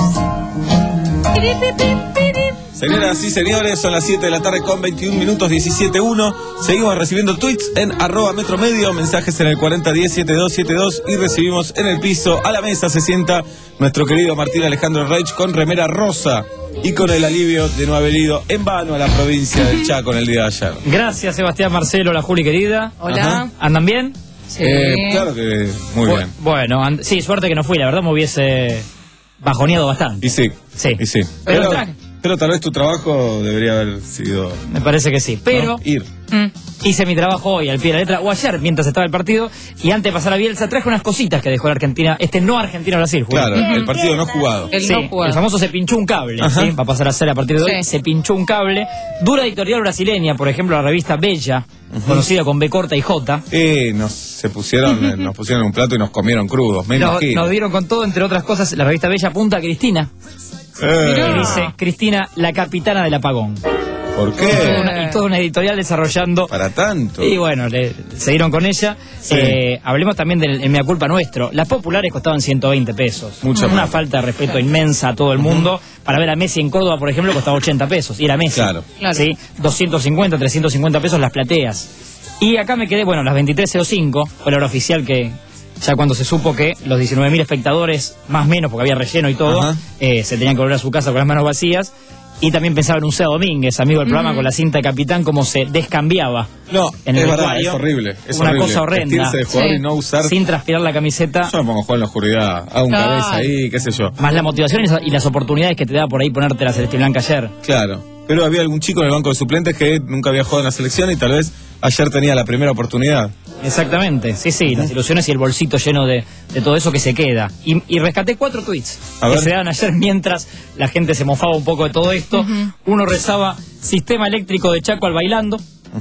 Señoras y señores, son las siete de la tarde con veintiún minutos, diecisiete uno. Seguimos recibiendo tweets en arroba Metro Medio, mensajes en el cuarenta diez setenta y dos setenta y dos y recibimos en el piso, a la mesa se sienta nuestro querido Martín Alejandro Reich con remera rosa y con el alivio de no haber ido en vano a la provincia del Chaco en el día de ayer. Gracias, Sebastián, Marcelo, la Juli querida. Hola. Ajá. ¿Andan bien? Sí. Eh, claro que muy Bu- bien. Bueno, and- sí, suerte que no fui, la verdad me hubiese bajoneado bastante. Y sí, Sí. y sí. Pero Pero, tra- pero tal vez tu trabajo debería haber sido... Me parece que sí. Pero ¿no? Ir. mm, hice mi trabajo hoy al pie de la letra, o ayer, mientras estaba el partido, y antes de pasar a Bielsa, traje unas cositas que dejó la Argentina, este no Argentina-Brasil. Juli. Claro, el partido no jugado. El Sí, no jugado. el famoso se pinchó un cable, Ajá. ¿sí? Va a pasar a ser a partir de hoy, Sí. se pinchó un cable. Dura editorial brasileña, por ejemplo, la revista Bella, conocida con B corta y J. Eh, nos se pusieron, eh, nos pusieron en un plato y nos comieron crudos, me Nos, imagino. nos dieron con todo, entre otras cosas, la revista Bella apunta a Cristina, Eh, que dice Cristina, la capitana del apagón. ¿Por Y toda qué? una, y toda una editorial desarrollando. Para tanto. Y bueno, le, se dieron con ella. Sí. Eh, hablemos también del el mea culpa nuestro. Las populares costaban ciento veinte pesos. Mucha Una plata. falta de respeto inmensa a todo el mundo. Para ver a Messi en Córdoba, por ejemplo, costaba ochenta pesos. Y era Messi. Claro. Claro. ¿Sí? doscientos cincuenta, trescientos cincuenta pesos las plateas. Y acá me quedé, bueno, las veintitrés cero cinco, fue la hora oficial que, ya cuando se supo que los diecinueve mil espectadores, más o menos, porque había relleno y todo, Ajá. eh, se tenían que volver a su casa con las manos vacías. Y también pensaba en un Sea Domínguez, amigo del programa, con la cinta de capitán, cómo se descambiaba. No, en el es verdad, vestuario. es horrible. Es Una horrible. cosa horrenda. Vestirse de jugador Sí. y no usar... Sin transpirar la camiseta. Yo me pongo a jugar en la oscuridad, hago un Claro. cabeza ahí, qué sé yo. Más la motivación y las- y las oportunidades que te da por ahí ponerte la celeste blanca ayer. Claro. Pero había algún chico en el banco de suplentes que nunca había jugado en la selección y tal vez ayer tenía la primera oportunidad. Exactamente, sí, sí, las ilusiones y el bolsito lleno de, de todo eso que se queda. Y, y rescaté cuatro tweets A que ver. se daban ayer mientras la gente se mofaba un poco de todo esto. Uno rezaba sistema eléctrico de Chaco al bailando.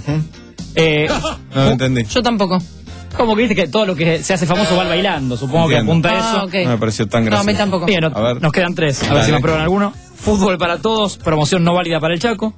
Eh, No lo entendí. Yo tampoco. como que viste que todo lo que se hace famoso va al bailando, supongo Entiendo. que apunta a Ah, eso. ok. No me pareció tan No, a gracioso. mí tampoco. Bien, no- A ver. nos quedan tres, a ver Dale. si me aprueban alguno. Fútbol para todos, promoción no válida para el Chaco.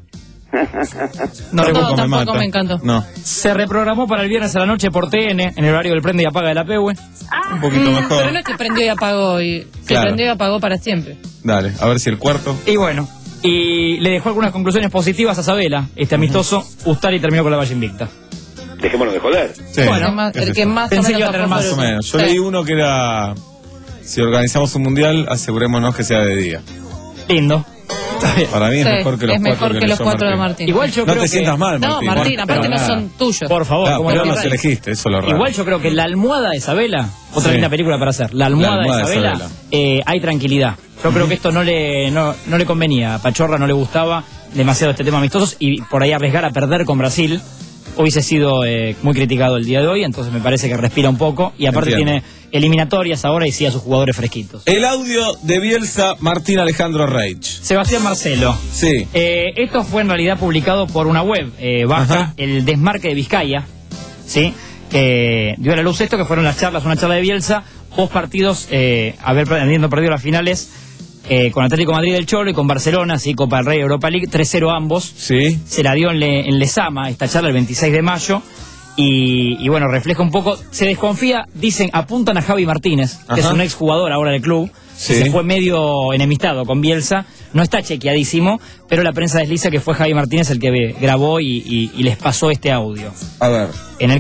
No le No, gusta. me tampoco mata. me encantó. No, Se reprogramó para el viernes a la noche por T N, en el horario del prende y apaga de la P U E. un poquito Mm, mejor. Pero no es que prendió y apagó y se Claro. prendió y apagó para siempre. Dale, a ver si el cuarto. Y bueno, y le dejó algunas conclusiones positivas a Sabela, este amistoso. Ustari terminó con la valla invicta. Dejémonos de joder. Sí. Bueno, el, más- qué el sé que yo. más o Pensé que menos iba a tener aflojó más Más o el- menos. Yo Sí. leí uno que era, si organizamos un mundial, asegurémonos que sea de día. Lindo. Está bien. Para mí es Sí, mejor que los es cuatro mejor que, que los leyó cuatro de Martín. Martín. Igual yo No creo te que... sientas mal, No, Martín. Martín, Pero aparte no nada. son tuyos. Por favor, Claro, como pero el los rey. elegiste, eso es lo raro. Igual yo creo que la almohada de Sabela, otra Sí. linda película para hacer, la almohada, La almohada de de Sabela, Sabela. eh, hay tranquilidad. Yo creo que esto no le, no, no le convenía, a Pachorra no le gustaba demasiado este tema amistosos y por ahí arriesgar a perder con Brasil hubiese sido eh, muy criticado el día de hoy, entonces me parece que respira un poco y aparte Entiendo. tiene eliminatorias ahora y sí a sus jugadores fresquitos. El audio de Bielsa, Martín Alejandro Reich. Sebastián Marcelo. Sí. Eh, esto fue en realidad publicado por una web, eh, baja Ajá. el Desmarque de Vizcaya, ¿sí? Que dio a la luz esto, que fueron las charlas, una charla de Bielsa, dos partidos, eh, haber, habiendo perdido las finales eh, con Atlético de Madrid del Cholo y con Barcelona, sí, Copa del Rey, Europa League, tres cero ambos. Sí. Se la dio en, Le- en Lezama, esta charla, el veintiséis de mayo. Y, y bueno, refleja un poco, se desconfía, dicen, apuntan a Javi Martínez, que Ajá. es un exjugador ahora del club, Sí. que se fue medio enemistado con Bielsa, no está chequeadísimo, pero la prensa desliza que fue Javi Martínez el que ve- grabó y, y- y les pasó este audio, A ver. en el que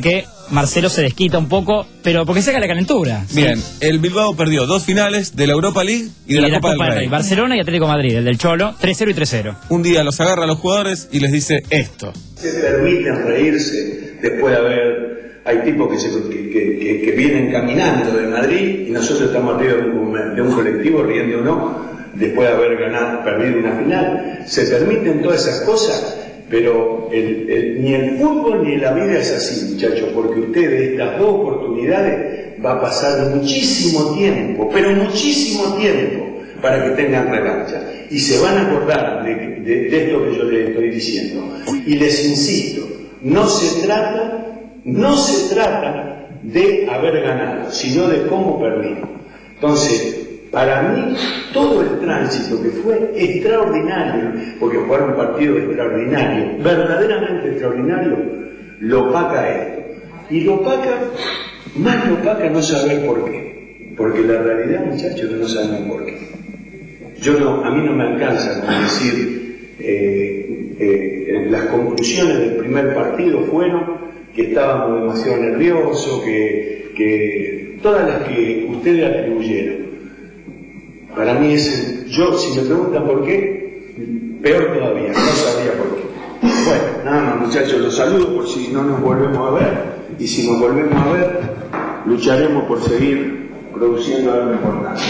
Marcelo se desquita un poco, pero porque saca la calentura. Bien, ¿sí? el Bilbao perdió dos finales de la Europa League y de Y la, de la Copa, Copa del del Rey. Rey. Barcelona y Atlético de Madrid, el del Cholo, tres cero y tres cero. Un día los agarra a los jugadores y les dice esto. Se permiten reírse después de haber... Hay tipos que, se, que, que, que vienen caminando de Madrid y nosotros estamos arriba de un, de un colectivo riéndonos después de haber ganado, perdido una final. Se permiten todas esas cosas, pero el, el, ni el fútbol ni la vida es así, muchachos, porque ustedes estas dos oportunidades va a pasar muchísimo tiempo, pero muchísimo tiempo para que tengan revancha. Y se van a acordar de, de, de esto que yo les estoy diciendo. Y les insisto, no se trata... No se trata de haber ganado, sino de cómo perdimos. Entonces, para mí, todo el tránsito que fue extraordinario, porque jugaron un partido extraordinario, verdaderamente extraordinario, lo opaca esto. Y lo opaca, más lo opaca no saber por qué. Porque la realidad, muchachos, no sabemos por qué. Yo no, a mí no me alcanza con decir, eh, eh, las conclusiones del primer partido fueron que estábamos demasiado nerviosos, que, que todas las que ustedes atribuyeron. Para mí es el, yo, si me preguntan por qué, peor todavía, no sabría por qué. Bueno, nada más, muchachos, los saludo por si no nos volvemos a ver, y si nos volvemos a ver, lucharemos por seguir produciendo algo importante.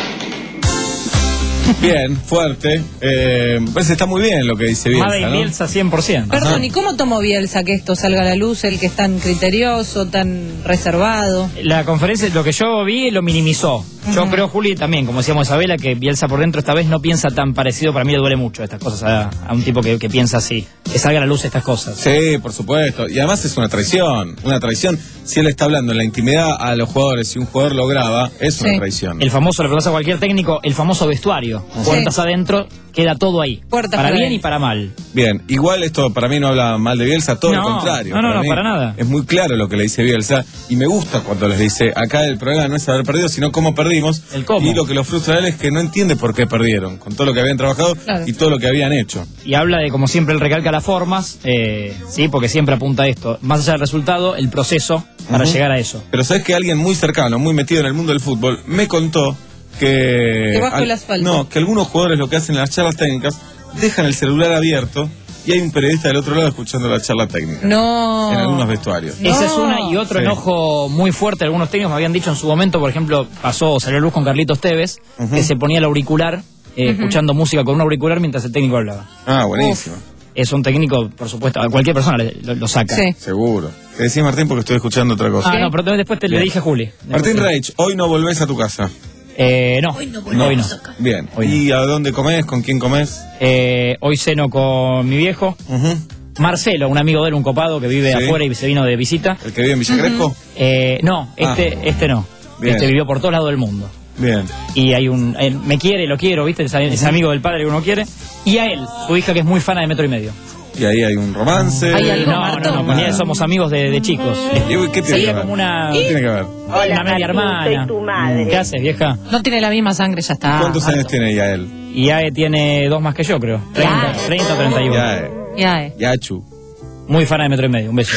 Bien, fuerte. Eh, pues está muy bien lo que dice Bielsa, Made in ¿no? Bielsa cien por ciento. Perdón, Ajá. ¿y cómo tomó Bielsa que esto salga a la luz, el que es tan criterioso, tan reservado? La conferencia, lo que yo vi, lo minimizó. Yo Ujú. creo, Juli, también, como decíamos Isabela, que Bielsa por dentro esta vez no piensa tan parecido. Para mí le duele mucho estas cosas a, a un tipo que, que piensa así. Que salga a la luz estas cosas. Sí, por supuesto. Y además es una traición. Una traición. Si él está hablando en la intimidad a los jugadores y un jugador lo graba, es una Sí. traición. El famoso, lo que pasa a cualquier técnico, el famoso vestuario. Puertas adentro, queda todo ahí. Puertas para para bien adentro. y para mal. Bien, igual esto para mí no habla mal de Bielsa, todo No, lo contrario. no, no, no, mí para nada. Es muy claro lo que le dice Bielsa y me gusta cuando les dice, acá el problema no es haber perdido, sino cómo perdimos. El cómo. Y lo que lo frustra a él es que no entiende por qué perdieron, con todo lo que habían trabajado Claro. y todo lo que habían hecho. Y habla de, como siempre, él recalca las formas, eh, sí, porque siempre apunta a esto. Más allá del resultado, el proceso para Ujú. llegar a eso. Pero sabes que alguien muy cercano, muy metido en el mundo del fútbol, me contó que... Debajo al- del asfalto. No, que algunos jugadores lo que hacen en las charlas técnicas, dejan el celular abierto y hay un periodista del otro lado escuchando la charla técnica. No. En algunos vestuarios. Esa es una, y otro Sí. enojo muy fuerte. Algunos técnicos me habían dicho en su momento, por ejemplo, pasó, salió a luz con Carlitos Tevez, Ujú. que se ponía el auricular, eh, Ujú. escuchando música con un auricular mientras el técnico hablaba. Ah, buenísimo. Es un técnico, por supuesto, a cualquier persona le- lo, lo saca. Sí. Seguro. Te decís Martín porque estoy escuchando otra cosa. Ah, no, pero después te le Bien. dije a Juli. Martín Reich, hoy no volvés a tu casa. Eh, no, hoy no. Hoy no. Bien. ¿Y a dónde comés? ¿Con quién comés? Eh, hoy ceno con mi viejo. Marcelo, un amigo de él, un copado que vive Sí. afuera y se vino de visita. ¿El que vive en Villa Crespo? Eh, no, este, Ah. este no. Bien. Este vivió por todos lados del mundo. Bien. Y hay un... él me quiere, lo quiero, ¿viste? Es, es amigo del padre que uno quiere. Y a él, su hija, que es muy fana de Metro y Medio. Y ahí hay un romance. ¿Hay algo, no, no, no, ponía, somos amigos de, de chicos. ¿Y uy, qué tiene Sería que ver? como una... ¿Qué tiene que ver? una media hermana. ¿Qué haces, vieja? No tiene la misma sangre, ya está. ¿Cuántos años tiene ya él? Y Ae tiene dos más que yo, creo. treinta, treinta o treinta y uno. Ya, eh. Ya, eh. Yachu. Muy fana de Metro y Medio, un beso.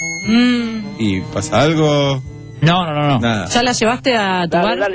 Mm, ¿Y pasa algo? No, no, no, no. Nada. ¿Ya la llevaste a tu bar?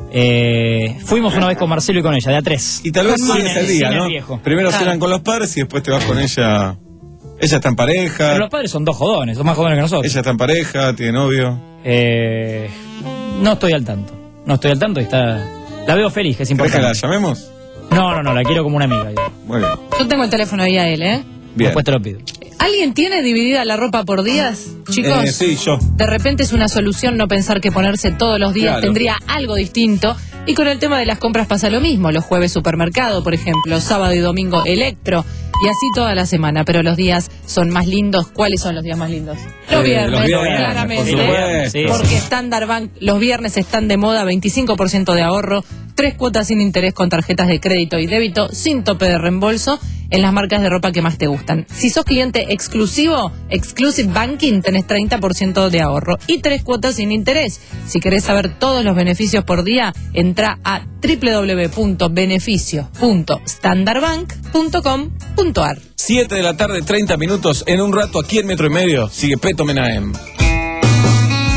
Eh, fuimos una vez con Marcelo y con ella, de a tres. Y tal vez Sin cenes el- el día, sin el ¿no? viejo. Primero Claro. cenan con los padres y después te vas con ella. Ella está en pareja. Pero los padres son dos jodones, son más jodones que nosotros. Ella está en pareja, tiene novio. Eh, no estoy al tanto. No estoy al tanto y está... La veo feliz, que es ¿Querés que importante. la llamemos? No, no, no, la quiero como una amiga. yo. Muy bien. Yo tengo el teléfono ahí a él, ¿eh? Bien. Después te lo pido. ¿Alguien tiene dividida la ropa por días? Chicos, Eh, sí, yo. de repente es una solución no pensar que ponerse todos los días Claro. tendría algo distinto. Y con el tema de las compras pasa lo mismo. Los jueves supermercado, por ejemplo, sábado y domingo electro. Y así toda la semana. Pero los días son más lindos. ¿Cuáles son los días más lindos? Los Eh, viernes, los viernes, claramente. por supuesto. Sí. Porque Standard Bank, los viernes están de moda, veinticinco por ciento de ahorro, tres cuotas sin interés con tarjetas de crédito y débito, sin tope de reembolso, en las marcas de ropa que más te gustan. Si sos cliente exclusivo, Exclusive Banking, tenés treinta por ciento de ahorro y tres cuotas sin interés. Si querés saber todos los beneficios por día, entra a doble u doble u doble u punto beneficios punto standard bank punto com punto a r. siete de la tarde, treinta minutos. En un rato aquí en Metro y Medio sigue Peto Menahem.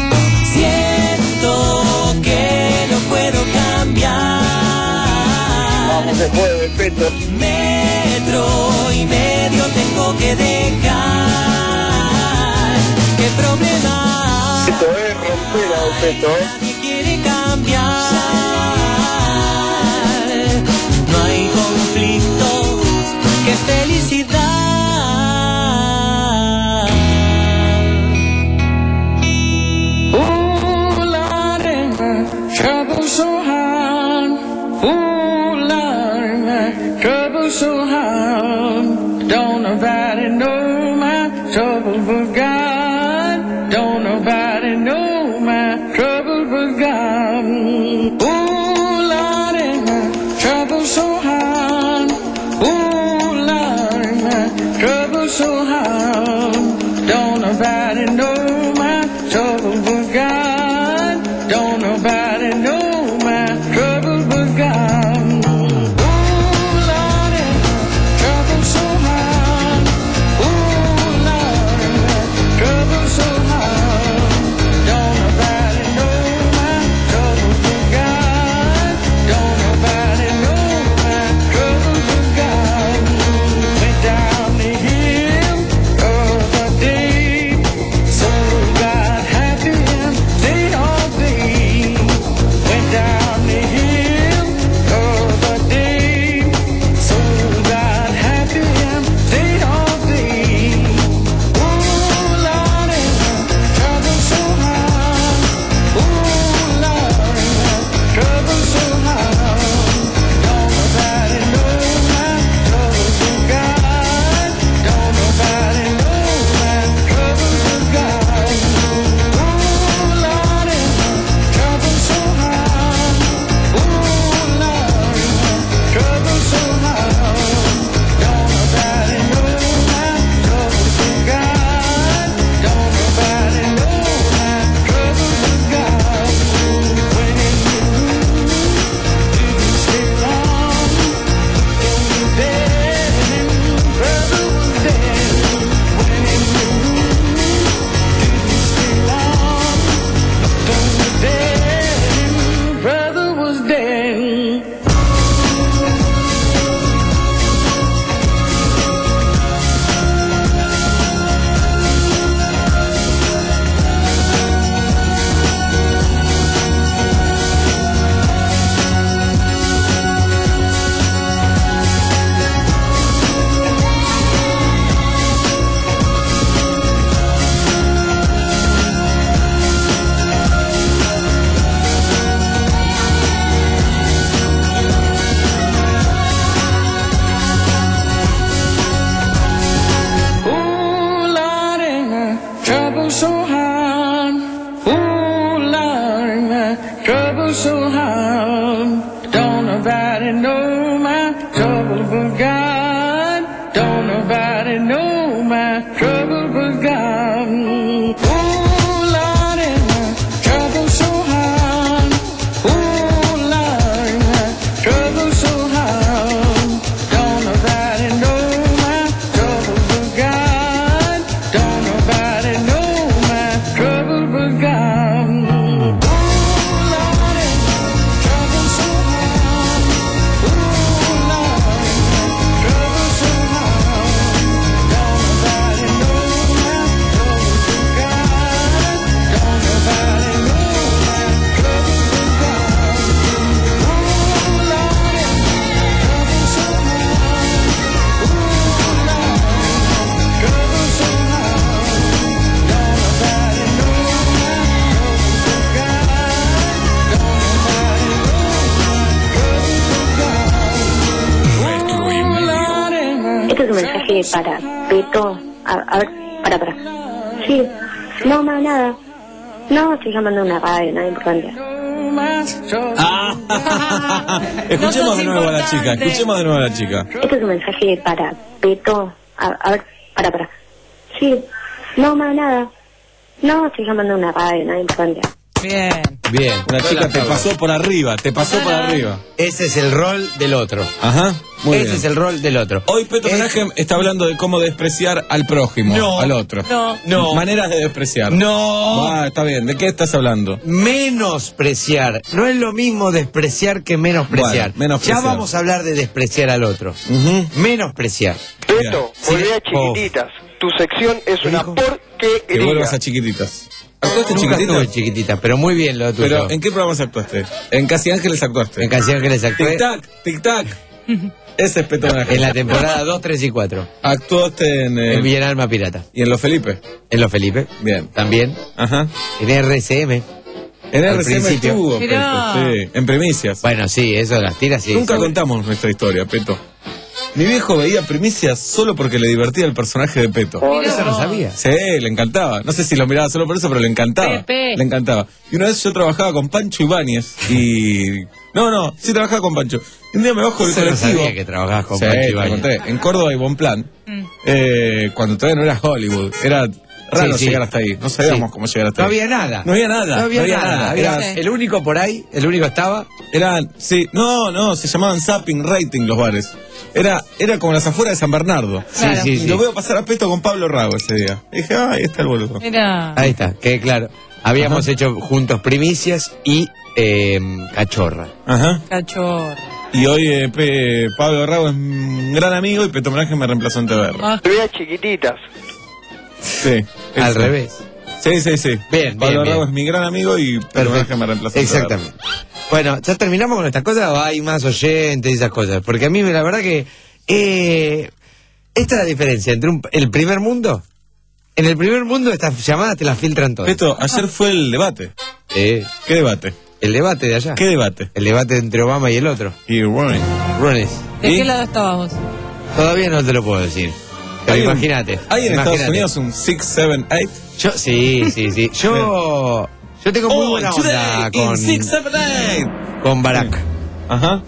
del Peto. Metro y medio tengo que dejar. ¿Qué problema? Esto es romper a Peto. Nadie quiere cambiar. No hay conflicto, qué felicidad. Oh, Lord, trouble so hard. Oh, Lord, trouble so hard. Don't nobody know my trouble but God. Don't nobody know my trouble but God. Oh, Lord, trouble so hard. Oh, Lord, trouble so hard. Don't nobody know my trouble but God. Don't nobody know my trouble but God. Oh, Lord, trouble so hard. Oh, Lord, trouble so hard. Don't nobody know my trouble but God. Don't nobody know my trouble but God. Went down the hill of the day, so God happy and stayed all day. Went down the hill of the day, so God happy and stayed all day. Oh, Lord, trouble so hard. Oh, Lord, trouble so hard. Don't nobody know my trouble but God. Don't nobody know my trouble but God. Oh, Lord, trouble so hard. Oh, Lord, trouble so hard. Don't nobody know my trouble but God. Don't nobody know my trouble but God. When you didn't stay long, don't you dead, brother was dead. When you didn't stay long, don't you dead, brother was dead. Oh, Lord, trouble so hard. Oh, Lord, trouble so hard. Don't nobody know my trouble but God. Don't nobody know my trouble but God. Oh, Lord, trouble so hard. Oh, Lord, trouble so hard. Don't nobody know my trouble but God. Don't nobody know my trouble but God. Oh, Lord, trouble so hard. Oh, Lord, trouble so hard. Don't nobody know my trouble but God. Don't nobody know my trouble but God. Oh, Lord, trouble so hard. Oh, Lord, trouble so hard. Don't nobody know my trouble but God. Don't nobody know my trouble but God. Este es un mensaje para Peto. A, a ver, para, para. Sí, no, más nada. No, estoy llamando a una radio, nada importante. Escuchemos de nuevo a la chica, escuchemos de nuevo a la chica. Este es un mensaje para Peto. A, a ver, para, para. Sí, no, más nada. No, estoy llamando a una radio, nada importante. Bien. Bien. Una chica te pasó por arriba, te pasó por arriba. Ese es el rol del otro. Ajá. Muy Ese bien. es el rol del otro. Hoy Peto Menagem está hablando de cómo despreciar al prójimo, No, al otro. no, no. Maneras de despreciar. No. Ah, está bien. ¿De qué estás hablando? Menospreciar. No es lo mismo despreciar que menospreciar. Bueno, menospreciar. Ya vamos a hablar de despreciar al otro. Uh-huh. Menospreciar. Peto, volví a Chiquititas. Tu sección es una Que porquería. vuelvas a Chiquititas. ¿Actuaste Nunca Chiquititas? estuve chiquitita, pero muy bien lo tuyo. Pero ¿en qué programas actuaste? En Casi Ángeles actuaste. En Casi Ángeles actué. Tic tac, tic tac. Ese es Peto Menagem. En la temporada dos, tres y cuatro. Actuaste en... eh, En Villanalma Pirata. ¿Y en Los Felipe? En Los Felipe. Bien. También. Ajá. En R C M. En Al R C M principio. estuvo, Mirá. Peto, sí. En Primicias. Bueno, sí, eso de las tiras sí. Nunca sí. contamos nuestra historia, Peto. Mi viejo veía Primicias solo porque le divertía el personaje de Peto. Oh, eso no sabía. Sí, le encantaba. No sé si lo miraba solo por eso, pero le encantaba. Pepe. Le encantaba. Y una vez yo trabajaba con Pancho Ibáñez y... No, no, sí trabajaba con Pancho. Y un día me bajo del Eso no colectivo. sabía que trabajabas con Sí, Pancho te Ibáñez. conté. En Córdoba y Bonplan. Mm. Eh, cuando todavía no era Hollywood. Era raro Sí, sí. llegar hasta ahí. No sabíamos Sí. cómo llegar hasta No ahí. había nada. No había nada. No había nada. Era- Había- El único por ahí, el único estaba. Eran, sí, no, no, se llamaban Zapping Rating los bares. Era, era como las afueras de San Bernardo. Claro. Sí, Y sí, lo sí. veo pasar a Peto con Pablo Rago ese día. Y dije, ah, ahí está el boludo. Mira. Ahí está, que claro. Habíamos hecho juntos Primicias y eh, Cachorra. Ajá. Cachorro. Y hoy eh, Pe- Pablo Rago es un gran amigo y Peto Menagem me reemplazó en T V R. Ah, Volví a Chiquititas. Sí. Al ese. revés. Sí, sí, sí. Bien, Pablo bien, Rago bien. es mi gran amigo y Peto Perfecto. Menagem me reemplazó en T V R. Exactamente. Bueno, ¿ya terminamos con estas cosas o hay más oyentes y esas cosas? Porque a mí la verdad que eh, esta es la diferencia entre un- el primer mundo. En el primer mundo estas llamadas te las filtran todas. Peto, ayer fue el debate. Eh, ¿Qué debate? el debate de allá. ¿Qué debate? El debate entre Obama y el otro. Y Ronnie. Rones. ¿De ¿Y? qué lado estabas vos? Todavía no te lo puedo decir. Pero ¿Hay un- imagínate. ¿Hay en imagínate. Estados Unidos un seis, siete, ocho? Yo, sí, sí, sí. Yo, yo tengo muy Oh, buena onda today con, in six, seven, eight. con Barack. Ajá.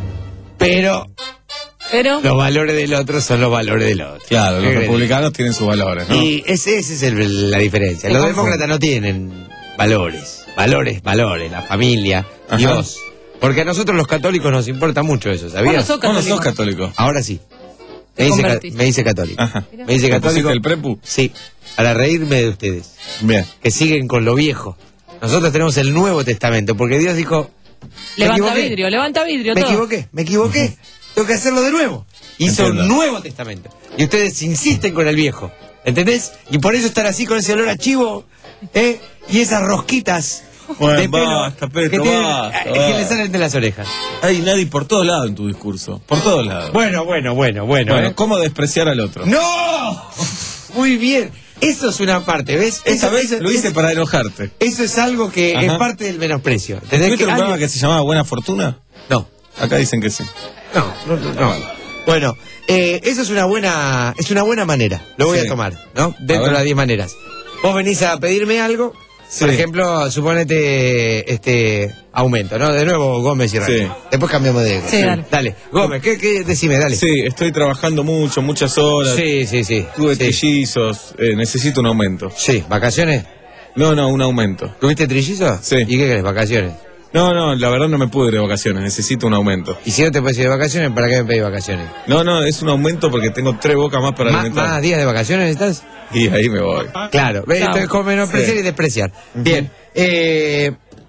Pero Pero. los valores del otro son los valores del otro. Claro, ¿Qué los crees? republicanos tienen sus valores, ¿no? Y ese, ese es el- la diferencia. Los demócratas no tienen valores. Valores, valores. La familia, Ajá. Dios. Porque a nosotros los católicos nos importa mucho eso, Vos no ¿sabías? sos Vos no católico. sos católico. Ahí sí. Te Me dice, ca- convertiste. me dice católico. Ajá. Me dice ¿Te católico. pusiste el prepu? Sí, para reírme de ustedes. Bien. Que siguen con lo viejo. Nosotros tenemos el Nuevo Testamento, porque Dios dijo... "Me Levanta equivoqué, vidrio, levanta vidrio Me todo. equivoqué, me equivoqué. Tengo que hacerlo de nuevo. Hizo Entiendo. un Nuevo Testamento. Y ustedes insisten con el viejo. ¿Entendés? Y por eso estar así con ese olor a chivo, ¿eh? Y esas rosquitas Bueno, de pelo basta, Peto, que, tienen- basta, eh, que basta. le salen de las orejas. Hay nadie por todos lados en tu discurso. Por todos lados. Bueno, bueno, bueno, bueno. Bueno, ¿eh? ¿cómo despreciar al otro? ¡No! Muy bien. Eso es una parte, ¿ves? Esta Eso- vez eso- lo hice eso- para enojarte. Eso es algo que Ajá. es parte del menosprecio. ¿Entendés? ¿Tuviste Que un programa alguien- que se llamaba Buena Fortuna? No, Acá dicen que sí. no, no, no, no. Bueno, eh, eso es una buena, es una buena manera. Lo voy Sí. a tomar, ¿no? Dentro ver. de las diez maneras. Vos venís a pedirme algo, por Sí. ejemplo, suponete este aumento, ¿no? De nuevo Gómez y Ramos. Sí. Después cambiamos de. Sí, dale. Dale, Gómez, ¿qué, qué decime? Dale. Sí, estoy trabajando mucho, muchas horas. sí, sí. sí. Tuve sí. trillizos. eh, necesito un aumento. Sí, ¿vacaciones? No, no, un aumento. ¿Tuviste trillizos? Sí. ¿Y qué querés? ¿Vacaciones? No, no, la verdad no me pude ir de vacaciones. Necesito un aumento. Y si no te puedes ir de vacaciones, ¿para qué me pedís vacaciones? No, no, es un aumento porque tengo tres bocas más para ¿Más, alimentar. más días de vacaciones estás? Y ahí me voy. Claro, ¿ves? Chao. Entonces como menospreciar Sí. y despreciar. Bien, eh,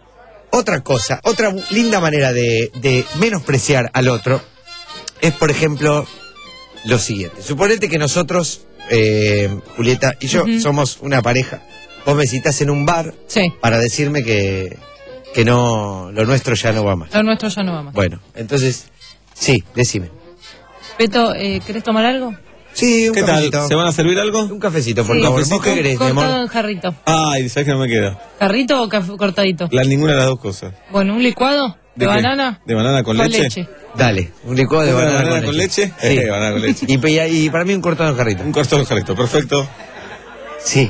otra cosa, otra bu- linda manera de, de menospreciar al otro es, por ejemplo, lo siguiente. Suponete que nosotros, eh, Julieta y yo, Ujú. somos una pareja. Vos me citás en un bar Sí, para decirme que, que no, lo nuestro ya no va más. lo nuestro ya no va más. Bueno, entonces, sí, decime. Beto, eh, ¿querés tomar algo? Sí, un ¿Qué cafecito. tal? ¿Se van a servir algo? Un cafecito, por Sí. favor. ¿Cafecito? ¿Vos qué querés, mi Cortado amor? en jarrito. Ay, ¿sabes que no me queda? ¿Jarrito o café cortadito? La, ninguna de las dos cosas. Bueno, un licuado de, qué? banana. ¿De banana con, Con leche? leche. Dale, un licuado de ¿Una banana, banana con leche? Sí. Eh, banana con leche. Y, y- y para mí un cortado en jarrito. Un corto de jarrito, perfecto. Sí.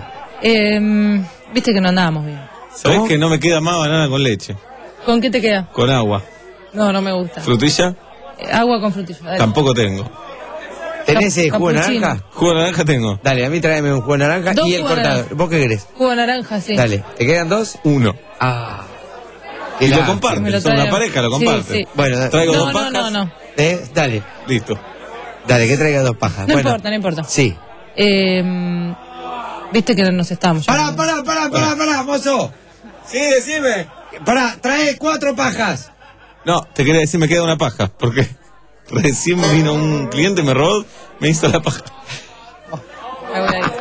Eh, Viste que no andábamos bien. ¿Sabés ¿Cómo? que no me queda más banana con leche? ¿Con qué te queda? Con agua. No, no me gusta. ¿Frutilla? Eh, agua con frutilla. Dale. Tampoco tengo. ¿Tenés eh, jugo de Capuchino. naranja? Jugo de naranja tengo. Dale, a mí tráeme un jugo de naranja Dos y el jugos de cortador. naranja. ¿Vos qué querés? Jugo de naranja, sí. Dale, ¿te quedan dos? Uno. Ah. Y lo lástima. comparten, Me lo son una traen. pareja, lo Sí, comparten. sí. Bueno, da- Traigo No, dos no, pajas. no, no. ¿Eh? Dale, Listo. dale, que traiga dos pajas. No bueno. importa, no importa. Sí. Eh, Viste que nos estábamos Pará, llamando. pará, pará, pará, pará, mozo. Sí, decime. Pará, trae cuatro pajas. No, te quería decir, me queda una paja, porque recién vino un cliente, me robó, me hizo la paja. Me voy a ir.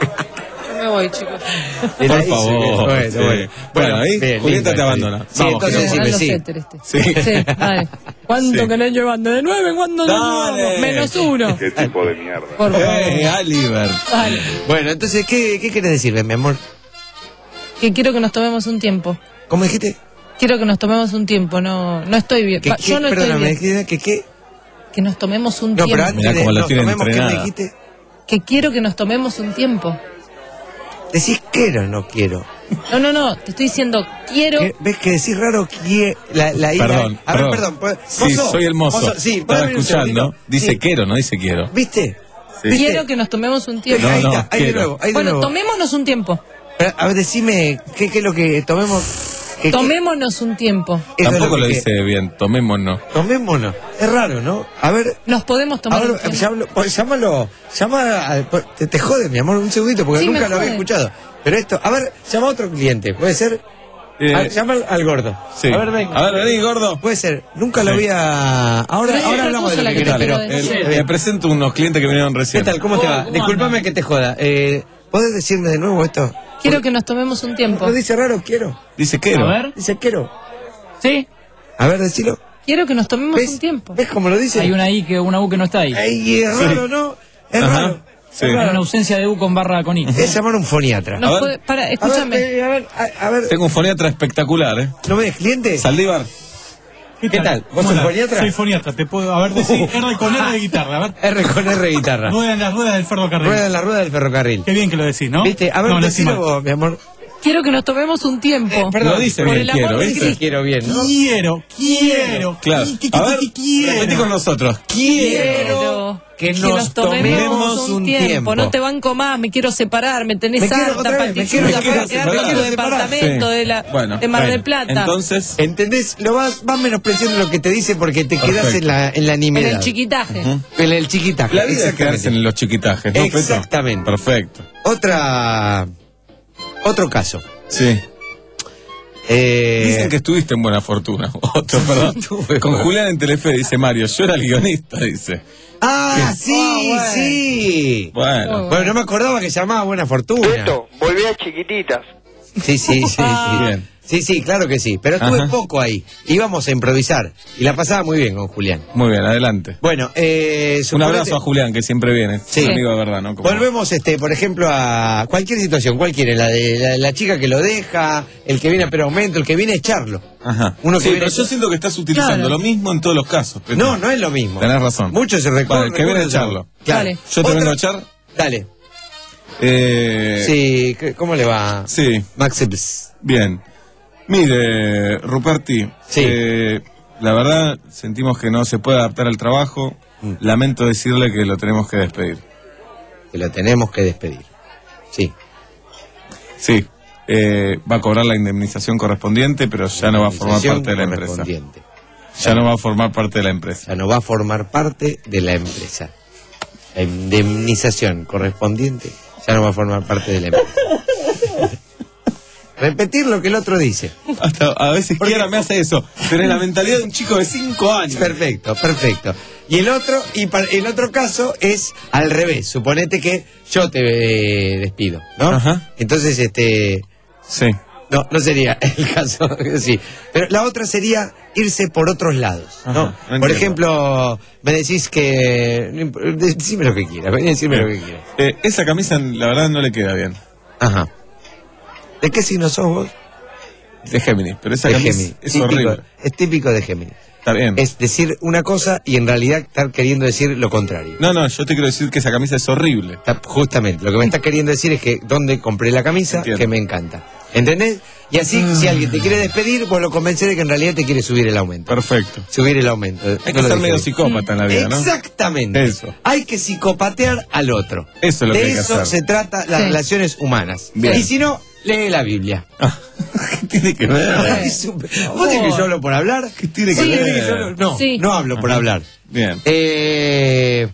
Yo me voy, chicos. Era Por eso, favor. bueno, sí. bueno. Bueno, ahí bien, Julieta lindo, te abandona. Sí, Vamos, entonces que no- decime, Los sí. éter este. Sí. Sí, dale. ¿Cuánto Sí. querés llevando? ¿De nueve? ¿Cuánto de Dale. nuevo? Menos uno. ¿Qué tipo de mierda? Por favor. Eh, Oliver. Dale. Bueno, entonces, ¿qué, qué querés decirme, mi amor? Que quiero que nos tomemos un tiempo. ¿Cómo dijiste? Quiero que nos tomemos un tiempo. No, no estoy bien. ¿Que Va, qué? Yo no estoy Perdóname, bien. dijiste que qué? Que nos tomemos un No, pero tiempo. antes Mirá de cómo la nos tienen tomemos, ¿qué me entrenada. dijiste? Que quiero que nos tomemos un tiempo. Decís quiero, no quiero. No, no, no. Te estoy diciendo quiero. ¿Qué? ¿Ves que decís raro quiero? La, la I, Perdón, a ver, perdón. perdón. pues, Sí, mozo, soy el mozo. sí, Estaba ¿podés venir un escuchando. segundito? Dice Sí. quiero, no dice quiero. ¿Viste? Sí. ¿Viste? Quiero que nos tomemos un tiempo. No, ahí no, está, ahí de quiero. nuevo, ahí de Bueno, nuevo. tomémonos un tiempo. Pero, a ver, decime, ¿qué, qué es lo que tomemos? ¿Qué- Tomémonos un tiempo. qué- eso es Tampoco lo que- dice bien, tomémonos. Tomémonos. Es raro, ¿no? A ver, Nos podemos tomar ahora, un tiempo. llámalo, pues, llámalo, llama al- pues, te, te jode, mi amor, un segundito, porque Sí, nunca me lo había jode. escuchado. Pero esto, a ver, llama a otro cliente, puede ser. Eh, Ah, llama al, al gordo. sí. A ver, venga. A ver, vení, gordo. Puede ser, nunca lo Sí. había. Ahora, Pero es ahora otra hablamos cosa de lo la que que querés, te pero. quiero decir. El- me presento unos clientes que vinieron ¿Qué recién. tal? ¿Cómo te va? Disculpame que te joda. Eh, ¿Podés decirme de nuevo esto? Quiero que nos tomemos un tiempo. ¿No dice raro? Quiero. Dice quiero. A ver. Dice quiero. Sí. A ver, decilo. Quiero que nos tomemos ¿Ves? un tiempo. ¿Ves cómo lo dice? Hay una I que una U que no está ahí. Ay, es Sí. raro, ¿no? Es Ajá. raro. Sí. Hay una ausencia de U con barra con I. Es llamar a un foniatra. Nos ver. puede- para, A ver, escúchame. eh, a ver, a, a ver, Tengo un foniatra espectacular, ¿eh? ¿no me des cliente? Saldívar. ¿Qué tal? ¿Vos ¿Cómo sos andás? foniatra? Soy foniatra, te puedo, a ver, decir R con R de guitarra, a ver. R con R guitarra. Rueda en las ruedas del ferrocarril. Rueda en la rueda del ferrocarril. Qué bien que lo decís, ¿no? ¿Viste? A ver, no, lo decilo decís mal. vos, mi amor. Quiero que nos tomemos un tiempo. Lo dice por bien, el amor quiero, de ¿viste? Cristo. Quiero bien, ¿no? Quiero, quiero. Claro. qui- qui- A ver, qui- quiero. repetí con nosotros. Quiero que nos tomemos un tiempo. No te banco más, me quiero separar, me tenés Me quiero harta, otra vez, me quiero- patichuda, me quiero para quedarte separar. en tu Me quiero separar. departamento Sí. de, la, Bueno, de Mar del bueno. Plata. Entonces, ¿Entendés? Lo vas, vas menospreciando lo que te dice porque te quedás Perfecto. en la, en la en nimiedad. el chiquitaje. En el chiquitaje. la vida es exactamente. quedarse en los chiquitajes, ¿no, Petro? Exactamente. Perfecto. Otra. Otro caso. Sí. Eh, Dicen que estuviste en Buena Fortuna. Otro, perdón. Estuve. Con Julián en Telefe, dice Mario. Yo era el guionista, dice. Ah, sí, Ah, bueno. sí. Bueno. Bueno, no me acordaba que se llamaba Buena Fortuna. Esto, volví a chiquititas. Sí, sí, sí, sí. Bien. Sí, sí, claro que sí. Pero estuve Ajá. poco ahí. Íbamos a improvisar. Y la pasaba muy bien con Julián. Muy bien, adelante. Bueno, eh, Un suponete- abrazo a Julián, que siempre viene. Sí. Es un amigo de verdad, ¿no? Como- Volvemos, este, por ejemplo, a cualquier situación, cualquiera, la de la, la chica que lo deja, el que viene a pedir aumento, el que viene a echarlo. Ajá. Uno que sí, viene- pero yo siento que estás utilizando Claro. lo mismo en todos los casos. Petro. No, no es lo mismo. Tenés razón. Muchos se recorren. Vale, el que viene a echarlo. Claro. Dale. Yo te Otra- vengo a echar. Dale. Eh, Sí, ¿qué- ¿cómo le va? Sí, Max. bien. Mire, Ruperti, Sí. eh, la verdad sentimos que no se puede adaptar al trabajo. Mm. Lamento decirle que lo tenemos que despedir. Que lo tenemos que despedir. Sí. Sí, eh, va a cobrar la indemnización correspondiente, pero ya no va a formar Indemnización parte de la empresa. correspondiente. Ya no va a formar parte de la empresa. Ya no va a formar parte de la empresa. La indemnización correspondiente ya no va a formar parte de la empresa. Repetir lo que el otro dice. Hasta a veces Kiara me hace eso. Tenés la mentalidad de un chico de cinco años. Perfecto, perfecto. Y el otro, y pa- el otro caso es al revés. Suponete que yo te eh, despido, ¿no? Ajá. Entonces, este, Sí. no, no sería el caso, sí. Pero la otra sería irse por otros lados, ¿no? Ajá, Por entiendo. ejemplo, me decís que, no imp- decime lo que quieras, vení a decirme lo que quieras. Eh, esa camisa, la verdad, no le queda bien. Ajá. ¿De qué signo sos vos? De Géminis, pero esa De camisa Géminis. es Típico- horrible. Es típico de Géminis. Está bien. Es decir una cosa y en realidad estar queriendo decir lo contrario. No, no, yo te quiero decir que esa camisa es horrible. Está- Justamente, lo que me estás queriendo decir es que donde compré la camisa, Entiendo. que me encanta. ¿Entendés? Y así, si alguien te quiere despedir, vos lo convences de que en realidad te quiere subir el aumento. Perfecto. Subir el aumento. Hay que No lo ser dije medio bien. psicópata en la vida, ¿no? Exactamente. Eso. Hay que psicopatear al otro. Eso es lo de que hay que eso hacer. se trata las Sí. relaciones humanas. Bien. Y si no, lee la Biblia. ¿Qué tiene que ver? Ay, super- ¿Vos decís que yo hablo por hablar? ¿Qué tiene que ¿Vos ver? decís que yo hablo- No, Sí. no hablo por hablar. Bien. Eh...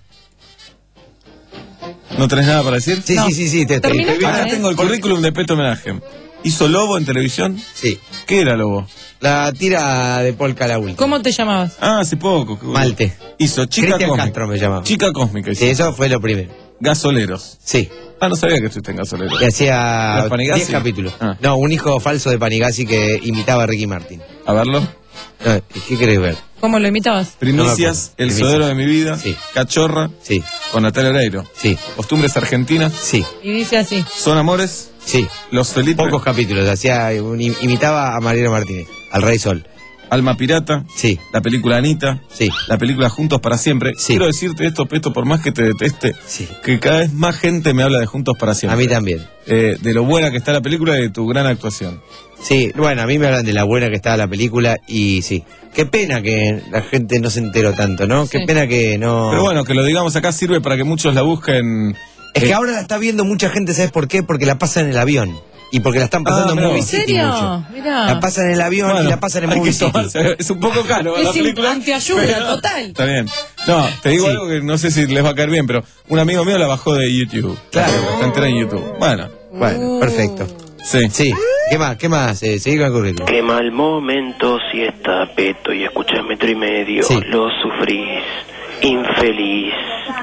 ¿No tenés nada para decir? Sí, No. sí, sí, sí. Te, te- Termina te- Acá ¿eh? tengo el currículum de Peto Homenaje. ¿Hizo Lobo en televisión? Sí. ¿Qué era Lobo? La tira de Polka la última. ¿Cómo te llamabas? Ah, hace poco. qué bueno. Malte. Hizo Chica Cristian Cósmica. Castro me llamaba. Chica Cósmica. hizo. Sí, eso fue lo primero. Gasoleros. Sí. Ah, no sabía que estuviste en Gasoleros. Y hacía ¿Los Panigasi? diez capítulos. Ah. No, un hijo falso de Panigasi que imitaba a Ricky Martin. A verlo. No, ¿qué querés ver? ¿Cómo lo imitabas? Primicias, No me El acuerdo. Sodero de mi vida. Sí. Cachorra. Sí, Con Natalia Oreiro. sí, Costumbres argentinas. sí, Y dice así. Son amores. sí. Los Felipe. Pocos capítulos. Hacía un, imitaba a Mariano Martínez, al Rey Sol. Alma Pirata. Sí, La película Anita. sí, La película Juntos para Siempre. Sí. Quiero decirte esto, Peto, por más que te deteste, sí. que cada vez más gente me habla de Juntos para A Siempre. mí también. Eh, de lo buena que está la película y de tu gran actuación. Sí, bueno, a mí me hablan de la buena que estaba la película y sí. Qué pena que la gente no se enteró tanto, ¿no? Qué Sí. pena que no... Pero bueno, que lo digamos acá sirve para que muchos la busquen. Es que eh, ahora la está viendo mucha gente, ¿sabes por qué? Porque la pasan en el avión. Y porque la están pasando Ah, en mirá Movie vos. City ¿En mucho. serio? Mirá. La pasan en el avión bueno, y la pasan en hay Movie que City. tomarse- es un poco caro la Es in- película. antiayuda, pero- total. Está bien. No, te digo Sí. algo que no sé si les va a caer bien, pero un amigo mío la bajó de YouTube. Claro. Está entera en YouTube. Bueno, Bueno, perfecto. sí. Sí. ¿Qué más? ¿Qué más? Eh, seguí con el currículum. Qué mal momento si está Peto y escuchas Metro y Medio. Sí. Lo sufrís. Infeliz.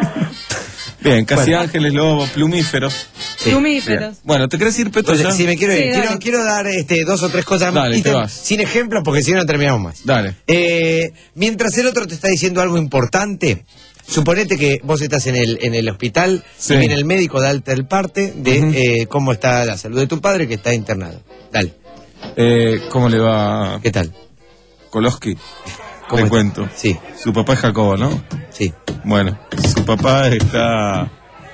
Bien, casi Bueno. ángeles, lobos, plumíferos. Sí. Plumíferos. Bien. Bueno, ¿te querés ir, Peto, Oye, ya? sí, me quiero ir. Sí, quiero, dale. quiero dar este, dos o tres cosas más. Dale, Y te te- vas. sin ejemplos, porque si no, no terminamos más. Dale. Eh, mientras el otro te está diciendo algo importante, suponete que vos estás en el, en el hospital Sí. y viene el médico de alta del parte de Ujú. eh, cómo está la salud de tu padre que está internado. Dale, Eh, ¿Cómo le va ¿qué tal? Koloski? ¿Cómo Te está? cuento. Sí, Su papá es Jacobo, ¿no? sí. Bueno, su papá está...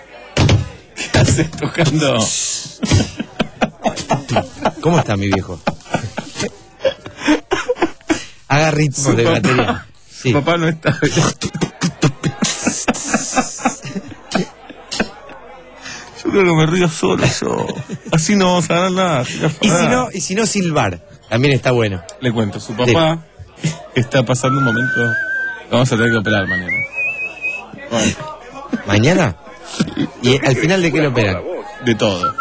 ¿Qué haces tocando? ¿Cómo está mi viejo? Haga ritmo Su de papá, batería. Sí. su papá no está bien. Yo creo que me río solo yo. Así no vamos a ganar nada. Y si no, y si no silbar, también está bueno. Le cuento, su papá está pasando un momento... Lo vamos a tener que operar mañana. Bueno, ¿Mañana? ¿Y al final de qué lo operan? de todo.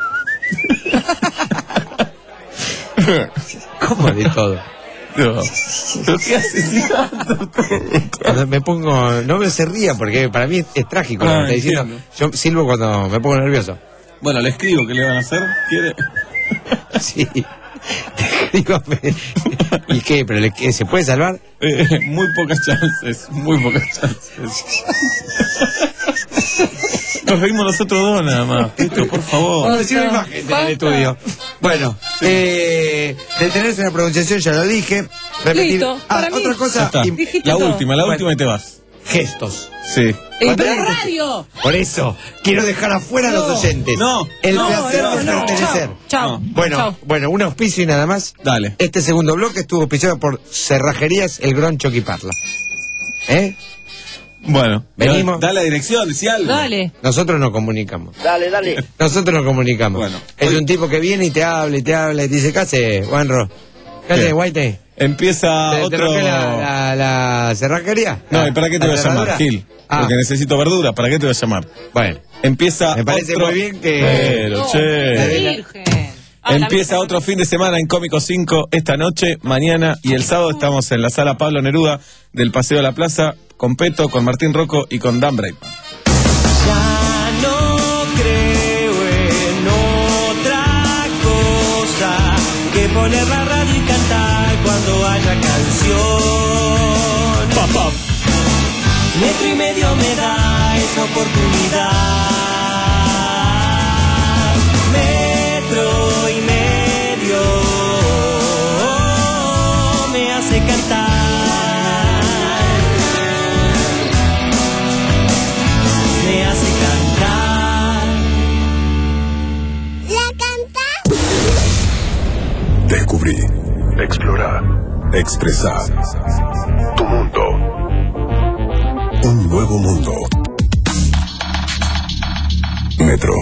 ¿Cómo de todo? No. ¿Pero qué haces? Cuando me pongo, no me se ría porque para mí es, es trágico lo que Ah, está diciendo. entiendo. Yo silbo cuando me pongo nervioso. Bueno, le escribo qué le van a hacer. ¿Quiere? Sí. Dígame. ¿Y qué? ¿Pero le- qué, se puede salvar? Eh, muy pocas chances, muy pocas chances. Nos reímos nosotros dos nada más. Pito, por favor. Vamos a decir una imagen en el estudio. Bueno, eh, detenerse en la pronunciación ya lo dije. Repetir. Listo, Ah, para mí. otra Ya cosa. está. y- Dijiste La todo. última, la Bueno. última y te vas. gestos. Sí. ¡En Cuando- radio! Por eso, quiero dejar afuera a los No. oyentes. No. El No, placer no, de no. pertenecer. Chao. Bueno, Chao. bueno, un auspicio y nada más. Dale. Este segundo bloque estuvo auspiciado por Cerrajerías El Groncho Parla. ¿Eh? Bueno, Venimos. Da la dirección, decía algo. Dale. Nosotros nos comunicamos. Dale, dale. Nosotros nos comunicamos. Bueno, es hoy- un tipo que viene y te habla y te habla y te dice, ¿qué hace, Juanro? ¿Qué hace, Bien. Guaite? Empieza ¿Te, te otro. rompe la, la, la cerrajería? No, La- ¿y para qué te la voy a llamar, cerradura? Gil? Ah, Porque necesito verdura, ¿para qué te voy a llamar? bueno. Empieza Me parece otro... muy bien que- Pero, No, che. la Virgen. Ah, la Empieza Virgen. otro fin de semana en Cómico cinco esta noche, mañana y el sábado estamos en la sala Pablo Neruda del Paseo de la Plaza con Peto, con Martín Rocco y con Dan Breitman. Ya no creo en otra cosa que poner la radio y cantar cuando haya canción. Papá. Metro y medio me da esa oportunidad. Metro y medio me hace cantar. Me hace cantar. ¿La canta? Ahora, expresa tu mundo. Un nuevo mundo. Metro.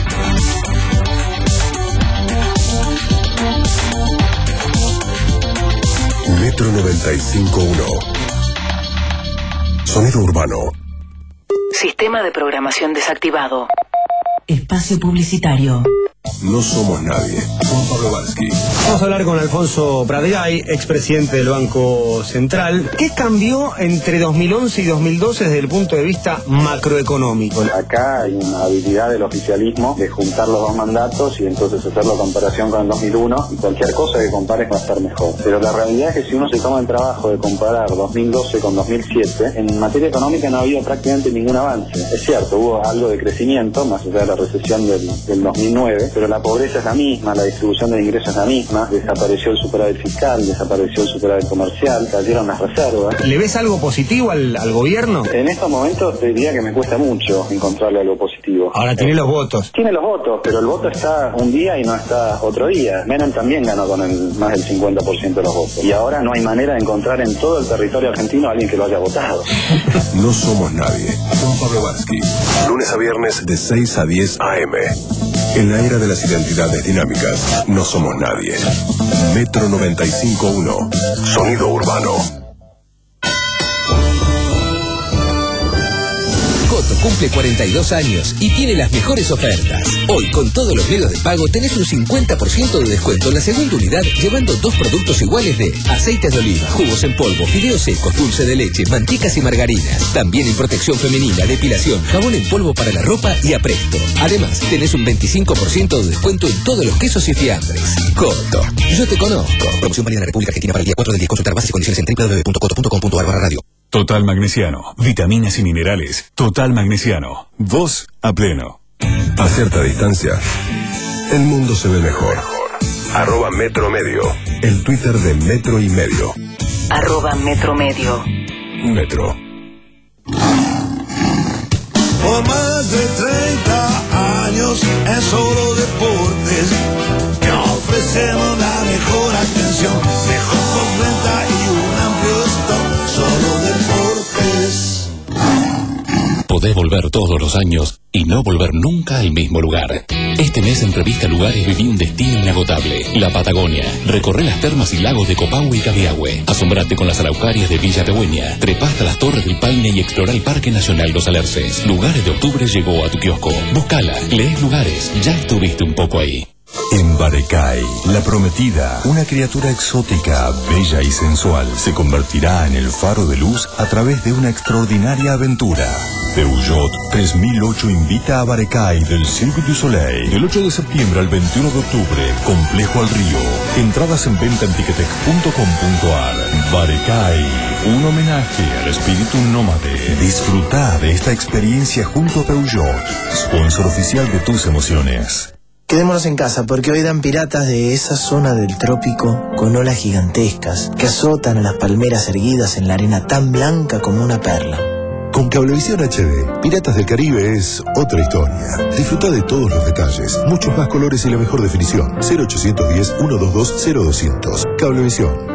Metro noventa y cinco punto uno. Sonido urbano. Sistema de programación desactivado. Espacio publicitario. No somos nadie. Juan Pablo Varsky. Vamos a hablar con Alfonso Pratgay, expresidente del Banco Central. ¿Qué cambió entre dos mil once y dos mil doce desde el punto de vista macroeconómico? Acá hay una habilidad del oficialismo de juntar los dos mandatos y entonces hacer la comparación con el dos mil uno, y cualquier cosa que compares va a estar mejor. Pero la realidad es que si uno se toma el trabajo de comparar dos mil doce con dos mil siete, en materia económica no ha habido prácticamente ningún avance. Es cierto, hubo algo de crecimiento, más allá de la recesión del, del dos mil nueve, pero la pobreza es la misma, la distribución de ingresos es la misma, desapareció el superávit fiscal, desapareció el superávit comercial, cayeron las reservas. ¿Le ves algo positivo al, al gobierno? En estos momentos te diría que me cuesta mucho encontrarle algo positivo. Ahora tiene los votos. Tiene los votos, pero el voto está un día y no está otro día. Menem también ganó con el, más del cincuenta por ciento de los votos. Y ahora no hay manera de encontrar en todo el territorio argentino a alguien que lo haya votado. No somos nadie. Juan Pablo Varsky. Lunes a viernes de seis a diez a eme. En la era de las identidades dinámicas, no somos nadie. Metro noventa y cinco punto uno. Sonido urbano. Coto cumple cuarenta y dos años y tiene las mejores ofertas. Hoy, con todos los medios de pago, tenés un cincuenta por ciento de descuento en la segunda unidad, llevando dos productos iguales de aceites de oliva, jugos en polvo, fideos secos, dulce de leche, mantecas y margarinas. También en protección femenina, depilación, jabón en polvo para la ropa y apresto. Además, tenés un veinticinco por ciento de descuento en todos los quesos y fiambres. Coto, yo te conozco. Promoción válida en la República Argentina para el día cuatro del diez. Consultar bases y condiciones en doble u doble u doble u punto coto punto com punto a r barra radio. Total Magnesiano, vitaminas y minerales. Total Magnesiano, vos a pleno. A cierta distancia, el mundo se ve mejor. Arroba Metro Medio, el Twitter de Metro y Medio. Arroba Metro Medio. Metro. Por más de treinta años en Solo Deportes, te ofrecemos la mejor atención, mejor postventa y un amplio stock. Solo Deportes. Podés volver todos los años y no volver nunca al mismo lugar. Este mes en Revista Lugares viví un destino inagotable, la Patagonia. Recorré las termas y lagos de Copahue y Cabiahue. Asombrate con las araucarias de Villa Pegüeña. Trepá hasta las Torres del Paine y explorá el Parque Nacional Los Alerces. Lugares de Octubre llegó a tu kiosco. Búscala, lees Lugares, ya estuviste un poco ahí. En Barecay, la prometida, una criatura exótica, bella y sensual, se convertirá en el faro de luz a través de una extraordinaria aventura. Peugeot tres mil ocho invita a Barecay del Cirque du Soleil del ocho de septiembre al veintiuno de octubre, Complejo al Río. Entradas en venta en ticketek punto com punto a r. Barecay, un homenaje al espíritu nómade. Disfruta de esta experiencia junto a Peugeot, sponsor oficial de tus emociones. Quedémonos en casa porque hoy dan piratas de esa zona del trópico con olas gigantescas que azotan a las palmeras erguidas en la arena tan blanca como una perla. Con Cablevisión H D, Piratas del Caribe es otra historia. Disfruta de todos los detalles, muchos más colores y la mejor definición. cero ochocientos diez, ciento veintidós, cero doscientos. Cablevisión.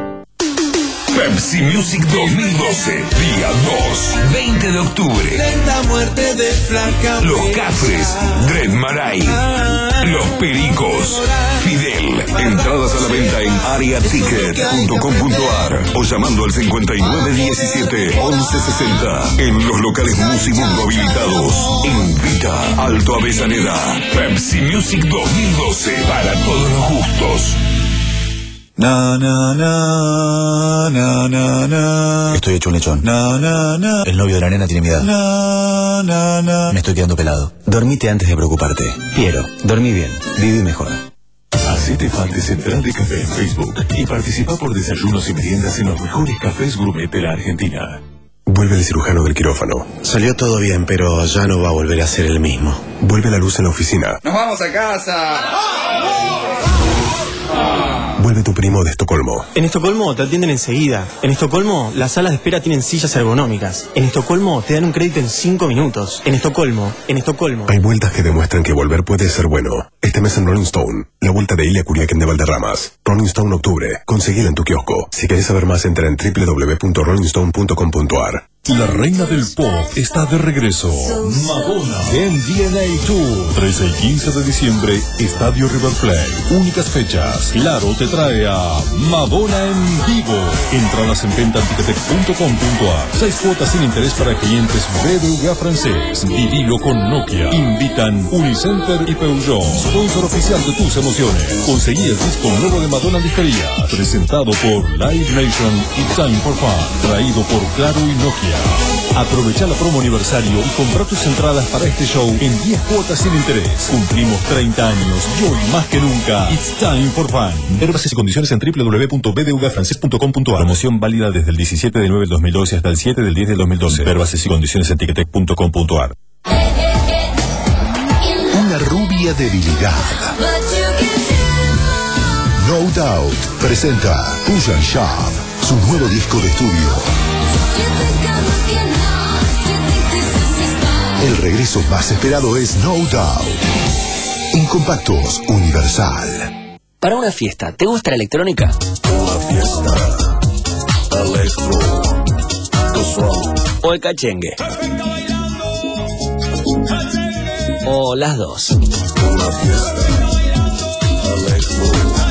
Pepsi Music dos mil doce, día dos, veinte de octubre. La muerte de Flaca. Los Cafres, Dred Maray, Los Pericos, Fidel. Entradas a la venta en aria ticket punto com punto a r o llamando al cincuenta y nueve diecisiete, once sesenta. En los locales Musimundo habilitados. Invita Alto Avellaneda. Pepsi Music dos mil doce, para todos los gustos. Na, na, na, na, na, na. Estoy hecho un lechón. Na, na, na. El novio de la nena tiene mi edad. Na, na, na. Me estoy quedando pelado. Dormite antes de preocuparte. Piero, dormí bien, viví mejor. Hacete fan de Central de Café en Facebook y participa por desayunos y meriendas en los mejores cafés gourmet de la Argentina. Vuelve el cirujano del quirófano. Salió todo bien, pero ya no va a volver a ser el mismo. Vuelve la luz en la oficina. ¡Nos vamos a casa! ¡Vamos! Vuelve tu primo de Estocolmo. En Estocolmo te atienden enseguida. En Estocolmo las salas de espera tienen sillas ergonómicas. En Estocolmo te dan un crédito en cinco minutos. En Estocolmo, en Estocolmo. Hay vueltas que demuestran que volver puede ser bueno. Este mes en Rolling Stone, la vuelta de Ilia Kuriakin de Valderramas. Rolling Stone Octubre. Conseguila en tu kiosco. Si querés saber más, entra en doble u doble u doble u punto rolling stone punto com punto a r. La reina del pop está de regreso. Madonna en D N A Tour. trece y quince de diciembre, Estadio River Plate. Únicas fechas. Claro te trae a Madonna en vivo. Entradas en venta en ticketek punto com punto a r. Seis cuotas sin interés para clientes B B V A francés. Vivilo con Nokia. Invitan Unicenter y Peugeot. Sponsor oficial de tus emociones. Conseguí el disco nuevo de Madonna en disquería. Presentado por Live Nation y Time for Fun. Traído por Claro y Nokia. Aprovecha la promo aniversario y compra tus entradas para este show en diez cuotas sin interés. Cumplimos treinta años y hoy más que nunca, it's time for fun. Ver bases y condiciones en doble u doble u doble u punto b d v francés punto com punto a r. Promoción válida desde el diecisiete del nueve del dos mil doce hasta el siete del diez del dos mil doce. Ver bases y condiciones en ticketek punto com punto a r. Una rubia debilidad. No Doubt presenta Push and Shove, su nuevo disco de estudio. El regreso más esperado es No Doubt. En compactos, Universal. Para una fiesta, ¿te gusta la electrónica? Una fiesta. Electro. ¿O el cachengue? ¿O las dos? Una fiesta. Electro.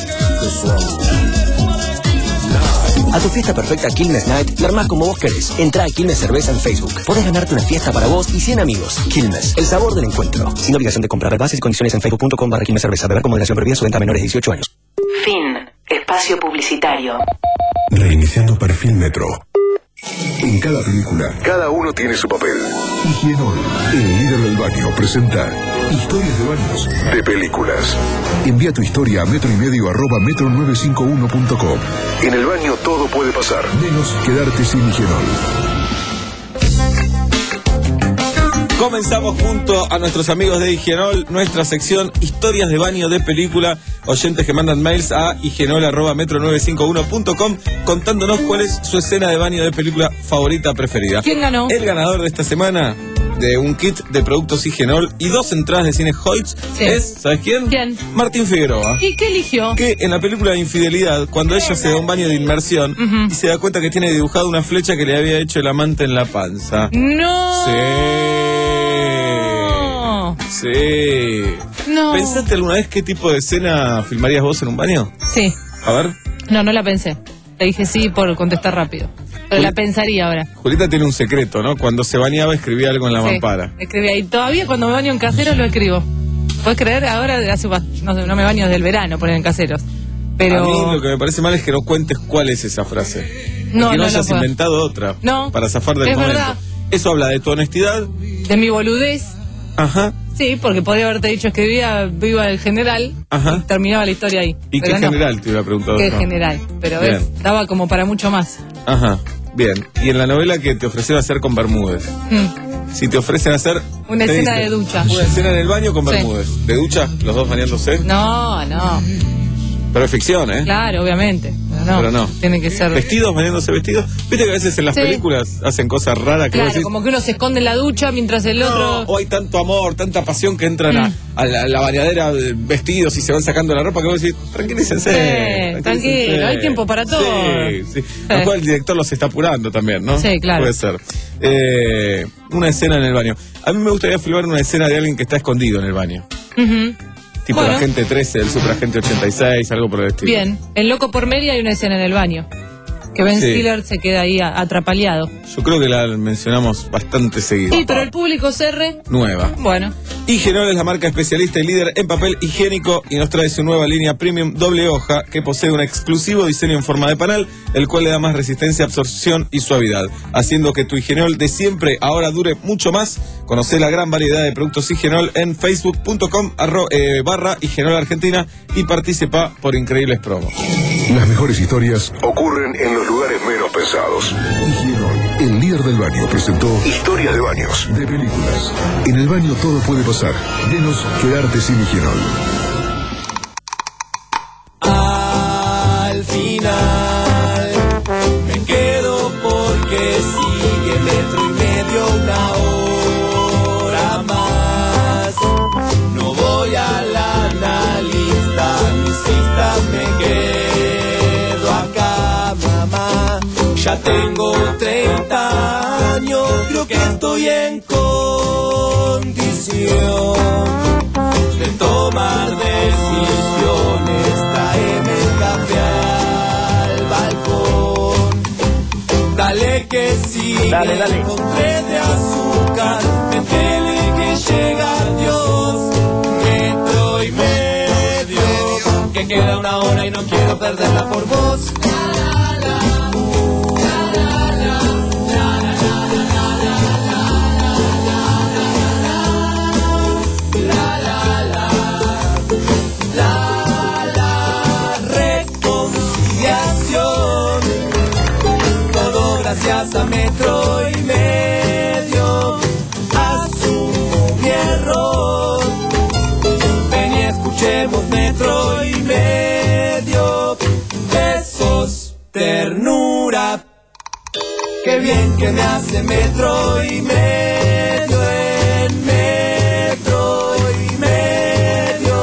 A tu fiesta perfecta Quilmes Night la armás como vos querés. Entrá a Quilmes Cerveza en Facebook. Podés ganarte una fiesta para vos y cien amigos. Quilmes, el sabor del encuentro. Sin obligación de comprar. Bases y condiciones en facebook punto com barra Quilmes Cerveza. Beber con moderación, prohibida su venta a menores de dieciocho años. Fin. Espacio publicitario. Reiniciando perfil Metro. En cada película, cada uno tiene su papel. Higienol, el líder del baño, presenta historias de baños de películas. Envía tu historia a metro y medio arroba metro nueve cinco uno punto com. En el baño todo puede pasar, menos quedarte sin Higienol. Comenzamos junto a nuestros amigos de Higienol, nuestra sección Historias de Baño de Película. Oyentes que mandan mails a higienol arroba metro nueve cinco uno punto com contándonos cuál es su escena de baño de película favorita preferida. ¿Quién ganó? El ganador de esta semana de un kit de productos Higienol y dos entradas de cine Hoyts Sí. es, ¿sabes quién? ¿Quién? Martín Figueroa. ¿Y qué eligió? Que en la película de Infidelidad, cuando ella se da un baño de inmersión Ujú. y se da cuenta que tiene dibujada una flecha que le había hecho el amante en la panza. No. Sí. Sí. No. ¿Pensaste alguna vez qué tipo de escena filmarías vos en un baño? Sí. A ver. No, no la pensé. Le dije sí por contestar rápido. Pero Juli- la pensaría ahora. Julieta tiene un secreto, ¿no? Cuando se bañaba escribía algo en la Sí, mampara. escribí ahí. Todavía cuando me baño en caseros lo escribo. ¿Puedes creer? Ahora hace, ba- no, sé, no me baño desde el verano, poner en caseros. Pero... A mí lo que me parece mal es que no cuentes cuál es esa frase. No, y que no, no, no hayas puedo. inventado otra. No, Para zafar del es momento. verdad. Eso habla de tu honestidad. De mi boludez. Ajá. Sí, porque podría haberte dicho escribía Viva el General. Ajá. Y terminaba la historia ahí. ¿Y Pero qué no. general te hubiera preguntado? ¿Qué yo? general? Pero Bien. ves, daba como para mucho más. Ajá. Bien. Y en la novela que te ofrecieron hacer con Bermúdez. Mm. Si te ofrecen hacer... Una te escena dicen, de ducha. Una escena en el baño con Sí. Bermúdez. ¿De ducha? ¿Los dos bañándose? No, no. Pero es ficción, ¿eh? Claro, obviamente. Pero no. Pero no. Tiene que ser. ¿Vestidos? ¿Bañándose vestidos? ¿Viste que a veces en las Sí. películas hacen cosas raras que vos Claro, decís, como que uno se esconde en la ducha mientras el no, otro. o hay tanto amor, tanta pasión que entran a, a la, a la bañadera de vestidos y se van sacando la ropa que vos decís, tranquilícense. Sí, tranquilo, hay tiempo para todo. Sí, sí. A lo mejor el director los está apurando también, ¿no? Sí, claro. Puede ser. Eh, una escena en el baño. A mí me gustaría filmar una escena de alguien que está escondido en el baño. Ujú. Tipo Bueno. el agente trece, el superagente ochenta y seis, algo por el estilo. Bien. En Loco por Mary hay una escena en el baño. Que Ben Sí. Stiller se queda ahí a- atrapaleado. Yo creo que la mencionamos bastante seguido. Sí, pero el público cerre. Nueva. Bueno. Higienol es la marca especialista y líder en papel higiénico y nos trae su nueva línea premium doble hoja que posee un exclusivo diseño en forma de panal, el cual le da más resistencia, absorción y suavidad, haciendo que tu Higienol de siempre ahora dure mucho más. Conoce la gran variedad de productos Higienol en facebook punto com eh, barra Higienol Argentina y participa por increíbles promos. Las mejores historias ocurren en los lugares menos pensados. Higienol, el líder del baño, presentó Historias de Baños de Películas. En el baño todo puede pasar, menos quedarte sin Higienol. Ah. Ya tengo treinta años, creo que estoy en condición de tomar decisiones. Tráeme café al balcón. Dale que sigue, dale, dale. Con tres de azúcar, metele que llega Dios. Metro y medio, que queda una hora y no quiero perderla por vos. Gracias a metro y medio, asumo mi error. Ven y escuchemos metro y medio. Besos, ternura. Qué bien que me hace metro y medio en metro y medio.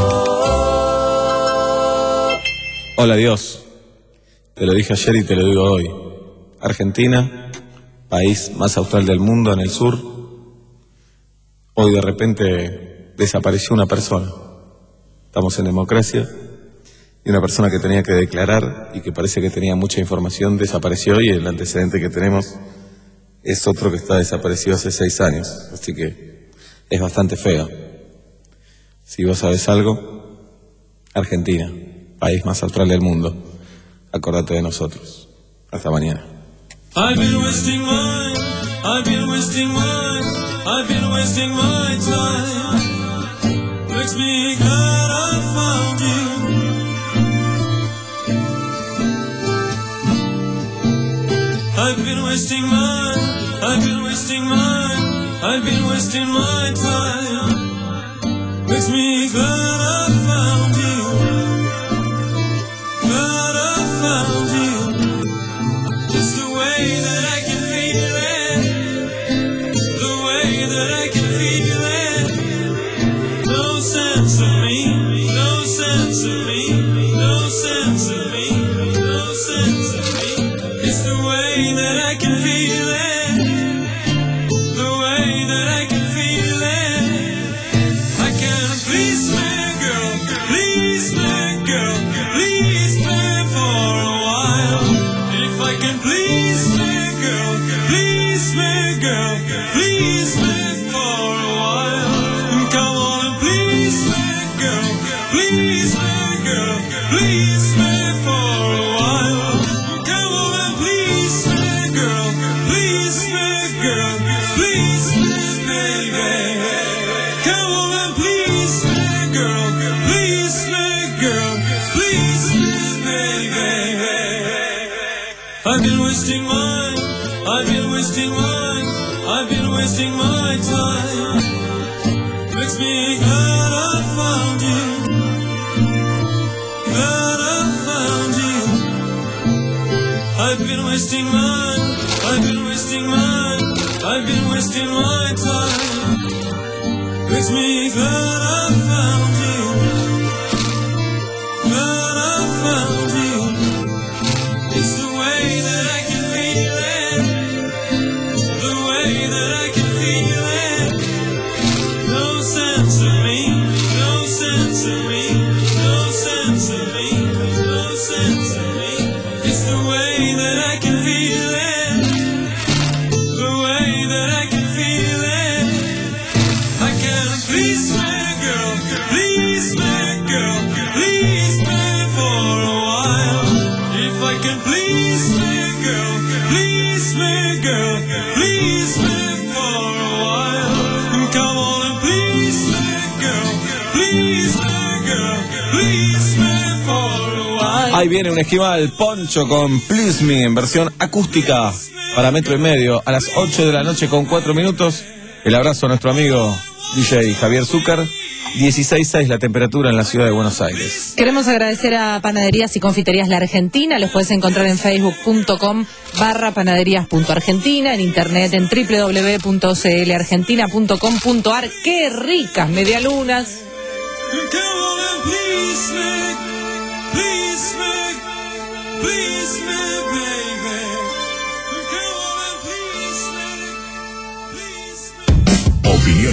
Hola Dios, te lo dije ayer y te lo digo hoy. Argentina, país más austral del mundo en el sur, hoy de repente desapareció una persona. Estamos en democracia y una persona que tenía que declarar y que parece que tenía mucha información desapareció, y el antecedente que tenemos es otro que está desaparecido hace seis años, así que es bastante feo. Si vos sabés algo, Argentina, país más austral del mundo, acordate de nosotros. Hasta mañana. I've been wasting mine, I've been wasting mine, I've been wasting my time. Makes me glad I found you. I've been wasting mine, I've been wasting mine, I've been wasting my time. Makes me glad I found you. Glad I found you. Just the way that I can feel it, the way that I can feel it. No sense of me, no sense of me, no sense of me, no sense of me. It's the way that I can feel it, the way that I can feel it. I can't please me, girl, please me, girl, please me for a while. If I can please me, girl, please me, girl, please me for a while. Come on and please me, girl, please me, girl, please me for a while. Come on and please me, girl, please me, girl, please me, baby. Come on and please me, girl, please me, girl, please me, baby. I've been wasting mine, I've been wasting mine, I've been wasting my time. Makes me glad I found you, glad I found you. I've been wasting mine, I've been wasting mine, I've been wasting my time. Makes me glad I found you, glad I found you. It's the way that I can feel it, the way that I can feel it. No sense of me, no sense of me, no sense of me, no sense of me. It's the way that I can feel it, the way that I can feel it. I can't please me, girl, please me, girl, please me for a while. If I can please me, girl, please me, girl, please me for a while. Come on and please me, girl, please me, girl, please me for a while. Ahí viene un esquimal Poncho con Please Me en versión acústica para Metro y Medio a las ocho de la noche con cuatro minutos. El abrazo a nuestro amigo D J Javier Zúcar. dieciséis seis la temperatura en la ciudad de Buenos Aires. Queremos agradecer a Panaderías y Confiterías La Argentina. Los puedes encontrar en facebook punto com barra panaderías punto argentina, en internet en w w w punto c l argentina punto com punto a r. ¡Qué ricas medialunas!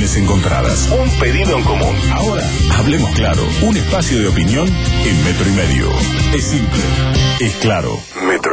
opiniones encontradas. Un pedido en común. Ahora, hablemos claro. Un espacio de opinión en metro y medio. Es simple. Es claro. Metro.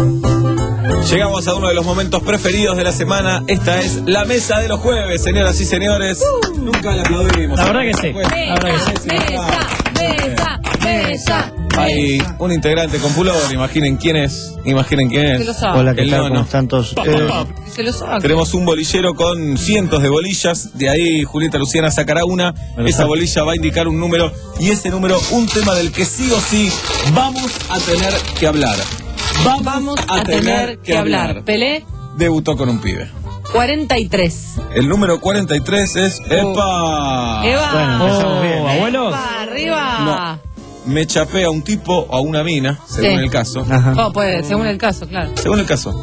Llegamos a uno de los momentos preferidos de la semana. Esta es la mesa de los jueves, señoras y señores. Uh, Nunca la aplaudimos. La verdad que sí. La verdad que sí. Mesa, mesa, mesa. Hay un integrante con pullover, imaginen quién es. Imaginen quién Se lo es. sabe. Hola, ¿qué El tal? nono. ¿Cómo están todos ustedes? Se lo saca. Tenemos un bolillero con cientos de bolillas. De ahí Julieta Luciana sacará una. Me lo Esa saco. bolilla va a indicar un número. Y ese número, un tema del que sí o sí vamos a tener que hablar. Vamos, Vamos a tener que hablar. Pelé, Debutó con un pibe. cuarenta y tres. El número cuarenta y tres es. ¡Epa! Eva. Bueno, empezamos bien, ¿eh? abuelos. Epa, arriba. No. Me chapé a un tipo o a una mina, según Sí. el caso. Ajá. Oh, pues, según el caso, claro. Según el caso.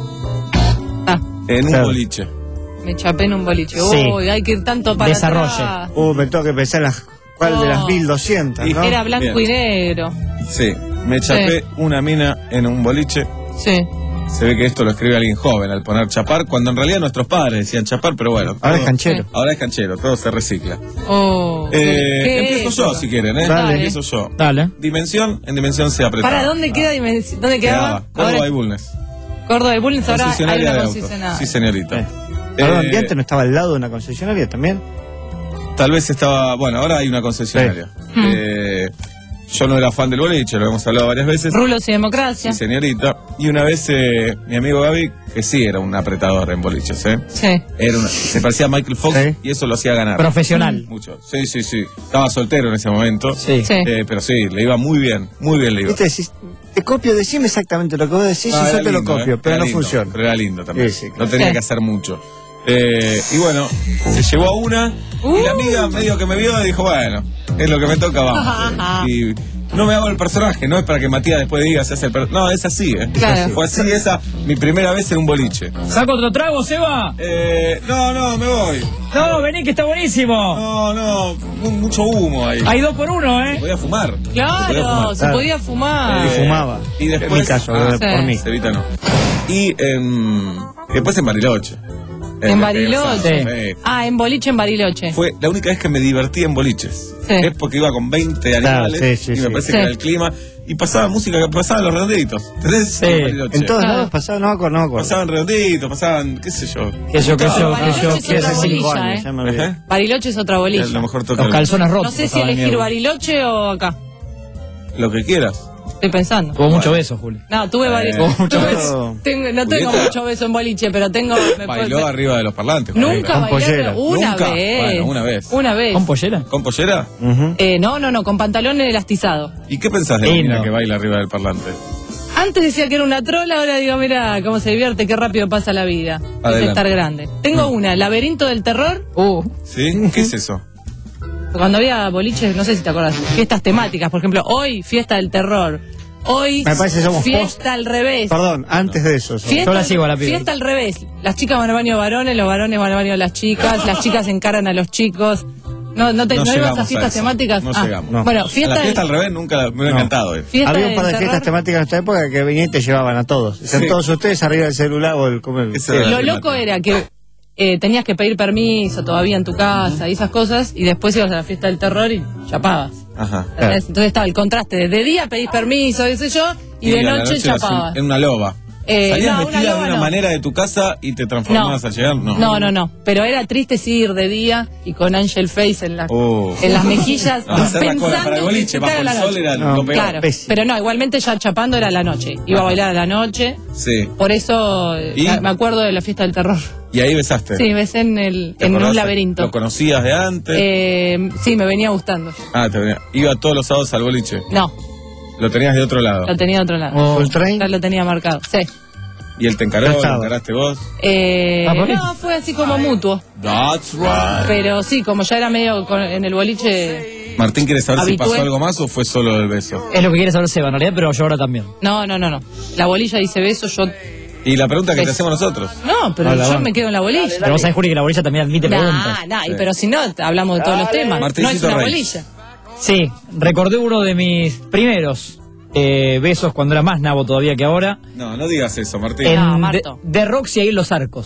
Ah, En un Claro. boliche. me chapé en un boliche. Sí. Uy, hay que ir tanto para Desarrolle. atrás. Uh, me tengo que pensar en las, cuál de las Oh. mil doscientas, ¿no? Era blanco Bien. y negro. Sí. Me chapé Sí. una mina en un boliche. Sí. Se ve que esto lo escribe alguien joven al poner chapar, cuando en realidad nuestros padres decían chapar, pero bueno. Ahora es todo- canchero. Ahora es canchero, todo se recicla. Oh, Eh, ¿qué empiezo es yo, eso? si quieren, ¿eh? Dale. Empiezo yo. Dale. Dimensión, en dimensión se apretaba. ¿Para dónde queda? Dimensi- ¿Dónde quedaba? Quedaba. Córdoba Ahora- y Bulnes. Córdoba y Bulnes, ahora hay Concesionaria una de autos. concesionaria. Sí, señorita. Eh. Perdón, Eh, ¿y antes no estaba al lado de una concesionaria también? Tal vez estaba. Bueno, ahora hay una concesionaria. Hmm. Eh, yo no era fan del boliche, lo hemos hablado varias veces. Rulos y democracia. Sí, señorita. Y una vez eh, mi amigo Gaby, que sí era un apretador en boliches, ¿eh? Sí. Era una- se parecía a Michael Fox Sí. y eso lo hacía ganar. Profesional. Mucho. Sí, sí, sí. Estaba soltero en ese momento. Sí. Sí. Eh, pero sí, le iba muy bien. Muy bien le iba. ¿Viste? Decís, te copio, decime exactamente lo que vos decís Ah, y yo era te lo lindo, copio, eh. pero Era no lindo, funciona. Pero era lindo también. Sí, sí, claro. No tenía Sí. que hacer mucho. Eh, y bueno, se llevó a una y la amiga medio que me vio y dijo, bueno, es lo que me toca, vamos. Y no me hago el personaje, no es para que Matías después diga se hace el personaje. No, es así, ¿eh? Claro. Fue así esa mi primera vez en un boliche. ¿Saco otro trago, Seba? Eh, no, no, me voy. No, vení que está buenísimo. No, no, mu- mucho humo ahí. Hay dos por uno, ¿eh? Podía fumar. Claro, Podía fumar. se podía fumar. Y fumaba. Y después. En mi caso, Ah, por sí. mí. Cevita no. Y em, después en Bariloche. En Eh, Bariloche. eh, Ah, en boliche en Bariloche. Fue la única vez que me divertí en boliches. Sí. Es porque iba con veinte Claro, animales sí, sí, y me sí. parece Sí. que era el clima. Y pasaba música, que pasaban los redonditos. ¿Entendés? Sí. En Bariloche. En todos Claro. lados pasaba, no me acuerdo, no me acuerdo. Pasaban redonditos, pasaban, qué sé yo. Que yo, que yo, que yo, Bariloche que es otra yo. Hace cinco bolilla, años, ¿eh? ya me olvidé. Ajá. Bariloche es otra A bolilla. lo mejor toca Los calzones rotos. No sé si pasaban elegir mierda. Bariloche o acá. lo que quieras. Estoy pensando. Tuvo mucho beso, Juli. No, tuve Eh, Bariloche. mucho Tuve- beso. tengo- no tengo Julieta. mucho beso en boliche, pero tengo. me Bailó puedo- arriba de los parlantes. Nunca Con bailé. pollera. Una Nunca. vez. Bueno, una vez. Una vez. ¿Con pollera? ¿Con pollera? Ujú. Eh, no, no, no, con pantalón elastizado. ¿Y qué pensás de la Lindo. mina que baila arriba del parlante? Antes decía que era una trola, ahora digo, mira cómo se divierte, qué rápido pasa la vida. Es Adelante. estar grande. Tengo una, Laberinto del Terror. Uh. ¿Sí? ¿Qué es eso? Cuando había boliches, no sé si te acuerdas, fiestas temáticas, por ejemplo, hoy fiesta del terror. Hoy Me parece que somos fiesta al revés. Perdón, antes de eso. Fiesta, Yo la sigo a la piba. fiesta al revés. Las chicas van al baño de varones, los varones van al baño de las chicas, las chicas encaran a los chicos. No, no, te, No no, ibas llegamos a a fiestas eso. temáticas. No Ah, llegamos. No. Bueno, A fiesta, la fiesta del- al revés nunca me hubiera No. encantado. eh. fiesta Había un del par de terror. fiestas temáticas en nuestra época que venían y te llevaban a todos. Están Sí. todos ustedes arriba del celular o el... como el- Ese era Lo el loco remate. era que eh, tenías que pedir permiso todavía en tu casa y esas cosas, y después ibas a la fiesta del terror y chapabas. Ajá. ¿Entendés? Entonces estaba el contraste de, de día pedís permiso, qué sé yo, y, de a la noche, eras un- chapabas. En una loba. Eh, ¿Salías no, una vestida loba de una no. manera de tu casa y te transformabas al llegar? No. No, no, no. Pero era triste sí ir de día y con Angel Face en, la, Oh. en las mejillas. No, hacer la cola para el que boliche se bajo caga el la sol noche. era No, lo peor. Claro, Pésimo. pero no, igualmente ya chapando era la noche. Iba a bailar a la noche. Sí. Por eso eh, ¿Y? me acuerdo de la fiesta del terror. Y ahí besaste. Sí, besé en, el, ¿Te en acordás? un laberinto. ¿Lo conocías de antes? Eh, sí, me venía gustando. Ah, te venía. Iba todos los sábados al boliche. No, Lo tenías de otro lado. lo tenía de otro lado. Oh. ¿Full train? Ya lo tenía marcado. Sí. Y él te encaró, No lo estaba. encaraste vos. Eh, Ah, ¿por qué? no, fue así como mutuo. That's right. Pero sí, como ya era medio con- en el boliche. Martín, ¿quieres saber si Habitué. pasó algo más o fue solo el beso? Es lo que quiere saber Seba, en realidad, pero yo ahora también. No, no, no, no. La bolilla dice beso, yo. Y la pregunta que te Beso. hacemos nosotros. No, pero Hola, yo vamos. me quedo en la bolilla. Pero vos sabés, Juli, que la bolilla también admite preguntas. Nah, nah, y pero si no, hablamos de todos los temas. No es Martincito una Rey. bolilla. Sí, recordé uno de mis primeros eh, besos cuando era más nabo todavía que ahora. No, no digas eso, Martín. En No, de, Marto. de Roxy ahí en Los Arcos.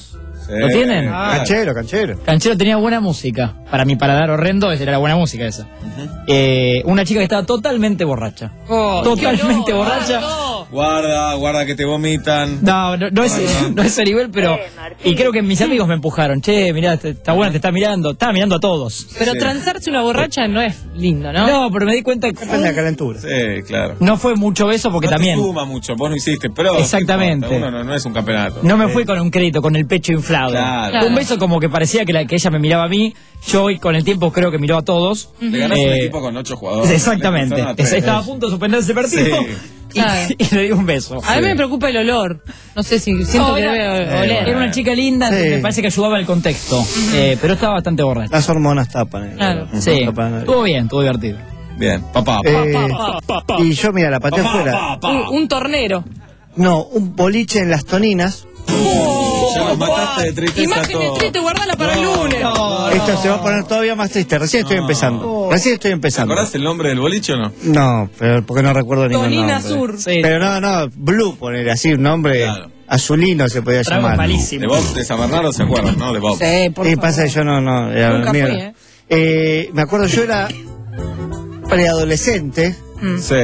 ¿Lo tienen? Ah, canchero, canchero. Canchero tenía buena música. Para mi paladar horrendo, esa era la buena música esa. Eh, una chica que estaba totalmente borracha. Oh, totalmente borracha. Guarda, guarda que te vomitan. No, no, no es, no es ese nivel, pero... Y creo que mis amigos me empujaron. Che, mirá, te- está buena, te está mirando. Estaba mirando a todos. Pero transarse una borracha no es lindo, ¿no? No, pero me di cuenta que... Depende de la calentura. Sí, claro. No fue mucho beso porque no te también... suma mucho, vos no hiciste, pero... Exactamente. Uno no, no es un campeonato. No me fui con un crédito, con el pecho inflado. Claro. Un beso como que parecía que, la, que ella me miraba a mí. Yo hoy con el tiempo creo que miró a todos. Le ganás un Eh, equipo con ocho jugadores. Exactamente. Le empezaron a tres. Estaba a punto de suspender ese partido. Sí. Y, y le di un beso. A mí me preocupa el olor. No sé si siento No, que era, debe oler. era una chica linda, Sí. me parece que ayudaba el contexto. Eh, pero estaba bastante borracha. Las hormonas tapan. eh. Claro. Sí, Tapan. estuvo bien, estuvo divertido. Bien, papá. Eh, Pa, pa, y yo, mira, la pateé Papá, afuera. papá. Un, un tornero. No, un boliche en las Toninas. Ya nos mataste de tristeza Imágenes todo. tristes, guardala para el lunes. Esto se va a poner todavía más triste. Recién estoy empezando. Recién estoy ¿Te empezando. acordás el nombre del boliche o no? No, pero porque no recuerdo ningún Tonina nombre. Sur. Sí. Pero no, no, Blue, poner así un nombre Claro. azulino se podía Trago llamar. malísimo. De Bob de San Bernardo se acuerdan, ¿no? De Bob. Sí, por Y favor. pasa que yo no, no, era Nunca mío. fui, ¿eh? Eh, me acuerdo, yo era preadolescente. Mm. Sí.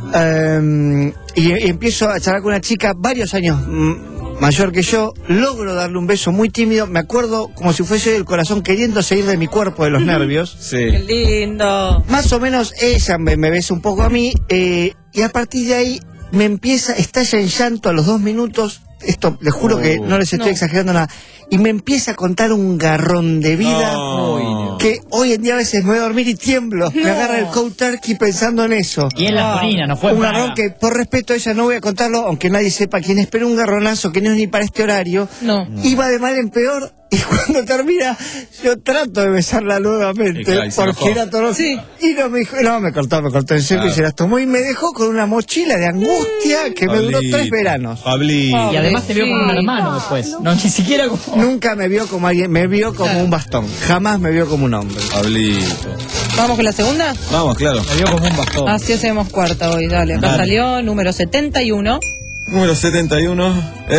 eh, y, y empiezo a charlar con una chica varios años mm, mayor que yo, logro darle un beso muy tímido, me acuerdo como si fuese el corazón queriendo salir de mi cuerpo de los nervios. Sí. Qué lindo. Más o menos ella me, me besa un poco a mí, eh, y a partir de ahí me empieza, estalla en llanto a los dos minutos, esto les juro Oh. que no les estoy No. exagerando nada, y me empieza a contar un garrón de vida. No. Que hoy en día a veces me voy a dormir y tiemblo. Me agarra el cold turkey pensando en eso. Y en la Toninas, no fue Un en Praga. garrón que por respeto a ella no voy a contarlo, aunque nadie sepa quién es, pero un garronazo que no es ni para este horario. No. Iba de mal en peor y cuando termina yo trato de besarla nuevamente Y claro, y se porque enojó. era todo Sí. y no me dijo, no me cortó, me cortó en serio Claro. y se las tomó y me dejó con una mochila de angustia que me duró Pablito, tres veranos. Pablito. Y además te vio como un Sí. hermano después. No, ni siquiera como... Nunca me vio como alguien, me vio como un bastón, jamás me vio como un hombre. Pablito. ¿Vamos con la segunda? Vamos, claro. Me vio como un bastón. Así hacemos cuarta hoy, dale. Acá Dale. salió número setenta y uno. Número setenta y uno.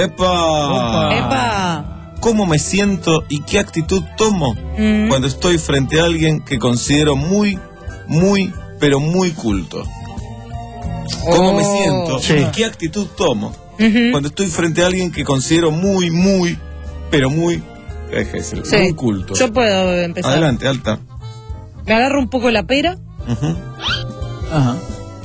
¡Epa! ¡Epa! ¿Cómo me siento y qué actitud tomo Mm. cuando estoy frente a alguien que considero muy, muy, pero muy culto? ¿Cómo me Oh. siento Sí. y qué actitud tomo Ujú. cuando estoy frente a alguien que considero muy, muy, pero muy, ¿qué dejé de decir? Sí. Muy culto? Yo puedo empezar. Adelante, Alta. Me agarro un poco la pera Ujú. Ajá.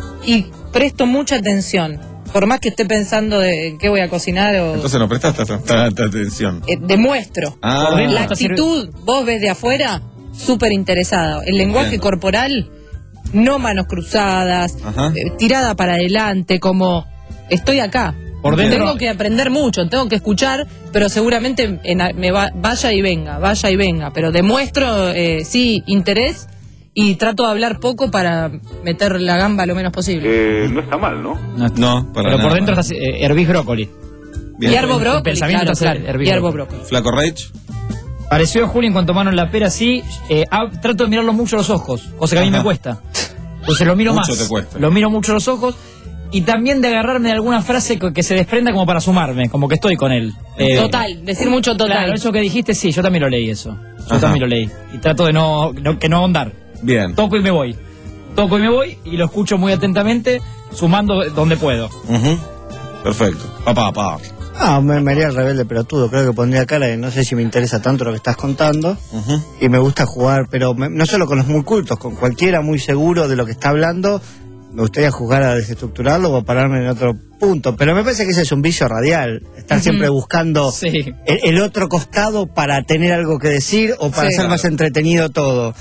y presto mucha atención. Por más que esté pensando de qué voy a cocinar o... Entonces no prestaste tanta atención. eh, demuestro. Ah. Por dentro La está actitud, vos ves de afuera, súper interesada. El lenguaje Bien. corporal, no manos cruzadas, Ajá. eh, tirada para adelante, como estoy acá. Por dentro- Tengo que aprender mucho, tengo que escuchar, pero seguramente en a- me va- vaya y venga, vaya y venga. Pero demuestro, eh, sí, interés y trato de hablar poco para meter la gamba lo menos posible. Eh, no está mal, ¿no? No, No, para pero nada. por dentro estás, eh, hervís brócoli. Bien. Hierbo El brócoli, pensamiento claro, está claro. hervir Hierbo brócoli. brócoli. Flaco Rage. Pareció a Juli en cuanto mano en la pera, sí. Eh, ah, trato de mirarlo mucho a los ojos, cosa que a mí Ajá. me cuesta. Entonces lo miro Mucho más. te cuesta. Lo miro mucho a los ojos. Y también de agarrarme de alguna frase que, que se desprenda como para sumarme, como que estoy con él. Eh, Total, decir mucho total. Claro, eso que dijiste, sí, yo también lo leí eso. Yo Ajá. también lo leí. Y trato de no, no- que no ahondar. Bien. Toco y me voy. Toco y me voy y lo escucho muy atentamente, sumando donde puedo. Ujú. Perfecto. Papá, papá. Ah, me, me haría rebelde pelotudo, creo que pondría cara de no sé si me interesa tanto lo que estás contando. Ujú. Y me gusta jugar, pero me- no solo con los muy cultos, con cualquiera muy seguro de lo que está hablando, me gustaría jugar a desestructurarlo o pararme en otro punto. Pero me parece que ese es un vicio radial, estar siempre buscando Sí. el, el otro costado para tener algo que decir o para Sí. hacer más Claro. entretenido todo.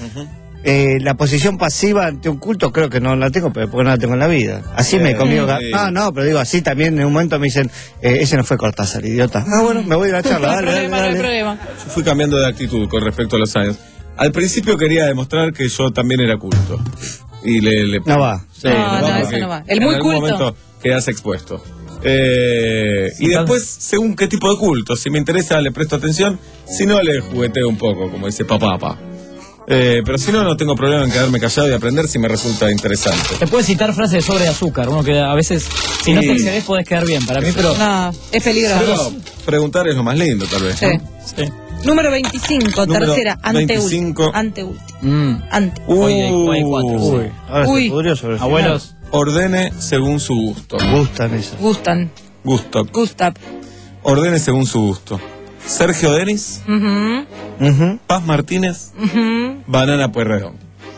Eh, la posición pasiva ante un culto creo que no la tengo, pero porque no la tengo en la vida. Así Sí, me comió. sí. No, no, pero digo, así también en un momento me dicen, eh, ese no fue Cortázar, idiota. Ah, bueno, me voy a ir a la charla, No hay dale, dale, problema, no hay dale. problema. Yo fui cambiando de actitud con respecto a los años. Al principio quería demostrar que yo también era culto. Y le... le No va. Sí, No, no, porque eso no va. El en muy algún culto. momento quedas expuesto. Eh, y después, según qué tipo de culto, si me interesa le presto atención, si no le jugueteo un poco, como dice papá, papá. Eh, pero si no, no tengo problema en quedarme callado y aprender si me resulta interesante. Te puedes citar frases de sobre de azúcar, uno que a veces, si no te excedes, podés quedar bien. Para mí, pero. No, es peligroso. Pero preguntar es lo más lindo, tal vez. Sí. ¿no? Sí. Número veinticinco, Número tercera, veinticinco. anteúltima. Anteúltima. Mm. Ante. Uh, Hoy hay, hoy hay cuatro. Uy, Sí. ahora Uy. se pudrió sobre el Abuelos. final. Ordene según su gusto. Gustan esas. Gustan. Gusto. Gustav. Ordene según su gusto. Sergio Denis, Ujú, Ujú. Paz Martínez, ujú. Banana Pueyrredón.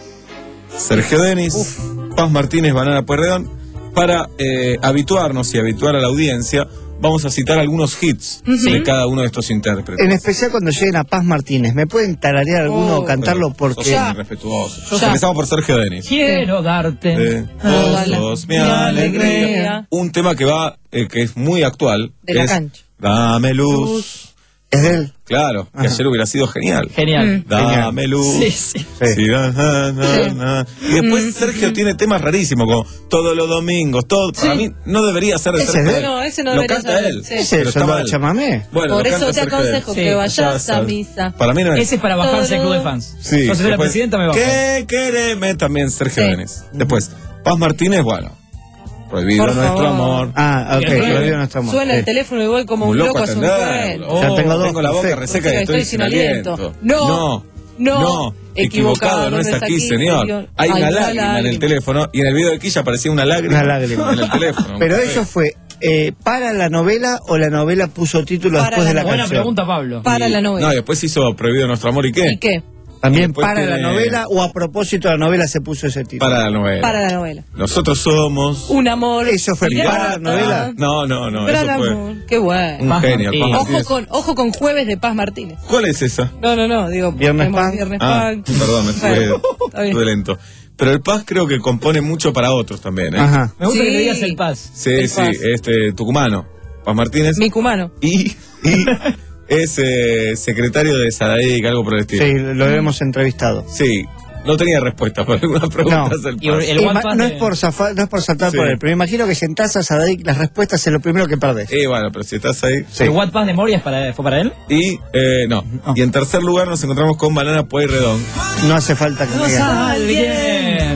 Sergio Denis, Paz Martínez, Banana Pueyrredón. Para eh, habituarnos y habituar a la audiencia, vamos a citar algunos hits Ujú. de cada uno de estos intérpretes. En especial cuando lleguen a Paz Martínez. ¿Me pueden tararear alguno Oh. o cantarlo? Sos Porque Ya. muy respetuoso. Ya. Empezamos por Sergio Denis. Quiero darte. Eh, Toda vos la- sos mi mi alegría. alegría. Un tema que va, eh, que es muy actual. De la es cancha. Dame luz. es de él. Claro, que Ajá. ayer hubiera sido genial. Genial. Dame luz. Sí, sí. Sí, na, na, na, na. Y después Sergio tiene temas rarísimos, como todos los domingos, todo. Para mí no debería ser de Ese Sergio. es de él. No, ese no Lo debería canta ser. él. Sí. Ese Pero es está el mal. chamamé. Bueno, Por lo eso canta te Sergio aconsejo Sí, que Ya vayas a sabes. misa. Para mí no es. Ese es para bajarse el Todo. club de fans. Sí, Yo si soy la después, presidenta me bajo. ¿Qué quereme? También Sergio Sí. Denis. Después, Paz Martínez, bueno. Prohibido Por nuestro favor. amor. Ah, ok. Bien. Prohibido nuestro amor. Suena Sí. el teléfono y voy como Muy un loco loco a su atenderlo. encuentro. Ya tengo dos, Tengo la boca perfecto. reseca y estoy, sin aliento. No, no, no, no. Equivocado, no es aquí, señor. Hay una lágrima en el teléfono y en el video de Quilla aparecía una lágrima, Una lágrima. en el teléfono. Pero Muy eso feo. fue eh, para la novela o la novela puso título Para después la de la novela. Buena canción. pregunta, Pablo. Para la No, y novela. después hizo Prohibido nuestro amor y qué. ¿Y qué? También Después para la tiene- novela o a propósito de la novela se puso ese título. Para la novela. Para la novela. Nosotros somos. Un amor. Eso fue pirata. para la novela. No, no, no. Gran Eso fue amor. Qué bueno. un Paz genio. Martínez. Paz Ojo Martínez. con, ojo con Jueves de Paz Martínez. ¿Cuál es esa? No, no, no, digo. Viernes tenemos Punk. Viernes Ah, Punk. perdón, me Está estuve, bien. estuve lento. Pero el Paz creo que compone mucho para otros también, ¿eh? Ajá. Me gusta Sí. que le digas el paz. Sí, El sí, Paz. este tucumano, Paz Martínez. Mi cumano. Y, y es eh, secretario de Sadaic, algo por el estilo. Sí, lo hemos entrevistado. Sí, no tenía respuesta para algunas preguntas No. del Y Paz. el Ima- WhatsApp no, de- es por zafa- no es por saltar Sí. por él, pero me imagino que si entras a Sadaic, las respuestas es lo primero que perdés. Eh, bueno, pero si estás ahí. Sí. ¿El WhatsApp de Moria es para, fue para él? Y, eh, no. Y en tercer lugar nos encontramos con Banana Pueyrredón. No hace falta que me digas. Alguien.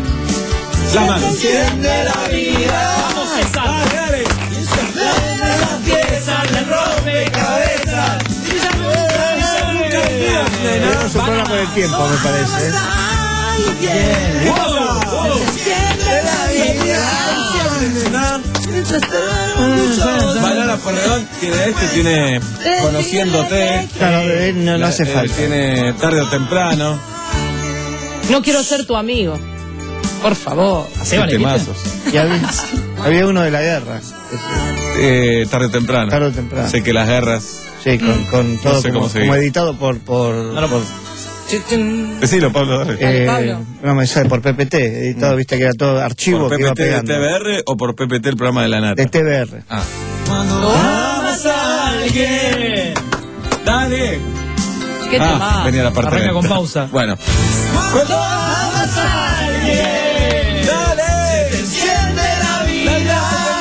La mano. la vida. Vamos, César. Las piezas del rompecabezas. Tenemos un problema con el tiempo, me parece. ¿eh? Banana Pueyrredón tiene este, tiene Conociéndote. Claro, eh, no, no La- hace eh, falta. Tiene Tarde o Temprano. No quiero ser tu amigo. Por favor. ¿Se vale, Temazos. Y había, había uno de la guerra. Eh, tarde o temprano. Tarde o temprano. Sé que las guerras. Sí, con, con todo sé como, cómo seguir. como editado por... por, por Decilo, Pablo. Dale. eh, Pablo. no me sale, por P P T, editado, viste que era todo archivo ¿Por que iba P P T de pegando. T V R o por P P T el programa de la nata? De T V R. Ah. Amas a alguien. Dale. ¿Qué Ah, tema? venía la parte Arranca lenta. con pausa. Bueno. Cuando amas a alguien. Dale. Se enciende la vida.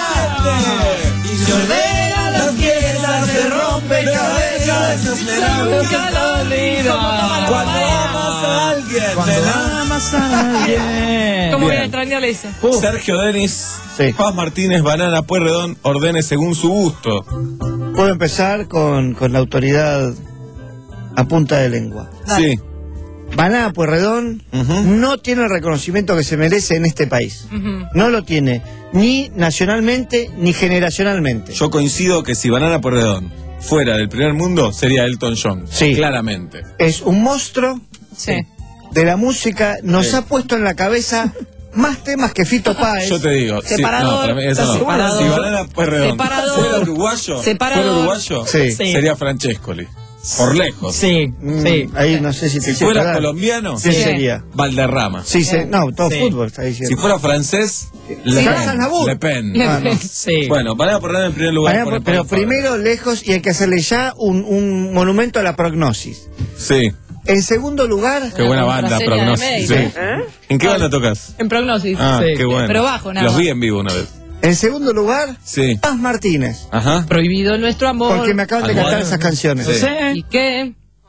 Y se ordena las piezas, se rompe cabezas. Nunca lo olvida. Cuando amas a alguien. Cuando amas a alguien. ¿Cómo voy Bien. a extrañarle ese? Sergio Denis, Sí. Paz Martínez, Banana Pueyrredón, ordene según su gusto. Puedo empezar con, con la autoridad a punta de lengua. Sí. Banana Pueyrredón Ujú. no tiene el reconocimiento que se merece en este país. Ujú. No lo tiene, ni nacionalmente ni generacionalmente. Yo coincido que si Banana Pueyrredón fuera del primer mundo, sería Elton John. Sí. Claramente. Es un monstruo Sí. de la música, nos Sí. ha puesto en la cabeza más temas que Fito Páez. Yo te digo, sí, Separador. no, para mí eso no. Separador. Si Banana Pueyrredón Separador. fuera uruguayo, Separador. fuera uruguayo, Sí. Sí. sería Francescoli. Por lejos. Sí, Mm, sí. Ahí no sé si te Si hice fuera acordar. colombiano, ¿Quién Sí. sería? Valderrama. Sí, se- no, todo Sí. fútbol está Si diciendo. fuera francés, Le Sí. Pen. Aznavour. Le Pen. Ah, no. Sí. Bueno, van a poner en primer lugar. Vaya, por el pero Pablo Fabra. primero lejos y hay que hacerle ya un, un monumento a la prognosis. Sí. En segundo lugar, Qué buena banda, contraseña de Prognosis. mail. Sí. ¿En qué banda tocas? En Prognosis. Ah, Sí. qué bueno. Pero bajo, nada Los más. vi en vivo una vez. en segundo lugar, Sí. Paz Martínez. Ajá. Prohibido nuestro amor. Porque me acaban de Almohada. cantar esas canciones. Sí. ¿Y qué?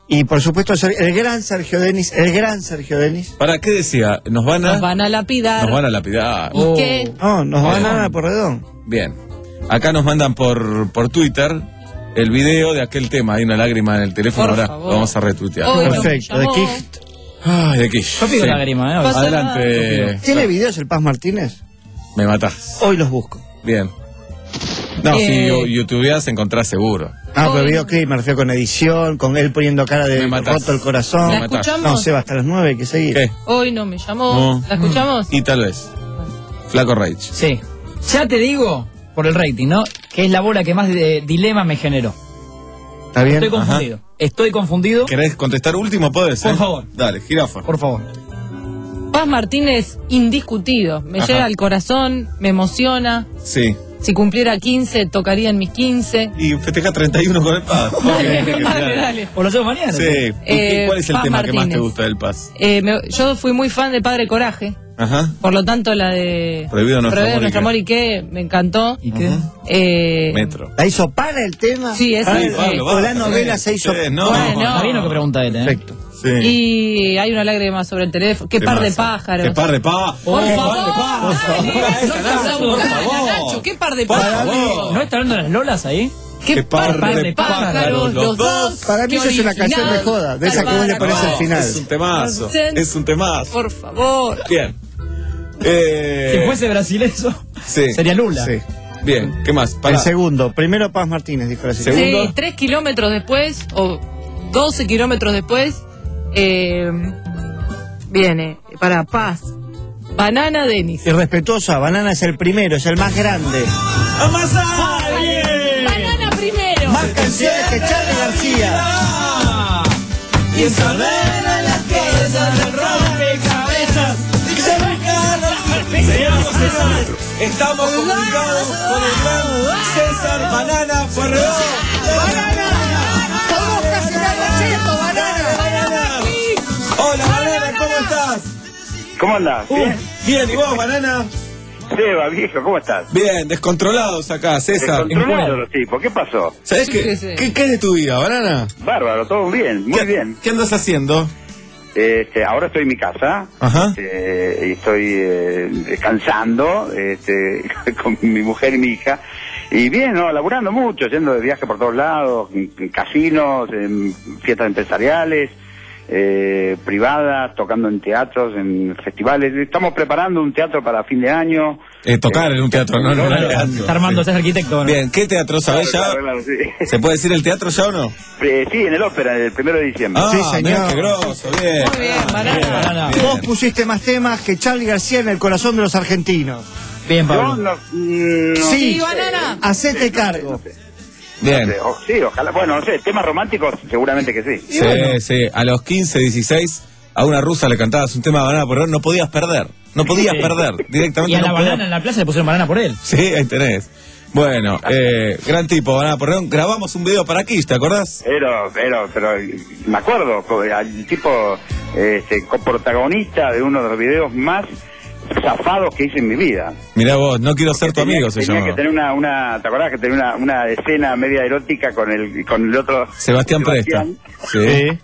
Y por supuesto el gran Sergio Denis, el gran Sergio Denis. ¿Para qué decía? Nos van a... Nos van a lapidar. Nos van a lapidar. ¿Y oh. qué? No, nos van a dar por redón. Bien. Acá nos mandan por, por Twitter el video de aquel tema. Hay una lágrima en el teléfono, por ahora favor. Lo vamos a retuitear. Oh, Perfecto, de Kicht. Ay, de Kicht. Yo pido sí. lágrima, ¿eh? Adelante. ¿Tiene videos el Paz Martínez? Me matás. Hoy los busco. Bien. No, Eh. si youtubeas encontrás seguro. Ah, pero videoclip me refiero con edición, con él poniendo cara de roto el corazón. ¿La escuchamos? No, Seba, hasta las nueve hay que seguir. ¿Qué? Hoy no me llamó. No. ¿La escuchamos? Y tal vez. Flaco Rage. Sí. Ya te digo, por el rating, ¿no? Que es la bola que más de dilema me generó. ¿Está bien? Estoy confundido. Ajá. Estoy confundido. ¿Querés contestar último? ¿Podés? Por eh? favor. Dale, jirafa. Por favor. Paz Martínez, indiscutido. Me Ajá. llega al corazón, me emociona. Sí. Si cumpliera quince, tocaría en mis quince. Y festeja treinta y uno con el Paz. Dale, dale, dale. ¿O lo hacemos mañana? Sí. Eh, ¿Cuál es el Paz tema Martínez. que más te gusta del Paz? Eh, me- yo fui muy fan de Padre Coraje. Ajá. Por lo tanto, la de Prohibido nuestro amor y nuestro qué. amor y qué, me encantó. ¿Y qué? Eh, Metro. ¿La hizo para el tema? Sí, esa Ah, es, eh, Pablo, o la basta, novela sí. se hizo. Sí, no. Bueno. Está bien lo que pregunta él, ¿eh? Perfecto. Sí. Y hay una lágrima sobre el teléfono. Qué, ¿Qué par de más? pájaros. Qué par de pájaros. Por Qué favor, par de pájaros. dale, Por no favor. seas aburrida, favor. Nacho. Qué par de Por pájaros. favor. ¿No está hablando de las lolas ahí? Qué par, de pájaros, los dos. Para mí eso es una canción de joda, de esa que vos le pones al final. Es un temazo. Es un temazo. Por favor. Bien. Eh, Si fuese brasileño, sí. sería Lula. Sí. Bien, ¿qué más? Pará. El segundo, primero Paz Martínez, dijo la señora. Segundo. Sí, tres kilómetros después, o doce kilómetros después, eh, viene para Paz. Banana Denis. Irrespetuosa, Banana es el primero, es el más grande. Banana primero. Más canciones que Charly García. Y esa vela en la cabeza del rompecabezas. Y se me Señor César, estamos comunicados con el gran César Banana Ferrero. ¡Estamos casi haciendo, Banana! Hola Banana, ¿cómo estás? ¿Cómo andás? Uh, ¿Bien? bien, ¿y vos, Banana? Seba, viejo, ¿cómo estás? Bien, descontrolados acá, César. Descontrolados los tipos, ¿qué pasó? ¿Sabés qué, qué, qué es de tu vida, Banana? Bárbaro, todo bien, muy ¿Qué, bien. ¿Qué andas haciendo? Este, ahora estoy en mi casa, Ajá. este, y estoy eh, descansando este, con mi mujer y mi hija. Y bien, ¿no? Laburando mucho, yendo de viaje por todos lados, en, en casinos, en fiestas empresariales, eh, privadas, tocando en teatros, en festivales. Estamos preparando un teatro para fin de año. Eh, tocar en un teatro, no, no, no, no, teatro. Está armando, Sí. es arquitecto, ¿no? Bien, ¿qué teatro sabés ya? Claro, claro, sí. ¿Se puede decir el teatro ya o no? Eh, sí, en el ópera, el primero de diciembre. Ah, Sí, señor. mirá qué grosso, bien. Muy bien, Banana. Banana. Bien. Vos pusiste más temas que Charly García en el corazón de los argentinos. Bien, Yo Pablo. no, mm, no Sí, Sí, Banana. hacete cargo. no sé. Bien. No sé, o- sí, ojalá. Bueno, no sé, temas románticos seguramente que sí. Sí, sí. A los quince, dieciséis, a una rusa le cantabas un tema de Banana por no podías perder. No podías Sí. perder. Directamente Y a no la podías- banana en la plaza le pusieron banana por él. Sí, ahí tenés. Bueno, eh, gran tipo, Banana Porreón. Grabamos un video para Kish, ¿te acordás? Pero, pero, pero, me acuerdo, co- al tipo este, coprotagonista de uno de los videos más zafados que hice en mi vida. Mirá vos, no quiero ser tu Tenía- amigo, se tenía llama. que tener una, una, ¿te acordás que tenía una, una escena media erótica con el, con el otro? Sebastián Presta. Sí.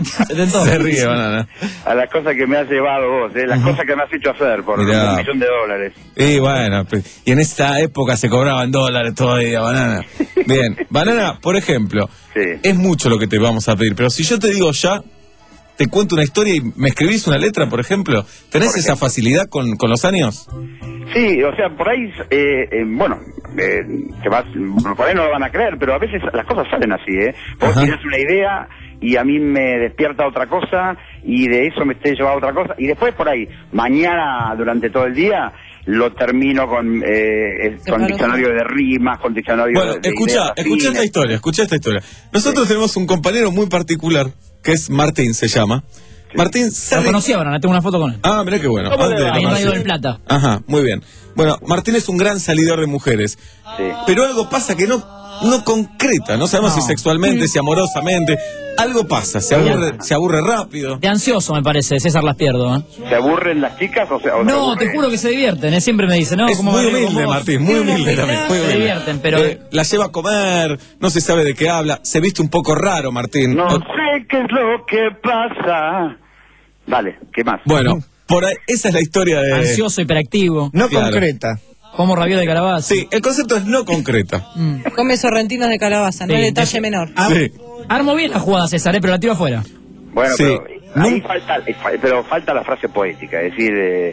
Se ríe, Banana. A las cosas que me has llevado vos, eh, las cosas que me has hecho hacer por Mirá. un millón de dólares. Y bueno, pues, y en esa época se cobraban dólares todavía, Banana. Bien, Banana, por ejemplo, Sí. es mucho lo que te vamos a pedir, pero si yo te digo ya, te cuento una historia y me escribís una letra, por ejemplo, ¿tenés Por esa facilidad con, con los años? Sí, o sea, por ahí, eh, eh, bueno, eh, te vas, por ahí no lo van a creer, pero a veces las cosas salen así, ¿eh? Vos Ajá. tienes una idea y a mí me despierta otra cosa y de eso me esté llevado a otra cosa y después por ahí, mañana durante todo el día lo termino con, eh, el- con diccionario de rimas, con diccionario Bueno, de, de escucha, ideas escucha esta afines. historia, escucha esta historia. Nosotros tenemos un compañero muy particular, que es Martín, se llama. Martín Lo sale... conocía, Banana, tengo una foto con él. Ah, mirá qué bueno. ¿Cómo le Antes de va? la Ahí en Radio canción. del Plata. Ajá, muy bien. Bueno, Martín es un gran salidor de mujeres. Sí. Pero algo pasa que no, no concreta, no sabemos No. si sexualmente, si amorosamente. Algo pasa, se aburre, se aburre rápido. De ansioso, me parece, César las pierdo, ¿eh? ¿Se aburren las chicas o, se, o se No, aburren? te juro que se divierten, ¿eh? Siempre me dicen, ¿no? Es ¿Cómo muy va, Diego, humilde, vos? Martín, muy humilde también. Muy Se humilde. divierten, pero... Eh, la lleva a comer, no se sabe de qué habla, se viste un poco raro, Martín. No O- sé Dime qué es lo que pasa. Dale, ¿qué más? Bueno, por ahí, esa es la historia de... Ansioso, hiperactivo. No Claro. concreta. Como rabió de calabaza. Sí, el concepto es no concreta. Come sorrentinos de calabaza, no Sí, hay detalle eso- menor. Sí. Armo bien la jugada, César, eh, pero la tiro afuera. Bueno, Sí. pero ahí falta, eh, fa- pero falta la frase poética, es decir, eh,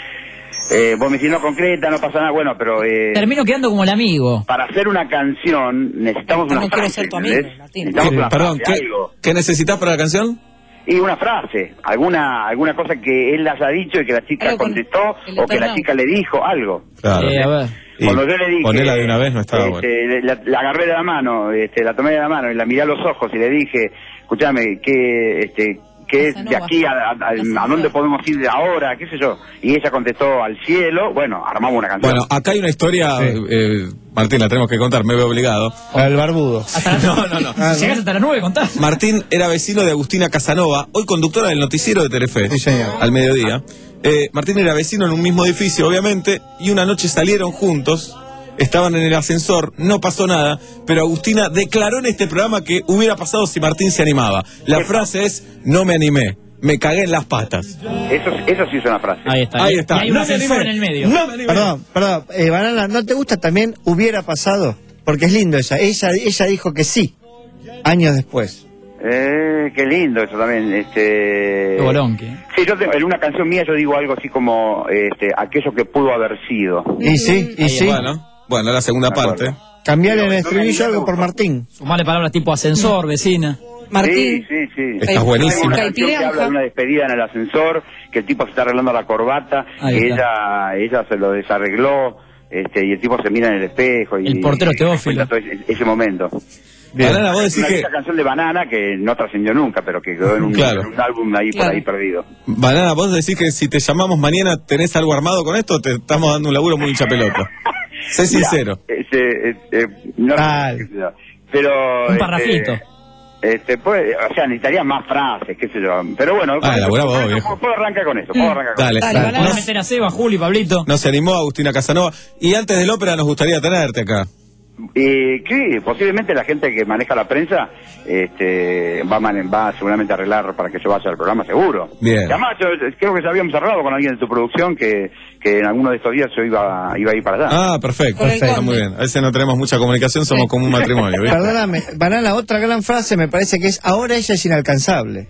eh, vos me decís no concreta, no pasa nada, bueno, pero eh, Termino quedando como el amigo. para hacer una canción necesitamos No una quiero frase, ser tu amigo, ¿entendés? Martín. Necesitamos ¿Qué- una perdón, frase, ¿qué, algo. ¿qué necesitas para la canción? Y una frase, alguna alguna cosa que él las haya dicho y que la chica Algo con contestó el o que la detonado. chica le dijo, algo. Claro. Eh, a ver. Y Cuando yo le dije... ponela de una vez no estaba bueno. este, la, la agarré de la mano, este, la tomé de la mano y la miré a los ojos y le dije, escúchame, ¿qué, este, qué es de Casanova. aquí a, a- a- a dónde podemos ir de ahora? ¿Qué sé yo? Y ella contestó, al cielo. Bueno, armamos una canción. Bueno, acá hay una historia, eh, Martín, la tenemos que contar, me veo obligado. Al barbudo. No, no, no. Ah, Si llegas hasta las nueve, contás. Martín era vecino de Agustina Casanova, hoy conductora del noticiero de Telefe, Sí, señor. al mediodía. Eh, Martín era vecino en un mismo edificio, obviamente, y una noche salieron juntos, estaban en el ascensor, no pasó nada, pero Agustina declaró en este programa que hubiera pasado si Martín se animaba. La frase es, no me animé, me cagué en las patas. Eso, eso sí es una frase. Ahí está. Ahí Y- está. Y hay un No me ascensor animé. en el medio. No me animé. Perdón, perdón. Eh, Banana, ¿no te gusta también hubiera pasado? Porque es lindo esa. Ella, ella dijo que sí, años después. Eh, qué lindo eso también. Este... Qué bolonqui. Sí, yo tengo, en una canción mía yo digo algo así como este, aquello que pudo haber sido. Y sí, y Ahí, sí. Bueno, bueno, la segunda De acuerdo. parte. Cambiar en el No me estribillo animé, algo por no. Martín. Sumarle palabras tipo ascensor, vecina. Martín, Sí, sí, sí. Estás Hay buenísimo. una canción que Caipiranja. habla de una despedida en el ascensor, que el tipo se está arreglando la corbata, Ahí que está. ella, ella se lo desarregló, este, y el tipo se mira en el espejo y El portero y Teófilo. cuenta todo ese, ese momento. Banana, vos Es decís una que... vieja canción de Banana que no trascendió nunca, pero que quedó en un, Claro. en un álbum ahí Claro. por ahí perdido. Banana, vos decís que si te llamamos mañana, ¿tenés algo armado con esto o te estamos dando un laburo muy hincha pelota? Sé sincero. Mira, ese, eh, eh, no sé Dale. qué sé yo, pero... Un parrafito. Este, este, pues, o sea, necesitaría más frases, qué sé yo. Pero bueno, Ah, con- elaborá vos, puedo, viejo. puedo arrancar con eso, puedo arrancar con Dale, Dale, dale. Banana. Vamos a No, meter a Seba, Juli, Pablito. no se animó Agustina Casanova. Y antes del ópera nos gustaría tenerte acá. Eh, sí, posiblemente la gente que maneja la prensa este, va, a man- va seguramente a arreglar para que yo vaya al programa, seguro. Bien. Y además, yo eh, creo que ya habíamos cerrado con alguien de tu producción que, que en alguno de estos días yo iba, iba a ir para allá. Ah, perfecto. Con el Está conde. muy bien. A veces no tenemos mucha comunicación, somos como un matrimonio, ¿viste? Perdóname, Banana, otra gran frase me parece que es ahora ella es inalcanzable.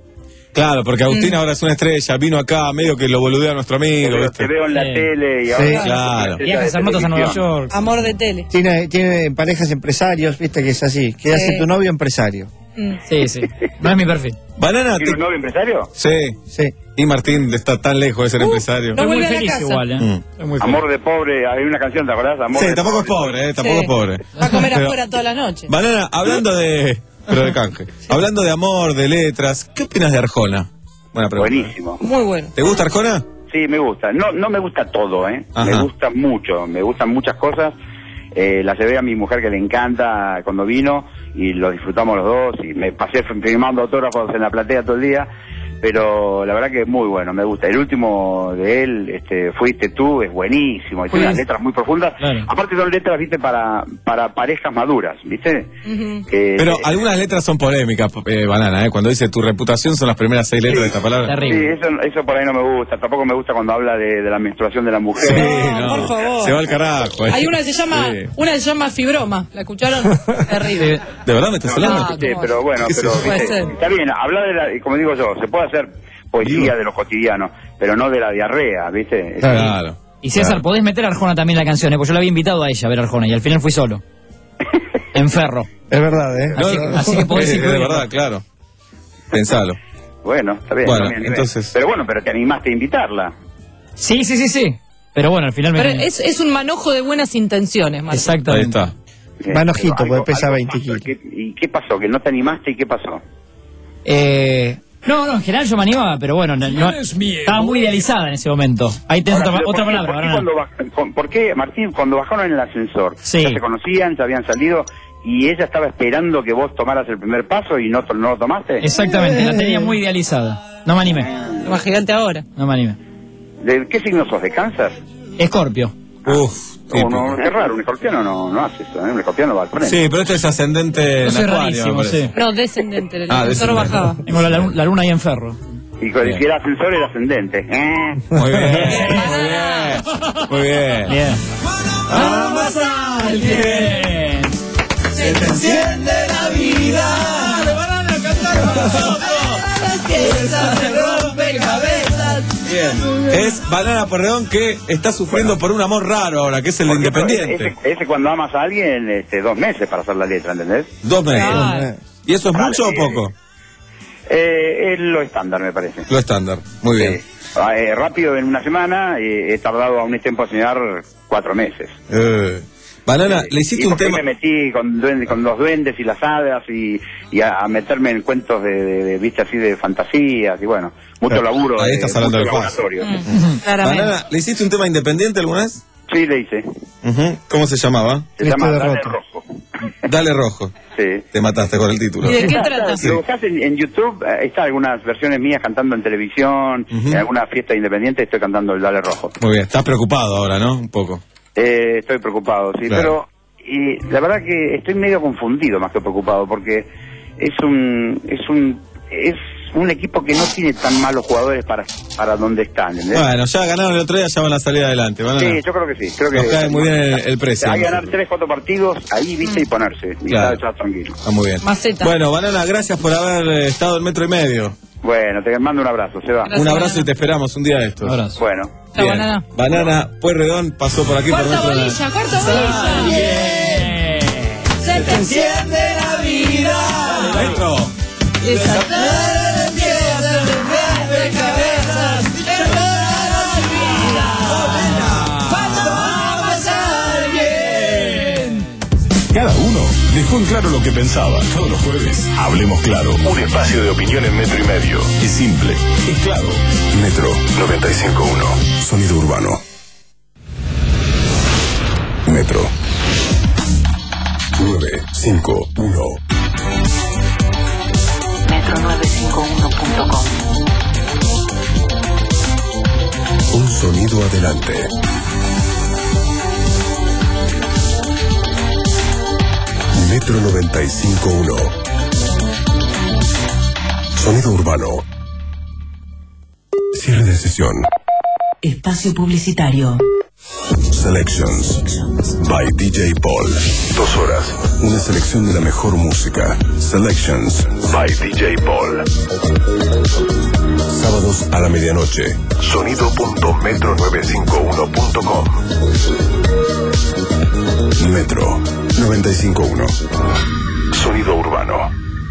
Claro, porque Agustina ahora es una estrella, vino acá, medio que lo boludea a nuestro te, amigo, veo, ¿viste? te veo en la Sí. tele y Sí, ahora... claro. Viajes a hacer notas a Nueva York. amor de tele. Tiene, tiene parejas empresarios, viste que es así. Que Sí. hace tu novio empresario. Mm. Sí, sí. No es mi perfil. Banana, ¿Tiene te... un novio empresario? Sí. Sí. Y Martín está tan lejos de ser empresario. no Estoy muy vuelve a la feliz casa. igual, ¿eh? Mm. Estoy muy feliz. Amor de pobre, hay una canción, ¿te acordás? Amor Sí, de tampoco es pobre, ¿eh? Tampoco Sí. es pobre. Va a comer Pero- afuera toda la noche. Banana, hablando de... Pero de canje. Hablando de amor, de letras, ¿qué opinas de Arjona? Buena pregunta. Buenísimo. Muy bueno. ¿Te gusta Arjona? Sí, me gusta. No, no me gusta todo, ¿eh? Ajá. Me gusta mucho, me gustan muchas cosas. Eh, la llevé a mi mujer que le encanta cuando vino y lo disfrutamos los dos y me pasé firmando autógrafos en la platea todo el día, pero la verdad que es muy bueno, me gusta. El último de él, este, Fuiste tú, es buenísimo, y tiene unas letras muy profundas. Claro. Aparte son letras, viste, para, para parejas maduras, viste. Ujú. Que- Pero eh, algunas letras son polémicas, eh, Banana, ¿eh? Cuando dice tu reputación son las primeras seis letras de esta palabra. Sí, eso, eso por ahí no me gusta. Tampoco me gusta cuando habla de, de la menstruación de la mujer. Sí, No, no. por favor. Se va al carajo. eh. Hay una que se llama, Sí. una que se llama Fibroma. ¿La escucharon? Terrible. ¿De verdad me estás No, hablando? Ah, sí, ¿cómo? pero bueno, ¿Qué sé pero yo? Puede viste, ser. está bien, hablar de la, como digo yo, se puede hacer poesía de lo cotidiano, pero no de la diarrea, ¿viste? Claro. Y César, Claro. podés meter a Arjona también en la canción, ¿eh? Porque yo la había invitado a ella a ver a Arjona y al final fui solo. En Ferro. Es verdad, ¿eh? Así, así que podés Eh, ir de verdad, claro. Pensalo. Bueno, está bien. Bueno, no me animé. entonces- Pero bueno, pero te animaste a invitarla. Sí, sí, sí, sí. Pero bueno, al final me... Pero es, es un manojo de buenas intenciones, Martín. Ahí Exactamente. está. Eh, Manojito, pero porque algo- pesa algo veinte pasó. kilos. ¿Qué- ¿Y qué pasó? ¿Que no te animaste y qué pasó? Eh, no, no, en general yo me animaba, pero bueno, no, no- estaba muy idealizada en ese momento. Ahí tenés Ahora, otra, pero otra ¿por qué- palabra, ¿por qué, Banana. cuando baj- con- ¿Por qué, Martín, cuando bajaron en el ascensor, Sí. ya se conocían, ya habían salido y ella estaba esperando que vos tomaras el primer paso y no, to- no lo tomaste? Exactamente, la tenía muy idealizada. No me animé, Imagínate ahora. no me animé. ¿De qué signo sos? ¿De cáncer? Escorpio. Uf, No, no, es raro, un escorpiano no, no hace eso, ¿eh? Un escorpiano va al frente. Sí, pero esto es ascendente en Eso es Acuario, rarísimo, me parece. sí. No, descendente, el Ah, ascensor descendente. bajaba. Tengo la, luna- la luna ahí en Ferro. Y con el que era ascensor era ascendente. ¿eh? Muy bien, muy bien. Muy bien. Bien. Amas a alguien, se te enciende la vida. Le van a cantar con nosotros. Las piezas se rompen cabezas. Bien. Es Banana Porredón que está sufriendo por un amor raro ahora, que es el de Porque Independiente. Ese, ese cuando amas a alguien, este, dos meses para hacer la letra, ¿entendés? Dos meses. Claro. ¿Y eso es Vale, mucho o eh, poco? Eh, es lo estándar, me parece. Lo estándar. Muy bien. Sí. Ah, eh, rápido en una semana, eh, he tardado a un tiempo a enseñar cuatro meses. Eh. Banana, le Y hiciste un porque tema. me metí con, duende- con los duendes y las hadas y, y a, a meterme en cuentos de, de, de, viste, así de fantasías y bueno, mucho Claro. laburo. Ahí de- estás hablando mucho del F A S. laboratorio. Claramente. Banana, ¿le hiciste un tema independiente alguna vez? Sí, le hice. Ujú. ¿Cómo se llamaba? Se llama Dale Rojo. Dale Rojo. Sí. Te mataste con el título. ¿Y de qué trata? Lo buscás en, en YouTube, eh, está algunas versiones mías cantando en televisión, en alguna fiesta independiente estoy cantando el Dale Rojo. Muy bien. Estás preocupado ahora, ¿no? Un poco. Eh, estoy preocupado, sí, Claro. pero y la verdad que estoy medio confundido más que preocupado porque es un es un es un equipo que no tiene tan malos jugadores para para donde están, ¿entendés? Bueno, ya ganaron el otro día, ya van a salir adelante. Banana. Sí, yo creo que sí, creo que Nos cae muy bien el, el precio. hay que ganar tres, cuatro partidos ahí, viste, y ponerse y Claro. estar tranquilo. Está muy bien. Maceta. Bueno, Banana, gracias por haber eh, estado en metro y medio. Bueno, te mando un abrazo, se va. Gracias, Un abrazo Banana. y te esperamos un día de estos. Abrazo. Bueno. Chao, Bien. Banana. Banana Pueyrredón pasó por aquí por Cuarta metro. bolilla, cuarta bolilla. Bien. Se te enciende la vida. Metro. Desatar empieza a romper cabezas. Perdona la vida. Cuando amas a alguien. Cada uno dejó en claro lo que pensaba. Todos los jueves, hablemos claro. Un espacio de opinión en metro y medio. Es simple, es claro. Metro noventa y cinco punto uno. Sonido urbano. Metro nueve cinco uno. metro nueve cinco uno punto com. Un sonido adelante. Metro noventa y cinco punto uno. Sonido urbano. Cierre de sesión. Espacio publicitario. Selections by D J Paul. Dos horas. Una selección de la mejor música. Selections by D J Paul. Sábados a la medianoche. Sonido punto metro novecientos cincuenta y uno punto com. Metro noventa y cinco punto uno. Sonido urbano.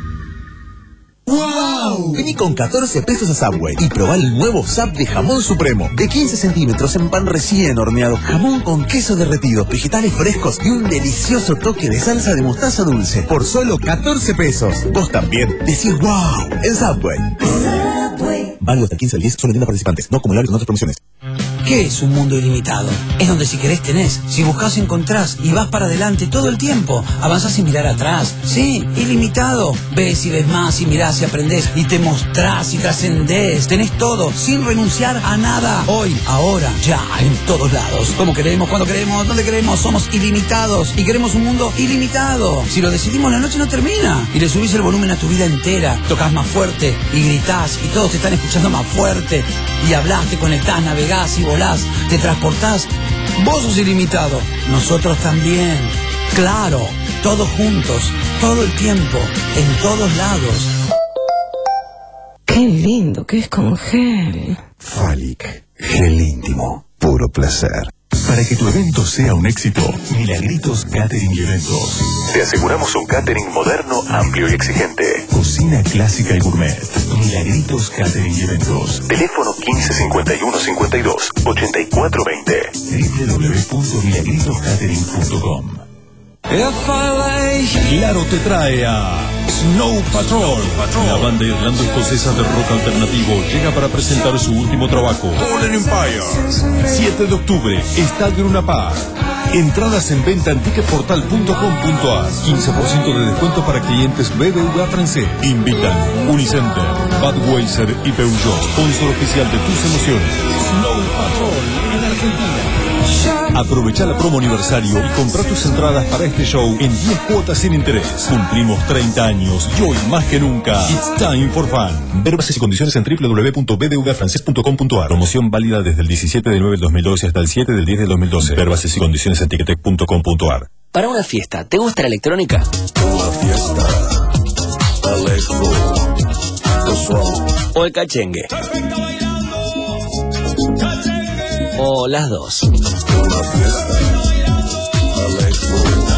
¡Wow! Vení con catorce pesos a Subway y probá el nuevo Sub de jamón supremo. De quince centímetros en pan recién horneado. Jamón con queso derretido, vegetales frescos y un delicioso toque de salsa de mostaza dulce. Por solo catorce pesos. Vos también decís ¡wow! En Subway. Subway. Válido hasta el quince al diez, solo en tiendas participantes. No acumulables con otras promociones. ¿Qué es un mundo ilimitado? Es donde si querés tenés, si buscas encontrás y vas para adelante todo el tiempo. Avanzás sin mirar atrás. Sí, ilimitado. Ves y ves más y mirás y aprendés y te mostrás y trascendés. Tenés todo sin renunciar a nada. Hoy, ahora, ya, en todos lados. Como queremos, cuando queremos, donde queremos. Somos ilimitados y queremos un mundo ilimitado. Si lo decidimos, la noche no termina. Y le subís el volumen a tu vida entera. Tocas más fuerte y gritás y todos te están escuchando más fuerte. Y hablás, te conectás, navegás y volás, te transportás. Vos sos ilimitado. Nosotros también. Claro, todos juntos, todo el tiempo, en todos lados. Qué lindo que es con gel. Falic, gel íntimo, puro placer. Para que tu evento sea un éxito, Milagritos Catering y Eventos. Te aseguramos un catering moderno, amplio y exigente. Cocina clásica y gourmet. Milagritos Catering y Eventos. Teléfono quince cincuenta y uno cincuenta y dos ochenta y cuatro veinte. doble u doble u doble u punto milagritos catering punto com. Claro te trae a Snow Patrol. La banda irlando-escocesa de rock alternativo llega para presentar su último trabajo, Fallen Empire. siete de octubre, Estadio Luna Park. Entradas en venta en ticketportal punto com punto a. quince por ciento de descuento para clientes B B V A francés. Invitan Unicenter, Budweiser y Peugeot. Sponsor oficial de tus emociones. Snow Patrol en Argentina. Aprovecha la promo aniversario y compra tus entradas para este show en diez cuotas sin interés. Cumplimos treinta años y hoy más que nunca, it's time for fun. Ver bases y condiciones en doble u doble u doble u punto b b v francés punto com punto a r. Promoción válida desde el diecisiete del nueve del dos mil doce hasta el siete del diez del dos mil doce. Ver bases y condiciones en ticketek punto com punto a r. Para una fiesta, ¿te gusta la electrónica? Una fiesta. Electro. ¿O el cachengue? ¿O las dos? Una fiesta. Electro.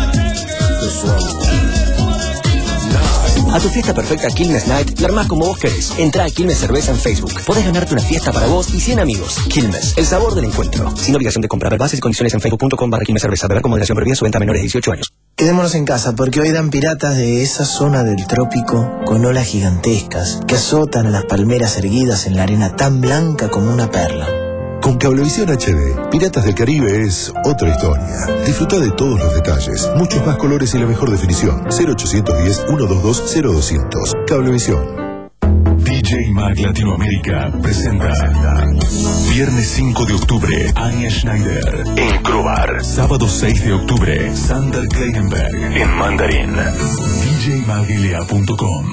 A tu fiesta perfecta Quilmes Night la armás como vos querés. Entrá a Quilmes Cerveza en Facebook. Podés ganarte una fiesta para vos y cien amigos. Quilmes, el sabor del encuentro. Sin obligación de comprar. Bases y condiciones en facebook punto com barra Quilmes Cerveza. Beber con moderación, prohibida su venta a menores de dieciocho años. Quedémonos en casa porque hoy dan piratas de esa zona del trópico con olas gigantescas que azotan a las palmeras erguidas en la arena tan blanca como una perla. Con Cablevisión H D, Piratas del Caribe es otra historia. Disfruta de todos los detalles, muchos más colores y la mejor definición. cero ochocientos diez, ciento veintidós, cero doscientos. Cablevisión. D J Mag Latinoamérica presenta Viernes cinco de octubre, Anya Schneider en Crobar. Sábado seis de octubre, Sander Kleidenberg en Mandarín. D J Magilea punto com.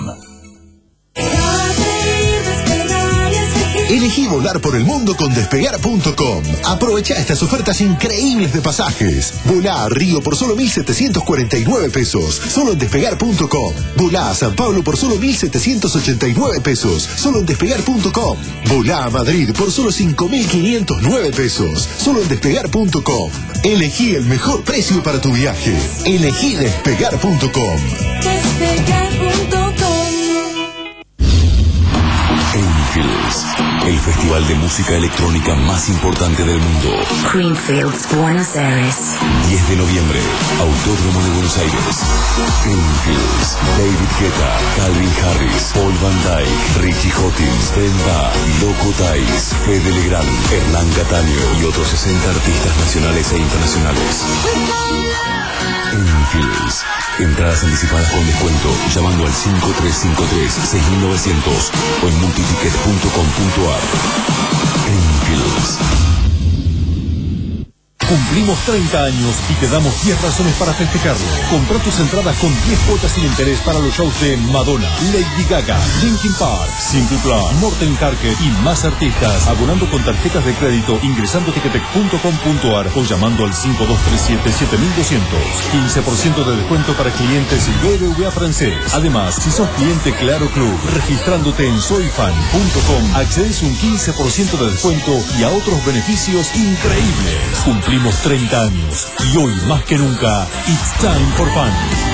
Elegí volar por el mundo con despegar punto com. Aprovecha estas ofertas increíbles de pasajes. Volá a Río por solo mil setecientos cuarenta y nueve pesos, solo en despegar punto com. Volá a San Pablo por solo mil setecientos ochenta y nueve pesos, solo en despegar punto com. Volá a Madrid por solo cinco mil quinientos nueve pesos, solo en despegar punto com. Elegí el mejor precio para tu viaje. Elegí despegar punto com. Despegar punto com. Greenfields, el festival de música electrónica más importante del mundo. Greenfields, Buenos Aires. diez de noviembre, Autódromo de Buenos Aires. Greenfields, David Guetta, Calvin Harris, Paul Van Dyke, Richie Hawkins, Brenda, Loco Thais, Fede Legrand, Hernán Cataño y otros sesenta artistas nacionales e internacionales. Greenfields. Entradas anticipadas con descuento llamando al cinco tres cinco tres, seis mil novecientos o en multiticket punto com punto a r. Greenfields. Cumplimos treinta años y te damos diez razones para festejarlo. Compra tus entradas con diez cuotas sin interés para los shows de Madonna, Lady Gaga, Linkin Park, Simple Plan, Morten Harket y más artistas. Abonando con tarjetas de crédito ingresando a ticketek punto com punto a r o llamando al cinco dos tres siete, siete mil doscientos. quince por ciento de descuento para clientes B B V A francés. Además, si sos cliente Claro Club, registrándote en soyfan punto com, accedes un quince por ciento de descuento y a otros beneficios increíbles. Cumplimos treinta años y hoy más que nunca, it's time for fun.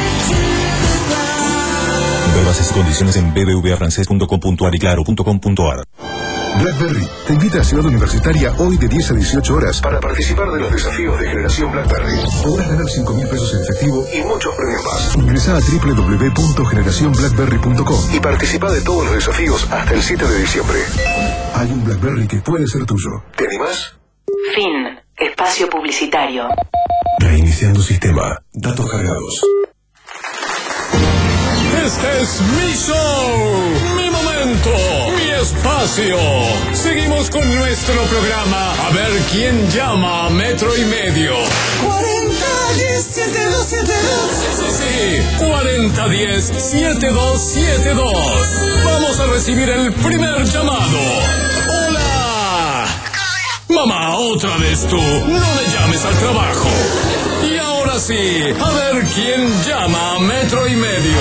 Ver bases y condiciones en b b v a francés punto com punto a r y claro punto com punto a r. BlackBerry te invita a Ciudad Universitaria hoy de diez a dieciocho horas para participar de los desafíos de generación BlackBerry. Podrás ganar cinco mil pesos en efectivo y muchos premios más. Ingresá a doble u doble u doble u punto generación blackberry punto com y participa de todos los desafíos hasta el siete de diciembre. Hay un BlackBerry que puede ser tuyo. ¿Te animás? Fin. Espacio publicitario. Reiniciando sistema. Datos cargados. Este es mi show, mi momento, mi espacio. Seguimos con nuestro programa. A ver quién llama a metro y medio. cuarenta diez setenta y dos setenta y dos. Sí, sí, cuarenta diez setenta y dos setenta y dos. Vamos a recibir el primer llamado. Hola. Mamá, otra vez tú. No me llames al trabajo. Y ahora sí, a ver quién llama a metro y medio.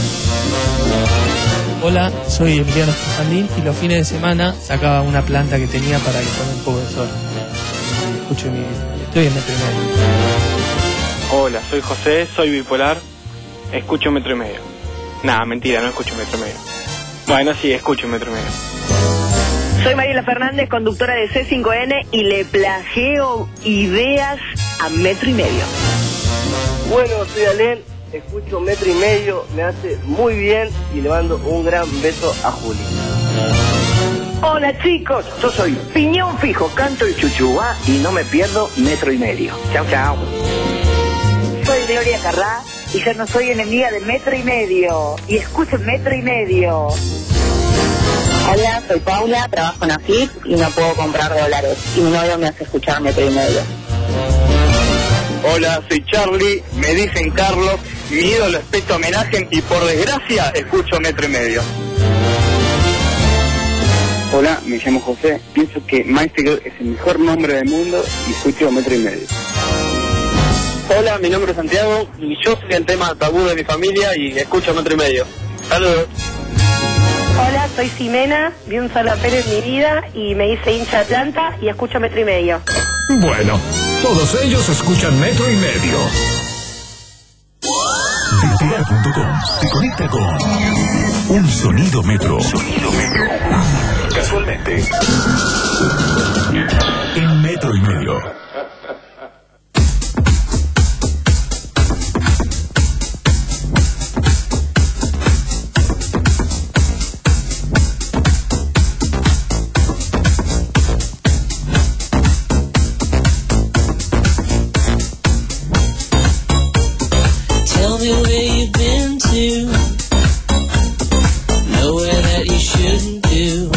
Hola, soy Emiliano Stefandín y los fines de semana sacaba una planta que tenía para que tome un poco de sol. Escucho mi... Estoy en metro y medio. Hola, soy José, soy bipolar, escucho metro y medio. Nah, mentira, no escucho metro y medio. Bueno, sí, escucho metro y medio. Soy Mariela Fernández, conductora de C cinco N y le plagio ideas a metro y medio. Bueno, soy Alén, escucho metro y medio, me hace muy bien y le mando un gran beso a Juli. Hola chicos, yo soy Piñón Fijo, canto el chuchuá y no me pierdo metro y medio. Chao, chao. Soy Gloria Carrá y yo no soy enemiga de metro y medio y escucho metro y medio. Hola, soy Paula, trabajo en AFIP y no puedo comprar dólares y mi novio me hace escuchar metro y medio. Hola, soy Charlie, me dicen Carlos, mi ídolo es Peto Homenaje y por desgracia escucho Metro y Medio. Hola, me llamo José, pienso que Maestro es el mejor nombre del mundo y escucho Metro y Medio. Hola, mi nombre es Santiago y yo soy el tema tabú de mi familia y escucho Metro y Medio. Saludos. Hola, soy Ximena, vi un solapero en mi vida y me hice hincha Atlanta y escucho Metro y Medio. Bueno, todos ellos escuchan Metro y Medio. Despegar punto com te conecta con un sonido metro. Sonido metro. Casualmente. En Metro y Medio. Tell me where you've been to, nowhere that you shouldn't do.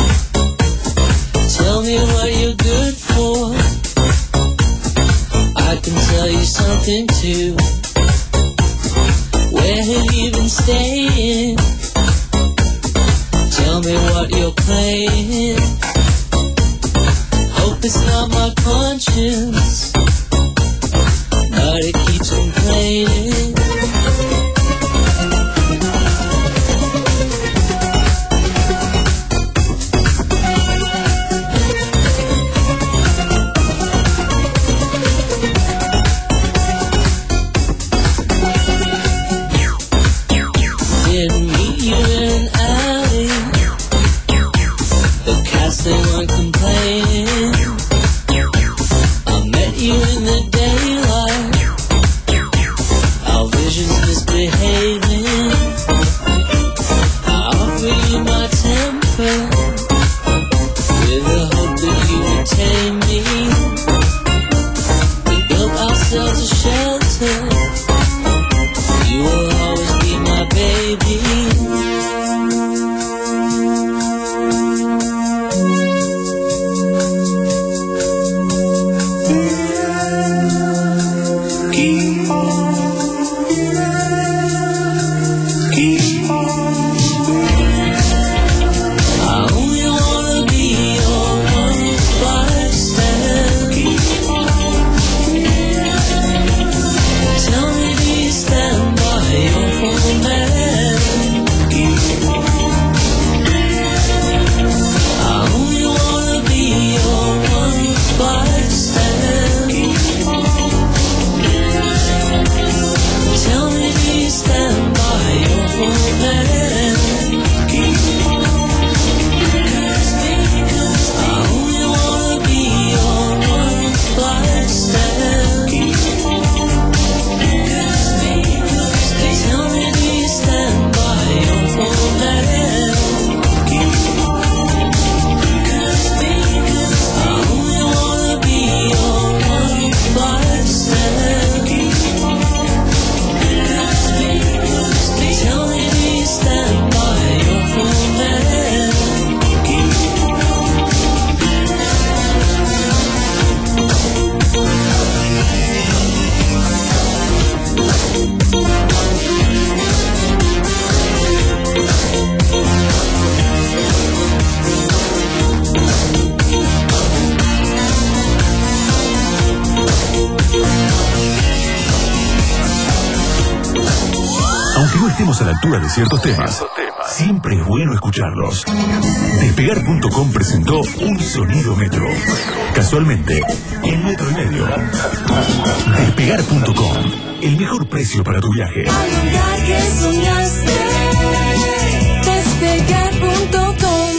Tell me what you're good for, I can tell you something too. Where have you been staying? Tell me what you're playing. Hope it's not my conscience, but it keeps complaining. Didn't meet you in an alley, the cats they weren't complaining. I met you in the daylight, our visions misbehaving. I offer you my temper, with the hope that you would tame me. We built ourselves a shelter, you will always be my baby. Keep on, keep on. I only wanna be your one fight stand. Tell me, do you stand by your full man? I only wanna be your one fight stand. Tell me, do you stand by your full man? I only wanna be your one fight stand. Tell me, do you stand by your full man? I only wanna be your one fight stand. Tell me, do you stand by your full man? Aunque no estemos a la altura de ciertos temas, siempre es bueno escucharlos. Despegar punto com presentó un sonido metro. Casualmente, en Metro y Medio. Despegar punto com, el mejor precio para tu viaje. Al lugar que soñaste, despegar punto com.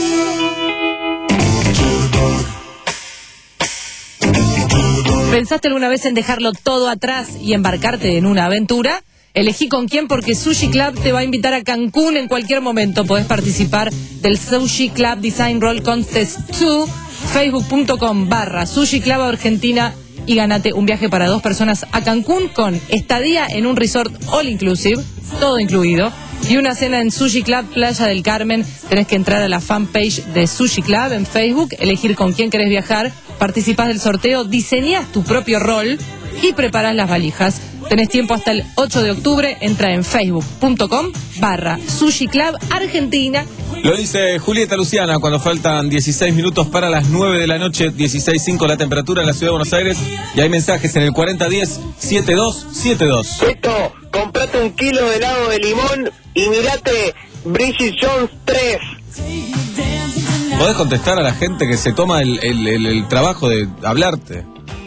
¿Pensaste alguna vez en dejarlo todo atrás y embarcarte en una aventura? Elegí con quién, porque Sushi Club te va a invitar a Cancún en cualquier momento. Podés participar del Sushi Club Design Roll Contest dos, facebook punto com barra Sushi Club Argentina, y ganate un viaje para dos personas a Cancún con estadía en un resort all inclusive, todo incluido, y una cena en Sushi Club Playa del Carmen. Tenés que entrar a la fanpage de Sushi Club en Facebook, elegir con quién querés viajar, participás del sorteo, diseñás tu propio rol y preparás las valijas. Tenés tiempo hasta el ocho de octubre, entra en facebook.com barra Sushi Club Argentina. Lo dice Julieta Luciana cuando faltan dieciséis minutos para las nueve de la noche, dieciséis punto cinco la temperatura en la ciudad de Buenos Aires, y hay mensajes en el cuarenta diez setenta y dos setenta y dos. Beto, comprate un kilo de helado de limón y mirate Bridget Jones tres. ¿Podés contestar a la gente que se toma el, el, el, el trabajo de hablarte?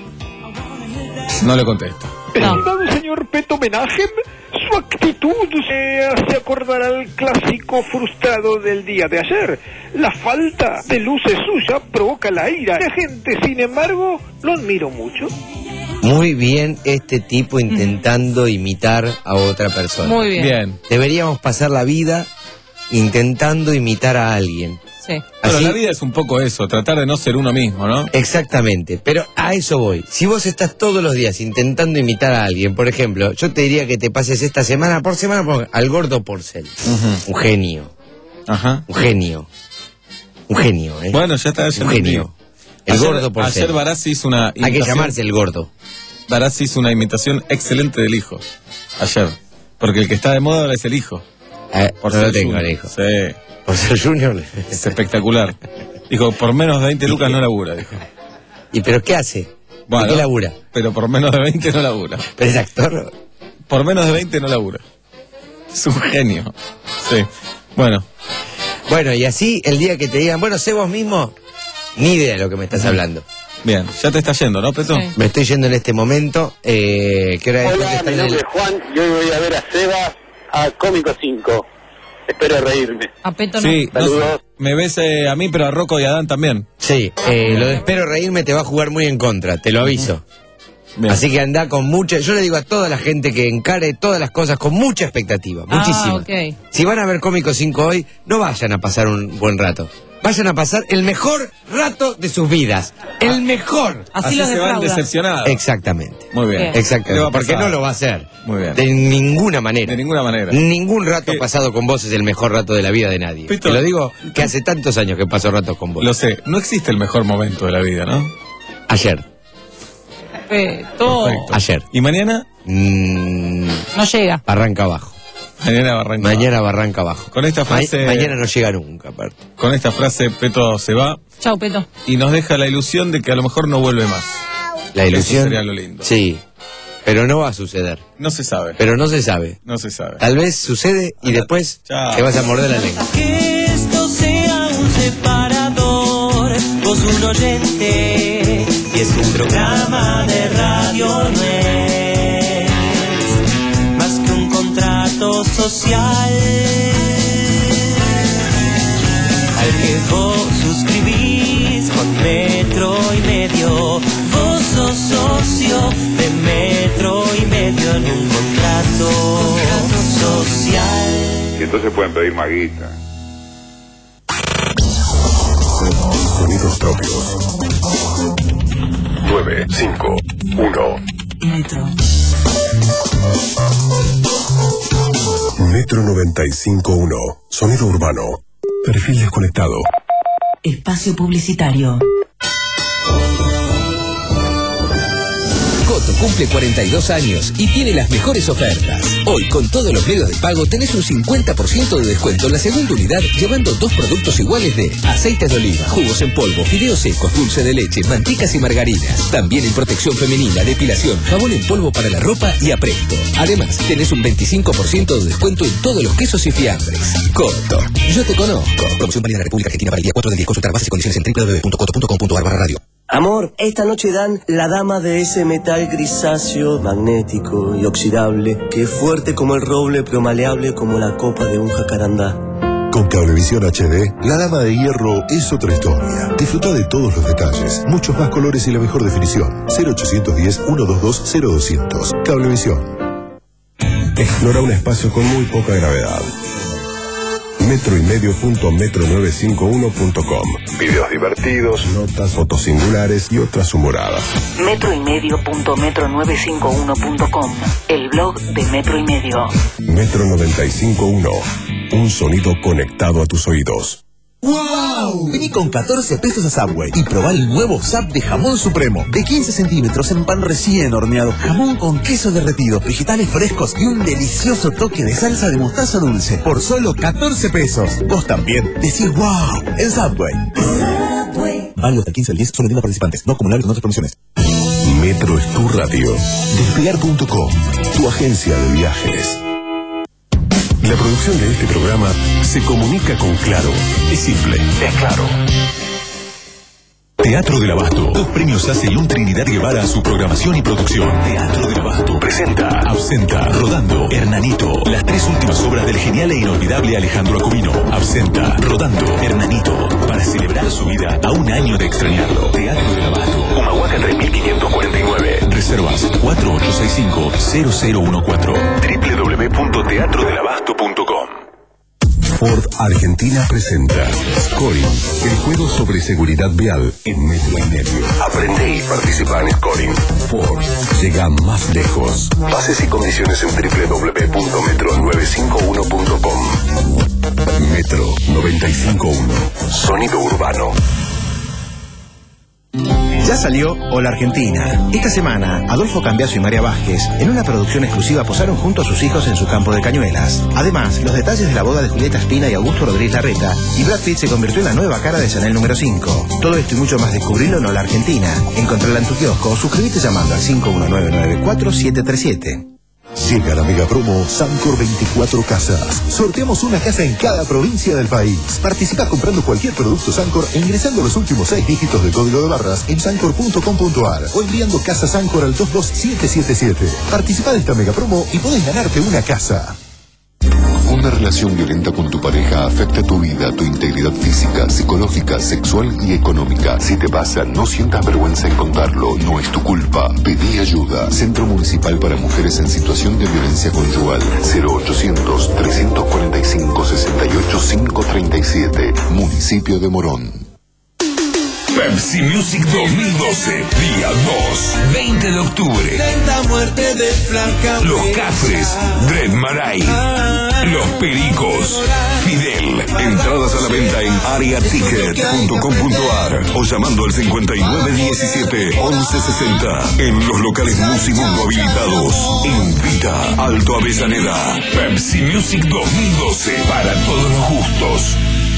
No le contesto. Estimado señor Peto Menachem, su actitud se hace acordar al clásico frustrado del día de ayer. La falta de luces suya provoca la ira. La gente, sin embargo, lo admiro mucho. Muy bien este tipo intentando imitar a otra persona. Muy bien. Bien. Deberíamos pasar la vida intentando imitar a alguien. Sí. Pero Así- la vida es un poco eso, tratar de no ser uno mismo, ¿no? Exactamente, pero a eso voy. Si vos estás todos los días intentando imitar a alguien, por ejemplo, yo te diría que te pases esta semana por semana por- al gordo Porcel. Un genio. Ajá. Un genio. Un genio, ¿eh? Bueno, ya está. Ya Un genio. El ayer, gordo Porcel. Ayer Barassi hizo una Hay que imitación- llamarse el gordo. Barassi hizo una imitación excelente del hijo. Ayer. Porque el que está de moda ahora es el hijo. Eh, Por no ser lo tengo, Junior. el hijo. Sí. Por ser Junior. Es espectacular. Dijo, por menos de veinte lucas no labura, dijo. ¿Y pero qué hace? Bueno, ¿De qué labura? Pero por menos de veinte no labura. ¿Pero es actor? Por menos de veinte no labura. Es un genio. Sí. Bueno. Bueno, y así el día que te digan, bueno, sé vos mismo, ni idea de lo que me estás hablando. Bien, ya te está yendo, ¿no, Peto? Sí. Me estoy yendo en este momento. Eh, ¿Qué hora es? Hola, Está mi en nombre el- es Juan y hoy voy a ver a Seba a Cómico cinco. Espero reírme. A Peto no. Sí, no sé, Saludos. me ves eh, a mí, pero a Rocco y a Dan también. Sí, eh, lo de espero reírme te va a jugar muy en contra, te lo aviso. Bien. Así que anda con mucha... Yo le digo a toda la gente que encare todas las cosas con mucha expectativa, Ah, muchísima. ok. Si van a ver Cómico cinco hoy, no vayan a pasar un buen rato. Vayan a pasar el mejor rato de sus vidas. El mejor. Así, Así los se van defrauda. decepcionados. Exactamente. Muy bien. Bien. ¿Qué Exactamente. va a Porque pasar? no lo va a hacer. Muy bien. De ninguna manera. De ninguna manera. Ningún rato ¿Qué? pasado con vos es el mejor rato de la vida de nadie. Pito. Te lo digo que hace tantos años que paso ratos con vos. Lo sé, no existe el mejor momento de la vida, ¿no? Ayer. Peto. Perfecto. Ayer. ¿Y mañana? Mm, No llega. Barranca abajo. Mañana Barranca. Mañana Barranca abajo. Con esta frase. Ma- mañana no llega nunca, aparte. Con esta frase, Peto se va Chau, Peto. y nos deja la ilusión de que a lo mejor no vuelve más. La ilusión. Eso sería lo lindo. Sí. Pero no va a suceder. No se sabe. Pero no se sabe. No se sabe. Tal vez sucede y después Chao. te vas a morder la lengua. Que esto sea un separador, vos un oyente, y es un programa de radio, no es más que un contrato social al que vos suscribís con metro y medio. Vos sos socio de metro y medio en un contrato social. Y entonces pueden pedir más guita. Sonidos propios. nueve, cinco, uno. Metro. Metro noventa y cinco punto uno. Sonido urbano. Perfil desconectado. Espacio publicitario. Coto cumple cuarenta y dos años y tiene las mejores ofertas. Hoy, con todos los medios de pago, tenés un cincuenta por ciento de descuento en la segunda unidad, llevando dos productos iguales de aceites de oliva, jugos en polvo, fideos secos, dulce de leche, mantecas y margarinas. También en protección femenina, depilación, jabón en polvo para la ropa y apresto. Además, tenés un veinticinco por ciento de descuento en todos los quesos y fiambres. Coto, yo te conozco. Promoción válida en la República Argentina para el día cuatro del diez. Consultar bases y condiciones en doble u doble u doble u punto coto punto com punto ar barra radio. Amor, esta noche dan la dama de ese metal grisáceo, magnético y oxidable, que es fuerte como el roble, pero maleable como la copa de un jacarandá. Con Cablevisión H D, la dama de hierro es otra historia. Disfruta de todos los detalles, muchos más colores y la mejor definición. cero ochocientos diez, ciento veintidós, cero doscientos. Cablevisión. Explora un espacio con muy poca gravedad. metro y medio punto metro novecientos cincuenta y uno punto com. Videos divertidos, notas, fotos singulares y otras humoradas. Metro y medio punto metro novecientos cincuenta y uno punto com. El blog de Metro y Medio. Metro noventa y cinco punto uno. Un sonido conectado a tus oídos. ¡Wow! Vení con catorce pesos a Subway y probá el nuevo Zap de jamón supremo. De quince centímetros en pan recién horneado. Jamón con queso derretido, vegetales frescos y un delicioso toque de salsa de mostaza dulce. Por solo catorce pesos. Vos también decís ¡wow! En Subway. Subway. Válido hasta el quince del diez, solo tienda participantes. No acumulables con otras promociones. Metro es tu radio. Despegar punto com, tu agencia de viajes. La producción de este programa se comunica con Claro. Es simple, es claro. Teatro del Abasto. Dos premios A C E y un Trinidad Guevara a su programación y producción. Teatro del Abasto presenta Absenta, Rodando, Hernanito. Las tres últimas obras del genial e inolvidable Alejandro Acubino. Absenta, Rodando, Hernanito. Para celebrar su vida a un año de extrañarlo. Teatro del Abasto. Humahuaca tres mil quinientos cuarenta y nueve. Reservas cuatro ocho seis cinco cero cero uno cuatro. doble u doble u doble u punto teatro del abasto punto com. Ford Argentina presenta Scoring, el juego sobre seguridad vial en metro y medio. Aprende y participa en Scoring. Ford llega más lejos. Bases y condiciones en doble u doble u doble u punto metro novecientos cincuenta y uno punto com. Metro noventa y cinco punto uno. Sonido urbano. Ya salió Hola Argentina. Esta semana, Adolfo Cambiaso y María Vázquez, en una producción exclusiva, posaron junto a sus hijos en su campo de Cañuelas. Además, los detalles de la boda de Julieta Espina y Augusto Rodríguez Larreta, y Brad Pitt se convirtió en la nueva cara de Chanel número cinco. Todo esto y mucho más descubrirlo en Hola Argentina. Encontrala en tu kiosco o suscríbete llamando al cinco uno nueve nueve cuatro siete tres siete. Llega la mega promo Sancor veinticuatro Casas. Sorteamos una casa en cada provincia del país. Participa comprando cualquier producto Sancor e ingresando los últimos seis dígitos del código de barras en sancor punto com punto ar o enviando casa Sancor al dos dos siete siete siete. Participa de esta mega promo y podés ganarte una casa. Una relación violenta con tu pareja afecta tu vida, tu integridad física, psicológica, sexual y económica. Si te pasa, no sientas vergüenza en contarlo, no es tu culpa. Pedí ayuda. Centro Municipal para Mujeres en Situación de Violencia Conyugal. cero ochocientos, trescientos cuarenta y cinco, sesenta y ocho, quinientos treinta y siete. Municipio de Morón. Pepsi Music dos mil doce, día dos, veinte de octubre. Lenta muerte de flaca. Los Cafres, Dread Marai, Los Pericos, Fidel. Entradas a la venta en aria ticket punto com punto ar o llamando al cincuenta y nueve diecisiete once sesenta. En los locales Musimundo habilitados. Invita Alto Avellaneda. Pepsi Music dos mil doce, para todos los gustos.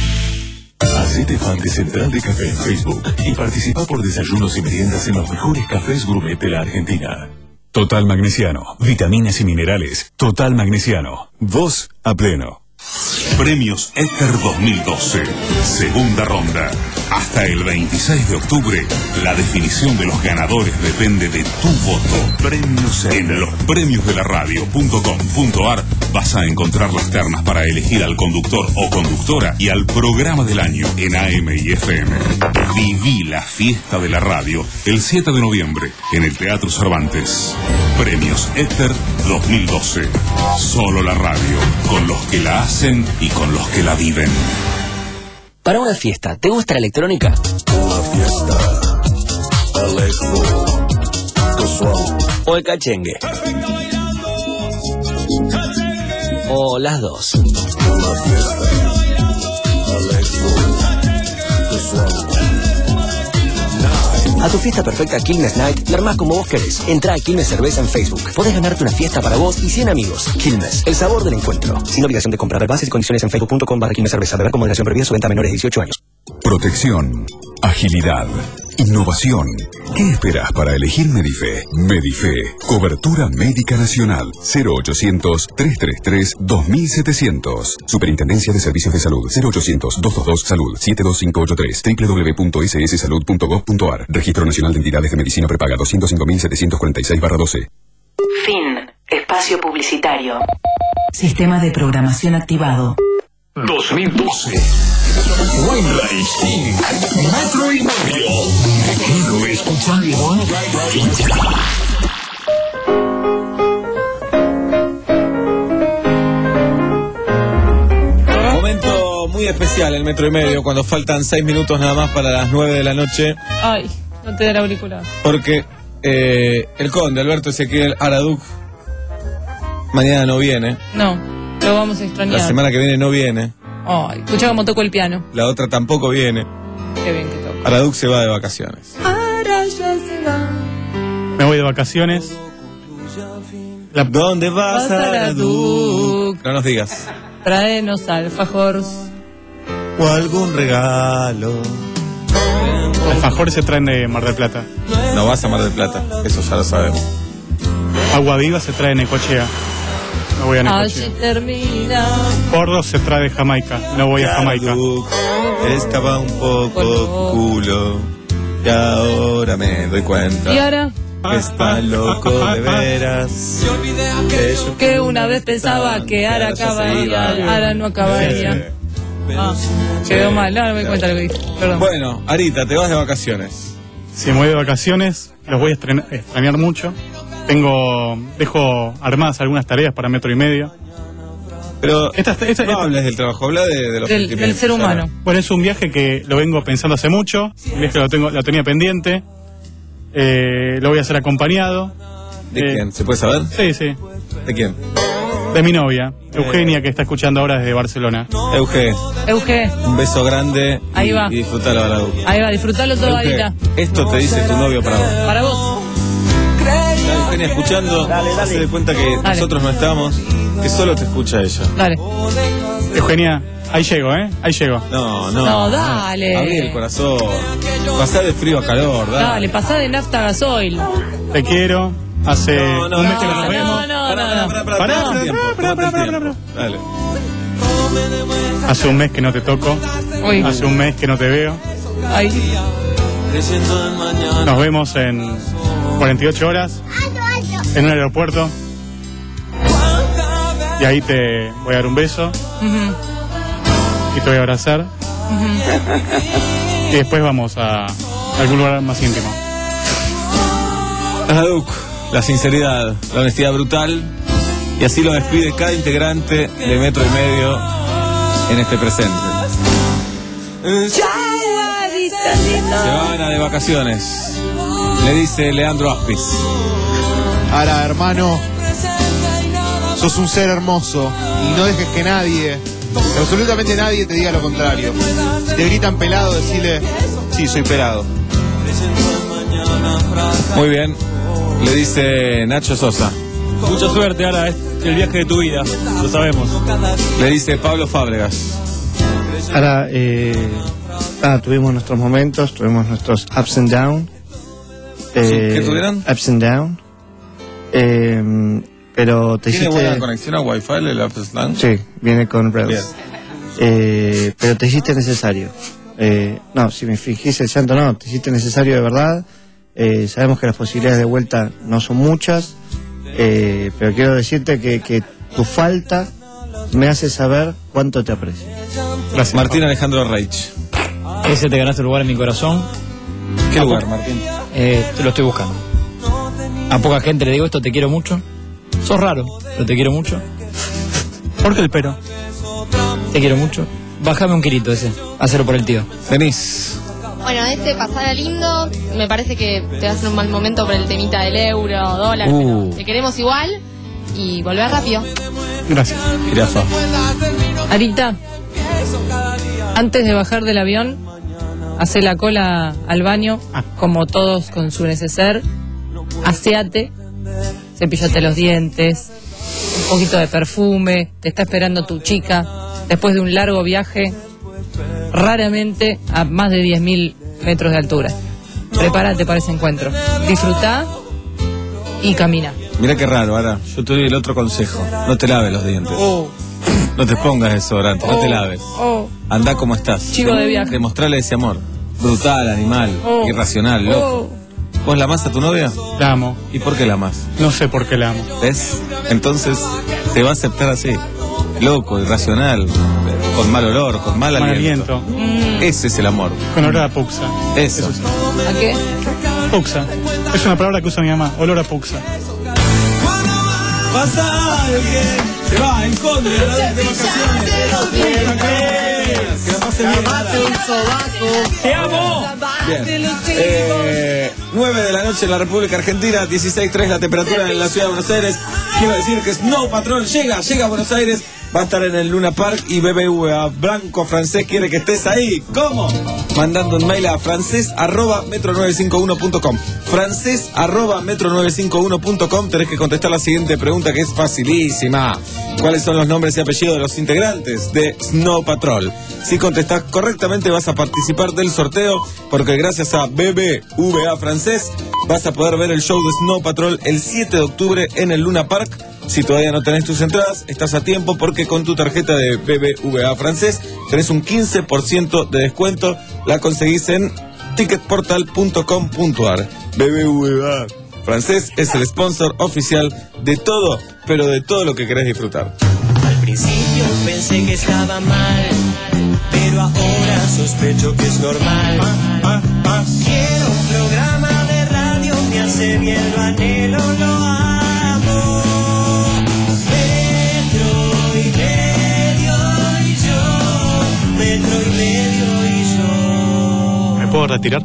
Hacete fan de Central de Café en Facebook y participa por desayunos y meriendas en los mejores cafés gourmet de la Argentina. Total Magnesiano, vitaminas y minerales. Total Magnesiano, vos a pleno. Premios Éter dos mil doce, segunda ronda. Hasta el veintiséis de octubre, la definición de los ganadores depende de tu voto. Premios Éter. En los premios de la radio punto com punto ar vas a encontrar las ternas para elegir al conductor o conductora y al programa del año en A M y F M. Viví la fiesta de la radio el siete de noviembre en el Teatro Cervantes. Premios Éter dos mil doce. Solo la radio, con los que la hacen y con los que la viven. Para una fiesta, ¿te gusta la electrónica? Una fiesta electro casual. ¿O el cachengue? ¿O las dos? Una fiesta electro casual. A tu fiesta perfecta Quilmes Night, la armás como vos querés. Entrá a Quilmes Cerveza en Facebook. Podés ganarte una fiesta para vos y cien amigos. Quilmes, el sabor del encuentro. Sin obligación de comprar. Bases y condiciones en facebook punto com barra Quilmes Cerveza. Beber con moderación prohibida, su venta a menores de dieciocho años. Protección, agilidad, innovación. ¿Qué esperas para elegir Medife? Medife, cobertura médica nacional. cero ochocientos, trescientos treinta y tres, dos mil setecientos. Superintendencia de Servicios de Salud. cero ochocientos, doscientos veintidós, salud. siete dos cinco ocho tres. doble u doble u doble u punto ese ese salud punto gov punto ar. Registro Nacional de Entidades de Medicina Prepaga doscientos cinco mil setecientos cuarenta y seis barra doce. Fin. Espacio publicitario. Sistema de programación activado. dos mil doce. Wayne Sting, Metro y Medio. Quiero escucharlo. Momento muy especial el Metro y Medio, cuando faltan seis minutos nada más para las nueve de la noche. Ay, no te da el auricular. Porque eh, el conde Alberto Ezequiel Araduc mañana no viene. No, lo vamos a extrañar. La semana que viene no viene. Ay, escucha cómo toco el piano. La otra tampoco viene. Qué bien que toco. Araduc se va de vacaciones. Ahora ya se va. Me voy de vacaciones. La... ¿Dónde vas, Vas, Araduc? No nos digas. Traenos alfajores. O algún regalo. Alfajores se traen de Mar del Plata. No vas a Mar del Plata, eso ya lo sabemos. Agua viva se trae de Necochea. No voy a Necochea. Allí termina. Porro se trae de Jamaica. No voy a Jamaica. Estaba un poco culo y ahora me doy cuenta. ¿Y ahora? Está loco de veras. Que una vez pensaba que ahora acabaría, ahora no acabaría. Ah, quedó mal, ahora me doy cuenta lo que dije. Perdón. Bueno, Arita, te vas de vacaciones. Si me voy de vacaciones, los voy a estren- extrañar mucho. Tengo, dejo armadas algunas tareas para metro y medio. Pero esta, esta, no esta, hables del trabajo, habla de, de los Del- sentimientos. del ser humano. Bueno, es un viaje que lo vengo pensando hace mucho. Un viaje que lo, tengo, lo tenía pendiente. Eh, lo voy a hacer acompañado. ¿De Eh, quién? ¿Se puede saber? Sí, sí. ¿De quién? De mi novia, Eugenia, que está escuchando ahora desde Barcelona. Euge, Euge, un beso grande. Ahí y, va. Y disfrutalo, Araduc. ahí va, disfrutalo todo, Euge, Arita. esto te dice tu novio para vos. Para vos. La Eugenia escuchando, se de cuenta que Dale. nosotros no estamos, que solo te escucha ella. Dale. Eugenia, ahí llego, ¿eh? Ahí llego. No, no. No, dale. Abrí el corazón. Pasá de frío a calor, dale. Dale, pasá de nafta a gasoil. Te quiero. Hace No, no, un mes no, que no no, nos vemos. No, no, no, Pará, no. pará, pará, Pará, tómate el tiempo, pará, tómate el pará, tiempo. Dale. Hace un mes que no te toco. Uy. Hace un mes que no te veo. Ay. Nos vemos en cuarenta y ocho horas. En un aeropuerto. Y ahí te voy a dar un beso. Ujú, Y te voy a abrazar. ujú. Y después vamos a algún lugar más íntimo. Araduc, la sinceridad, la honestidad brutal. Y así lo despide cada integrante de Metro y Medio en este presente. Se van a de vacaciones. Le dice Leandro Aspis. Ahora, hermano, sos un ser hermoso y no dejes que nadie, absolutamente nadie, te diga lo contrario. Si te gritan pelado, decile, sí, soy pelado. Muy bien. Le dice Nacho Sosa. Mucha suerte, ahora es el viaje de tu vida, lo sabemos. Le dice Pablo Fábregas. Ahora, eh, ah, tuvimos nuestros momentos, tuvimos nuestros ups and downs. Eh, ¿Qué tuvieron? Ups and downs. Eh, pero te ¿Tiene hiciste... buena conexión a Wi-Fi el Upsland? Sí, viene con Bien. Rails. Eh, pero te hiciste necesario. Eh, no, si me fingís el llanto, no, te hiciste necesario de verdad. Eh, sabemos que las posibilidades de vuelta no son muchas, eh, pero quiero decirte que, que tu falta me hace saber cuánto te aprecio. Gracias. Martín Alejandro Reich. Ese te ganaste lugar en mi corazón. ¿Qué lugar, Martín? Eh, te lo estoy buscando. A poca gente le digo esto, te quiero mucho. Sos raro, pero te quiero mucho. ¿Por qué el pero? Te quiero mucho. Bájame un kilito ese, hacerlo por el tío. Denise. Bueno, este pasar lindo, me parece que te va a ser un mal momento por el temita del euro, dólar, Uh. pero te queremos igual y volver rápido. Gracias. Jirafa. Arita, antes de bajar del avión, hace la cola al baño, como todos con su neceser, aseate, cepillate los dientes, un poquito de perfume, te está esperando tu chica, después de un largo viaje, raramente a más de diez mil metros de altura. Prepárate para ese encuentro, disfrutá y camina. Mira qué raro, ahora. Yo te doy el otro consejo. No te laves los dientes. No te pongas desodorante, no te laves. Oh, Andá como estás. Chivo de viaje. Demostrarle ese amor. Brutal, animal, Oh. irracional, loco. ¿Vos la amás a tu novia? La amo. ¿Y por qué la amás? No sé por qué la amo. ¿Ves? Entonces te va a aceptar así. Loco, irracional, con mal olor, con mal, Mal aliento. aliento. Ese es el amor. Con olor a puxa. Eso. sí. ¿A qué? Puxa. Es una palabra que usa mi mamá. Olor a puxa. Pasa alguien, se va en contra de vacaciones. Que la pasen bien. ¡Te amo! Bien. Eh, nueve de la noche en la República Argentina, dieciséis punto tres la temperatura en la ciudad de Buenos Aires. Quiero decir que Snow Patrol llega, llega a Buenos Aires. Va a estar en el Luna Park y B B V A Blanco Francés quiere que estés ahí. ¿Cómo? Mandando un mail a francés arroba metro novecientos cincuenta y uno punto com. francés arroba metro novecientos cincuenta y uno punto com. Tenés que contestar la siguiente pregunta que es facilísima. ¿Cuáles son los nombres y apellidos de los integrantes de Snow Patrol? Si contestás correctamente vas a participar del sorteo porque gracias a B B V A Francés vas a poder ver el show de Snow Patrol el siete de octubre en el Luna Park. Si todavía no tenés tus entradas, estás a tiempo porque con tu tarjeta de B B V A Francés tenés un quince por ciento de descuento. La conseguís en ticketportal punto com punto ar. B B V A Francés es el sponsor oficial de todo, pero de todo lo que querés disfrutar. Al principio pensé que estaba mal, pero ahora sospecho que es normal. Quiero un programa de radio, me hace bien, lo anhelo, lo amo. Metro y medio y yo. ¿Me puedo retirar?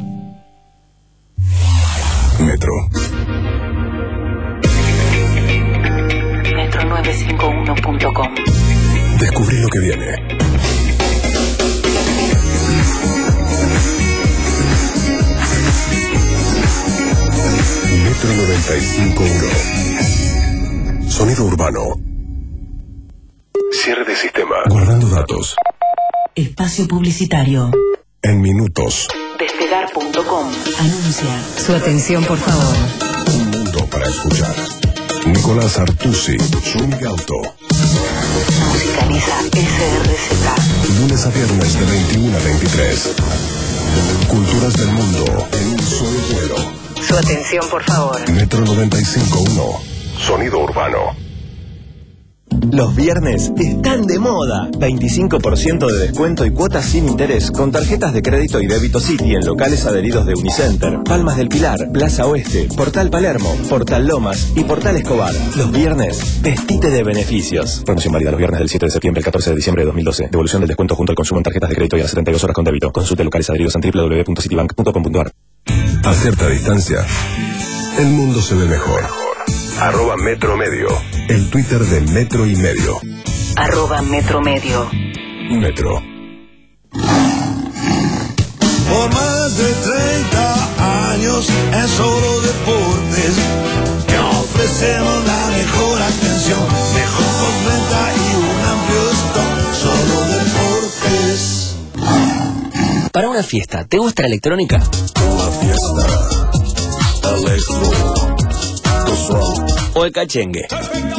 Metro. metro novecientos cincuenta y uno punto com. Descubrí lo que viene. Metro noventa y cinco punto uno. Sonido urbano. Cierre de sistema. Guardando datos. Espacio publicitario. En minutos. Despegar punto com. Anuncia. Su atención, por favor. Un mundo para escuchar. Nicolás Artusi. Swing Auto. Musicaliza S R Z. Lunes a viernes de veintiuno a veintitrés. Culturas del mundo en un solo vuelo. Su atención, por favor. Metro noventa y cinco punto uno. Sonido urbano. Los viernes están de moda. veinticinco por ciento de descuento y cuotas sin interés con tarjetas de crédito y débito Citi en locales adheridos de Unicenter, Palmas del Pilar, Plaza Oeste, Portal Palermo, Portal Lomas y Portal Escobar. Los viernes, vestite de beneficios. Promoción válida los viernes del siete de septiembre al catorce de diciembre de dos mil doce. Devolución del descuento junto al consumo en tarjetas de crédito y a las setenta y dos horas con débito. Consulte locales adheridos en doble u doble u doble u punto citibank punto com punto ar. A cierta distancia, el mundo se ve mejor. Arroba Metro Medio. El Twitter de Metro y Medio. Arroba Metro Medio. Metro. Por más de treinta años en solo deportes, que ofrecemos la mejor atención, mejor postventa y un amplio stock. Solo deportes. Para una fiesta, ¿te gusta la electrónica? Una fiesta. Electro. ¿O el cachengue?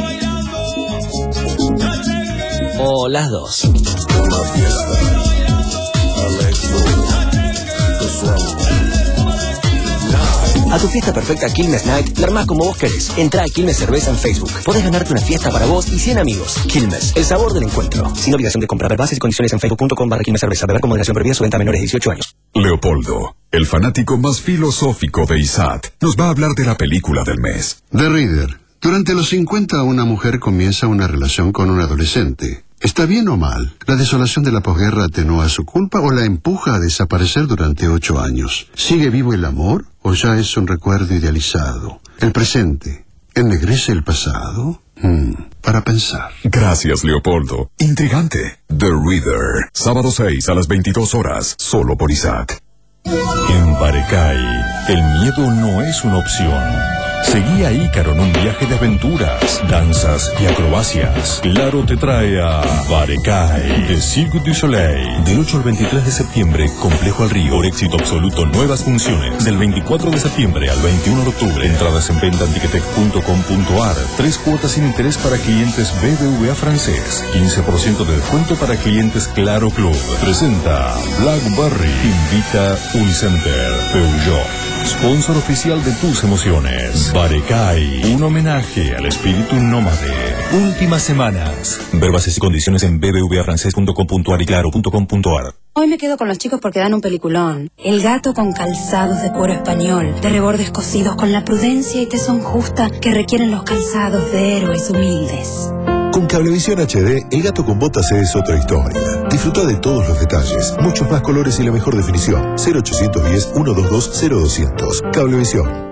¿O las dos? Una fiesta. A tu fiesta perfecta Quilmes Night, la armás como vos querés. Entrá a Quilmes Cerveza en Facebook. Podés ganarte una fiesta para vos y cien amigos. Quilmes, el sabor del encuentro. Sin obligación de comprar. Bases y condiciones en facebook punto com barra Quilmes Cerveza. Beber con moderación previa. Su venta a menores de dieciocho años. Leopoldo, el fanático más filosófico de I S A T, nos va a hablar de la película del mes. The Reader. Durante los cincuenta, una mujer comienza una relación con un adolescente. ¿Está bien o mal? ¿La desolación de la posguerra atenúa su culpa o la empuja a desaparecer durante ocho años? ¿Sigue vivo el amor o ya es un recuerdo idealizado? ¿El presente ennegrece el pasado? Hmm, para pensar. Gracias, Leopoldo. Intrigante. The Reader. Sábado seis a las veintidós horas, solo por I S A T. En Barecay, el miedo no es una opción. Seguí a Ícaro en un viaje de aventuras, danzas y acrobacias. Claro te trae a Barecay, de Cirque du Soleil. Del ocho al veintitrés de septiembre, Complejo al Río. Por éxito absoluto, nuevas funciones. Del veinticuatro de septiembre al veintiuno de octubre. Entradas en venta en ticketek punto com punto ar. Tres cuotas sin interés para clientes B B V A Francés. quince por ciento de descuento para clientes Claro Club. Presenta Blackberry. Invita Unicenter. Peugeot. Sponsor oficial de tus emociones. Barecay, un homenaje al espíritu nómade. Últimas semanas. Ver bases y condiciones en b b v a francés punto com punto ar y claro punto com punto ar. Hoy me quedo con los chicos porque dan un peliculón. El gato con calzados de cuero español, de rebordes cosidos con la prudencia y tesón justa que requieren los calzados de héroes humildes. Con Cablevisión H D, el gato con botas es otra historia. Disfruta de todos los detalles, muchos más colores y la mejor definición. cero ochocientos diez, ciento veintidós, cero doscientos. Cablevisión.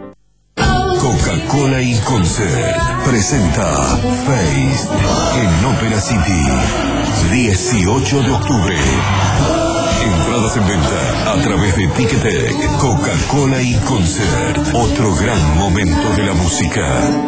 Coca-Cola y Concert presenta Face en Ópera City, dieciocho de octubre. Entradas en venta a través de Ticketek. Coca-Cola y Concert, otro gran momento de la música.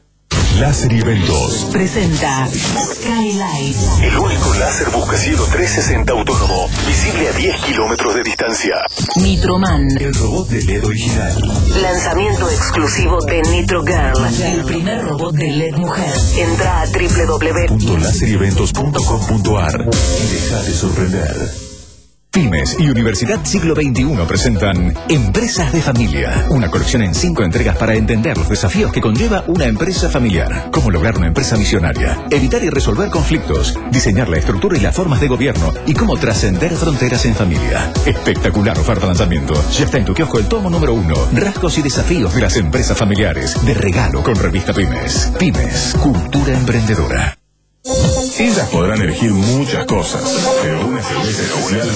Láser y Eventos Presenta Skylight. El único láser buscacielo trescientos sesenta autónomo, visible a diez kilómetros de distancia. Nitroman. El robot de L E D original. Lanzamiento exclusivo de Nitro Girl. El primer robot de L E D mujer. Entra a doble u doble u doble u punto láser y eventos punto com punto a r y déjate sorprender. Pymes y Universidad Siglo veintiuno presentan Empresas de Familia, una colección en cinco entregas para entender los desafíos que conlleva una empresa familiar, cómo lograr una empresa visionaria, evitar y resolver conflictos, diseñar la estructura y las formas de gobierno y cómo trascender fronteras en familia. Espectacular oferta lanzamiento. Ya está en tu kiosco el tomo número uno, Rasgos y desafíos de las empresas familiares, de regalo con revista Pymes. Pymes, cultura emprendedora. Ellas podrán elegir muchas cosas, pero una cerveza especial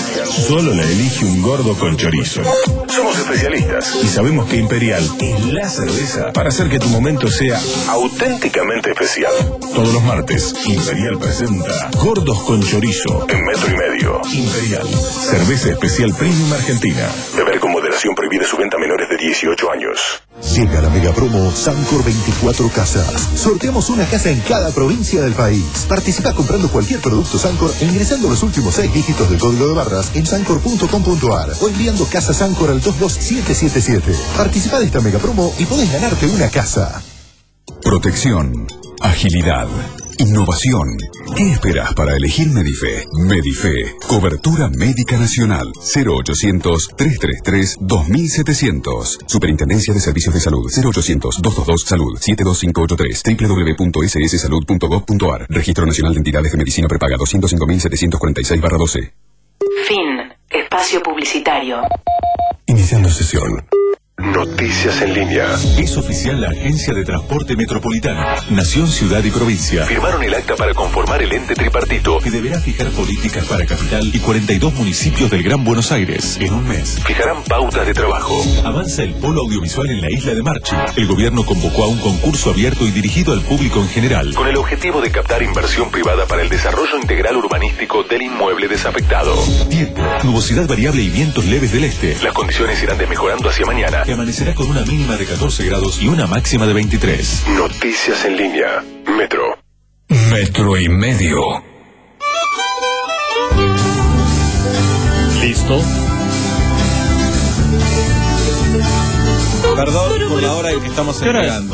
solo la elige un gordo con chorizo. Somos especialistas y sabemos que Imperial es la cerveza para hacer que tu momento sea auténticamente especial. Todos los martes, Imperial presenta Gordos con Chorizo en metro y medio. Imperial, cerveza especial premium argentina. Beber con moderación, prohibida su venta a menores de dieciocho años. Llega la mega promo Sancor veinticuatro Casas. Sorteamos una casa en cada provincia del país. Participa comprando cualquier producto Sancor e ingresando los últimos seis dígitos del código de barras en sancor punto com punto a r o enviando Casa Sancor al dos dos siete siete siete. Participa de esta mega promo y podés ganarte una casa. Protección, agilidad, innovación. ¿Qué esperas para elegir Medife? Medife, cobertura médica nacional. cero ochocientos, trescientos treinta y tres, dos mil setecientos. Superintendencia de Servicios de Salud. cero ochocientos, doscientos veintidós, salud. siete dos cinco ocho tres. doble u doble u doble u punto ese ese salud punto gov punto a r. Registro Nacional de Entidades de Medicina Prepaga doscientos cinco mil setecientos cuarenta y seis barra doce. Fin. Espacio publicitario. Iniciando sesión. Noticias en línea. Es oficial la Agencia de Transporte Metropolitana, Nación, Ciudad y Provincia. Firmaron el acta para conformar el ente tripartito que deberá fijar políticas para Capital y cuarenta y dos municipios del Gran Buenos Aires. En un mes fijarán pautas de trabajo. Avanza el polo audiovisual en la isla de Marchi. El gobierno convocó a un concurso abierto y dirigido al público en general, con el objetivo de captar inversión privada para el desarrollo integral urbanístico del inmueble desafectado. Tiempo, nubosidad variable y vientos leves del este. Las condiciones irán desmejorando hacia mañana. Que amanecerá con una mínima de catorce grados y una máxima de veintitrés. Noticias en línea. Metro. Metro y medio. ¿Listo? Perdón por la hora en que estamos esperando.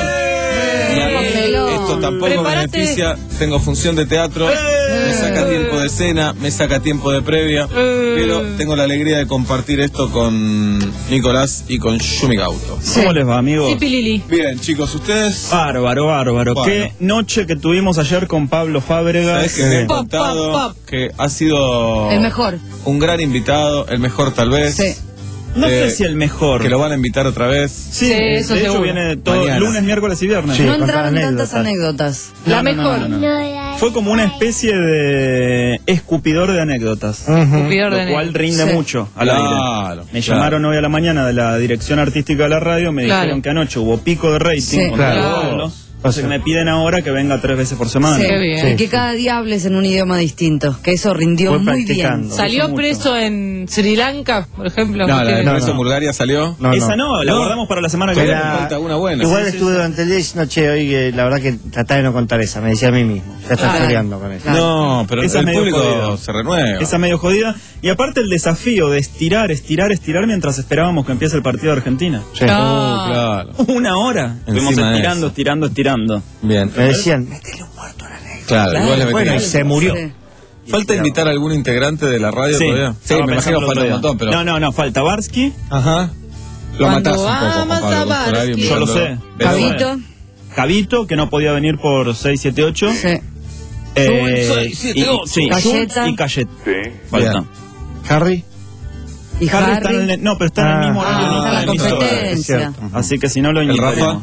Esto tampoco Prepárate. me beneficia. Tengo función de teatro, me saca tiempo de escena, me saca tiempo de previa, pero tengo la alegría de compartir esto con Nicolás y con Yumi Gauto. ¿Cómo les va, amigos? Sí, Pilili. Bien, chicos, ustedes. Bárbaro, bárbaro. Bueno. Qué noche que tuvimos ayer con Pablo Fábregas. Sabés que me he Pop, contado pop, pop. que ha sido El mejor. un gran invitado, el mejor tal vez. Sí. No Eh, sé si el mejor. Que lo van a invitar otra vez. Sí, Sí, eso de hecho seguro. viene todo Mañana. lunes, miércoles y viernes. Sí. No contar entraron anécdotas. tantas anécdotas. La No, no, mejor. no, no, no. Fue como una especie de escupidor de anécdotas. Escupidor de Lo cual anécdotas. rinde Sí. mucho al Claro, aire. Me claro. llamaron hoy a la mañana de la dirección artística de la radio, me Claro. dijeron que anoche hubo pico de rating Sí. con Claro. todo el vuelo. Entonces me piden ahora que venga tres veces por semana. Sí. Qué bien. Y que cada día hables en un idioma distinto. Que eso rindió Fue muy bien. practicando. ¿Salió mucho. preso en Sri Lanka, por ejemplo? No, la de Porque- Preso no. en Bulgaria salió. No, Esa no, la No. guardamos para la semana que Era- viene. Falta una buena. Igual Sí, sí, estuve sí. durante el día diciendo, che, hoy que la verdad que tratá de no contar esa, me decía a mí mismo. Ya estás Ay. peleando con eso. No, pero Esa el medio público jodida. se renueva. Esa medio jodida. Y aparte el desafío de estirar, estirar, estirar mientras esperábamos que empiece el partido de Argentina. Sí. Ah. Uh, claro. Una hora. Estuvimos Encima de estirando, eso. estirando, estirando. Bien. Me decían, Claro, igual le bueno, y metí. se murió. Sí. ¿Falta invitar a algún integrante de la radio Sí, todavía? Sí, estaba me imagino pensando que el falta otro un día. montón, pero. No, no, no, falta Barsky. Ajá. Lo Cuando matás un poco, Juan amas Pablo, a con su horario, Barsky. Yo lo mirando- sé. Pero Javito. bueno. Javito, que no podía venir por seis siete ocho. Sí. Eh, seis, siete, y, ocho. sí, Cayeta. y Cayet. Sí. Falta. Harry. Y Harry está en Harry. el, no, pero está en el Ah, mismo ah, horario, no está está la en el mismo horario. competencia. Es cierto. Así que si no lo ¿El invitaremos. Rafa?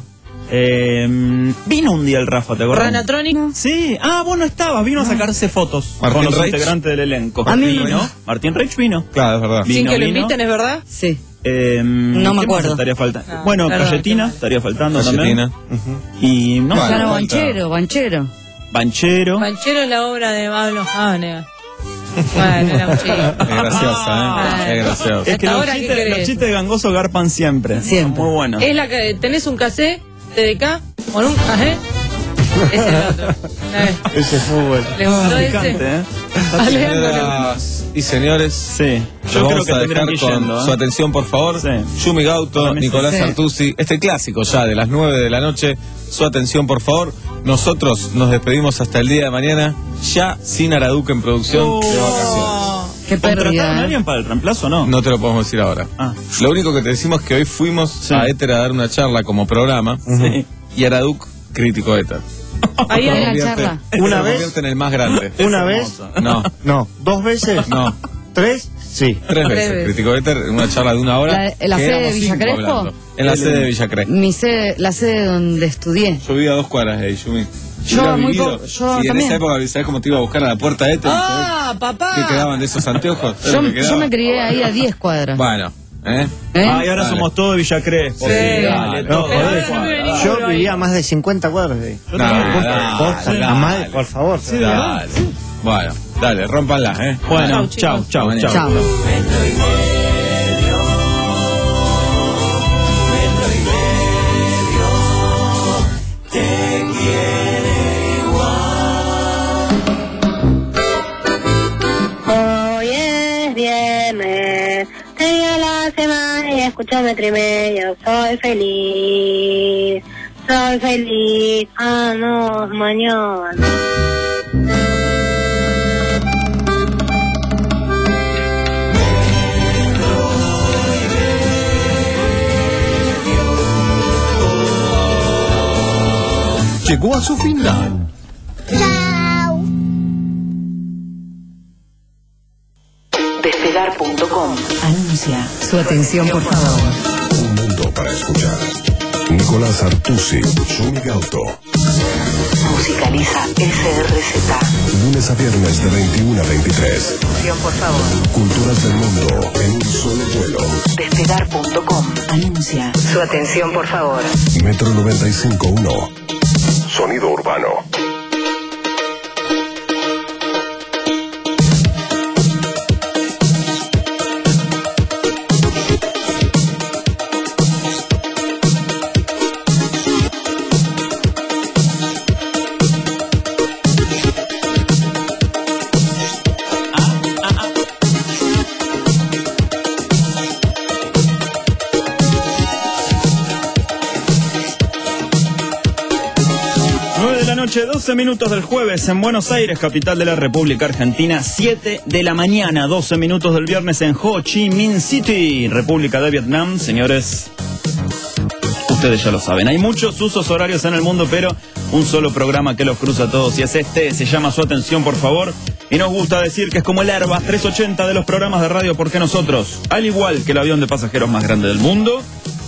Eh, vino un día el Rafa, ¿te acuerdas? Ranatronic. Sí, ah, vos no estabas, vino a sacarse fotos Martín con los Reich. integrantes del elenco. A mí vino, no. Martín Reich vino. Claro, es verdad. Sin Vino, que lo vino. inviten, ¿es verdad? Sí. Eh, No me ¿qué más acuerdo. estaría faltando? Ah, bueno, perdón, Cayetina qué estaría faltando Cayetina. también. Y no, Bueno, Claro, falta- Banchero, Banchero. Banchero. Manchero es la obra de Pablo Hanega. Bueno, era un chiste. Es graciosa, ¿eh? Es graciosa. Es que Hasta los ahora, ¿qué chistes, querés? los chistes de Gangoso garpan siempre. Siempre. Muy buenos. Es la que tenés un cassette T D K con un cajé. Ese es el otro. Una vez. Ese fue bueno. ¿Le gustó Picante, ese? ¿eh? Señoras y señores, Sí. yo Yo creo vamos que a tendrían dejar que ir con yendo, ¿eh? su atención, por favor. Sí. Yumi Gauto, Para mí sí. Nicolás Sí. Artusi, este clásico ya de las nueve de la noche. Su atención, por favor. Nosotros nos despedimos hasta el día de mañana, ya sin Araduc en producción Oh. de vacaciones. Qué ¿Contrataron pérdida. a ¿eh? alguien para el reemplazo o no? No te lo podemos decir ahora. Ah. Lo único que te decimos es que hoy fuimos Sí. a Éter a dar una charla como programa Sí. y Araduc crítico Éter. Ahí Se hay la convierte- charla. se Una vez- convierte en el más grande. ¿Una vez? No, No. ¿Dos veces? no. ¿Tres? Sí. Tres veces. veces. Criticó Éter en una charla de una hora. La- en la que sede éramos de Villa cinco Crespo. hablando. En la sede de Villa Crespo. Mi sede, la sede donde estudié. Yo vivía a dos cuadras de ahí, Yumi. Yo Hubiera muy vivido- poco- yo y en también. esa época, ¿sabes cómo te iba a buscar a la puerta de Éter? ¡Ah, papá! ¿Qué quedaban de esos anteojos? ¿Sabes Yo, lo que yo quedaba? me crié ahí a diez cuadras. Bueno, ¿eh? ¿Eh? Ah, y ahora Dale. somos todos de Villa Crespo. Sí, dale, dale. todo. Pero ahora de no cuadra. vive ninguno Yo ahí. vivía a más de cincuenta cuadras de ahí. No, dale, Posta, dale. a más, por favor. Dale. Bueno, dale, rómpanla, ¿eh? Bueno, Chau, chau, chicos. chau, Mañana. chau. Chao. Hoy es viernes, termina la semana y escucho Metro y Medio. Soy feliz, soy feliz, vamos mañana. Llegó a su final. Despegar punto com anuncia. Su atención, por favor. Un mundo para escuchar. Nicolás Artusi, Yumi Gauto. Musicaliza S R Z. Lunes a viernes de veintiuno a veintitrés. Atención, por favor. Culturas del mundo en un solo vuelo. Despegar punto com anuncia. Su atención, por favor. Metro noventa y cinco punto uno. Sonido urbano. nueve de la noche, doce minutos del jueves en Buenos Aires, capital de la República Argentina. siete de la mañana, doce minutos del viernes en Ho Chi Minh City, República de Vietnam. Señores, ustedes ya lo saben, hay muchos usos horarios en el mundo, pero un solo programa que los cruza a todos y es este. Se llama Su Atención, por favor. Y nos gusta decir que es como el Airbus trescientos ochenta de los programas de radio, porque nosotros, al igual que el avión de pasajeros más grande del mundo,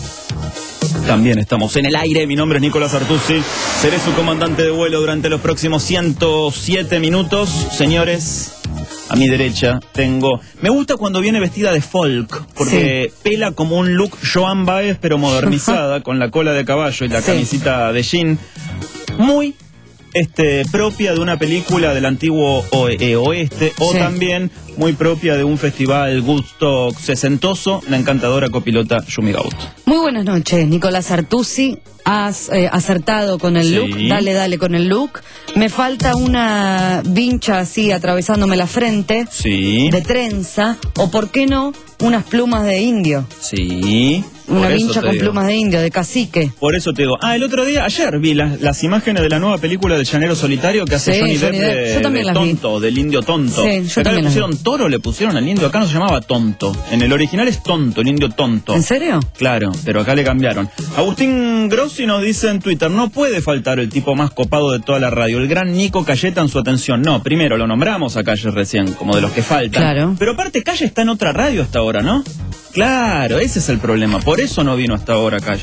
también estamos en el aire. Mi nombre es Nicolás Artusi. Seré su comandante de vuelo durante los próximos ciento siete minutos. Señores, a mi derecha tengo... Me gusta cuando viene vestida de folk, porque pela como un look Joan Baez, pero modernizada, con la cola de caballo y la Sí. camisita de jean. Muy este, propia de una película del antiguo o- eh, oeste, o Sí. también muy propia de un festival Woodstock sesentoso, la encantadora copilota Yumi Gauto. Muy buenas noches, Nicolás Artusi. Has eh, acertado con el Sí. look. Dale, dale con el look. Me falta una vincha así atravesándome la frente. Sí. De trenza. O, ¿por qué no? Unas plumas de indio. Sí. Una por eso vincha te con digo. plumas de indio, de cacique. Por eso te digo. Ah, el otro día, ayer vi las, las imágenes de la nueva película de Llanero Solitario que hace Sí, Johnny Depp, Johnny Depp. de, Yo también de las vi. tonto, del indio tonto. Sí, yo Acá también le las vi. pusieron toro, le pusieron al indio. Acá no se llamaba tonto. En el original es tonto, el indio tonto. ¿En serio? Claro, pero acá le cambiaron. Agustín Grossi nos dice en Twitter, no puede faltar el tipo más copado de toda la radio, el gran Nico Cayeta en su atención. No, primero lo nombramos a Calle recién, como de los que faltan. Claro. Pero aparte Calle está en otra radio hasta ahora, ¿no? Claro, ese es el problema. Por eso no vino hasta ahora Calle.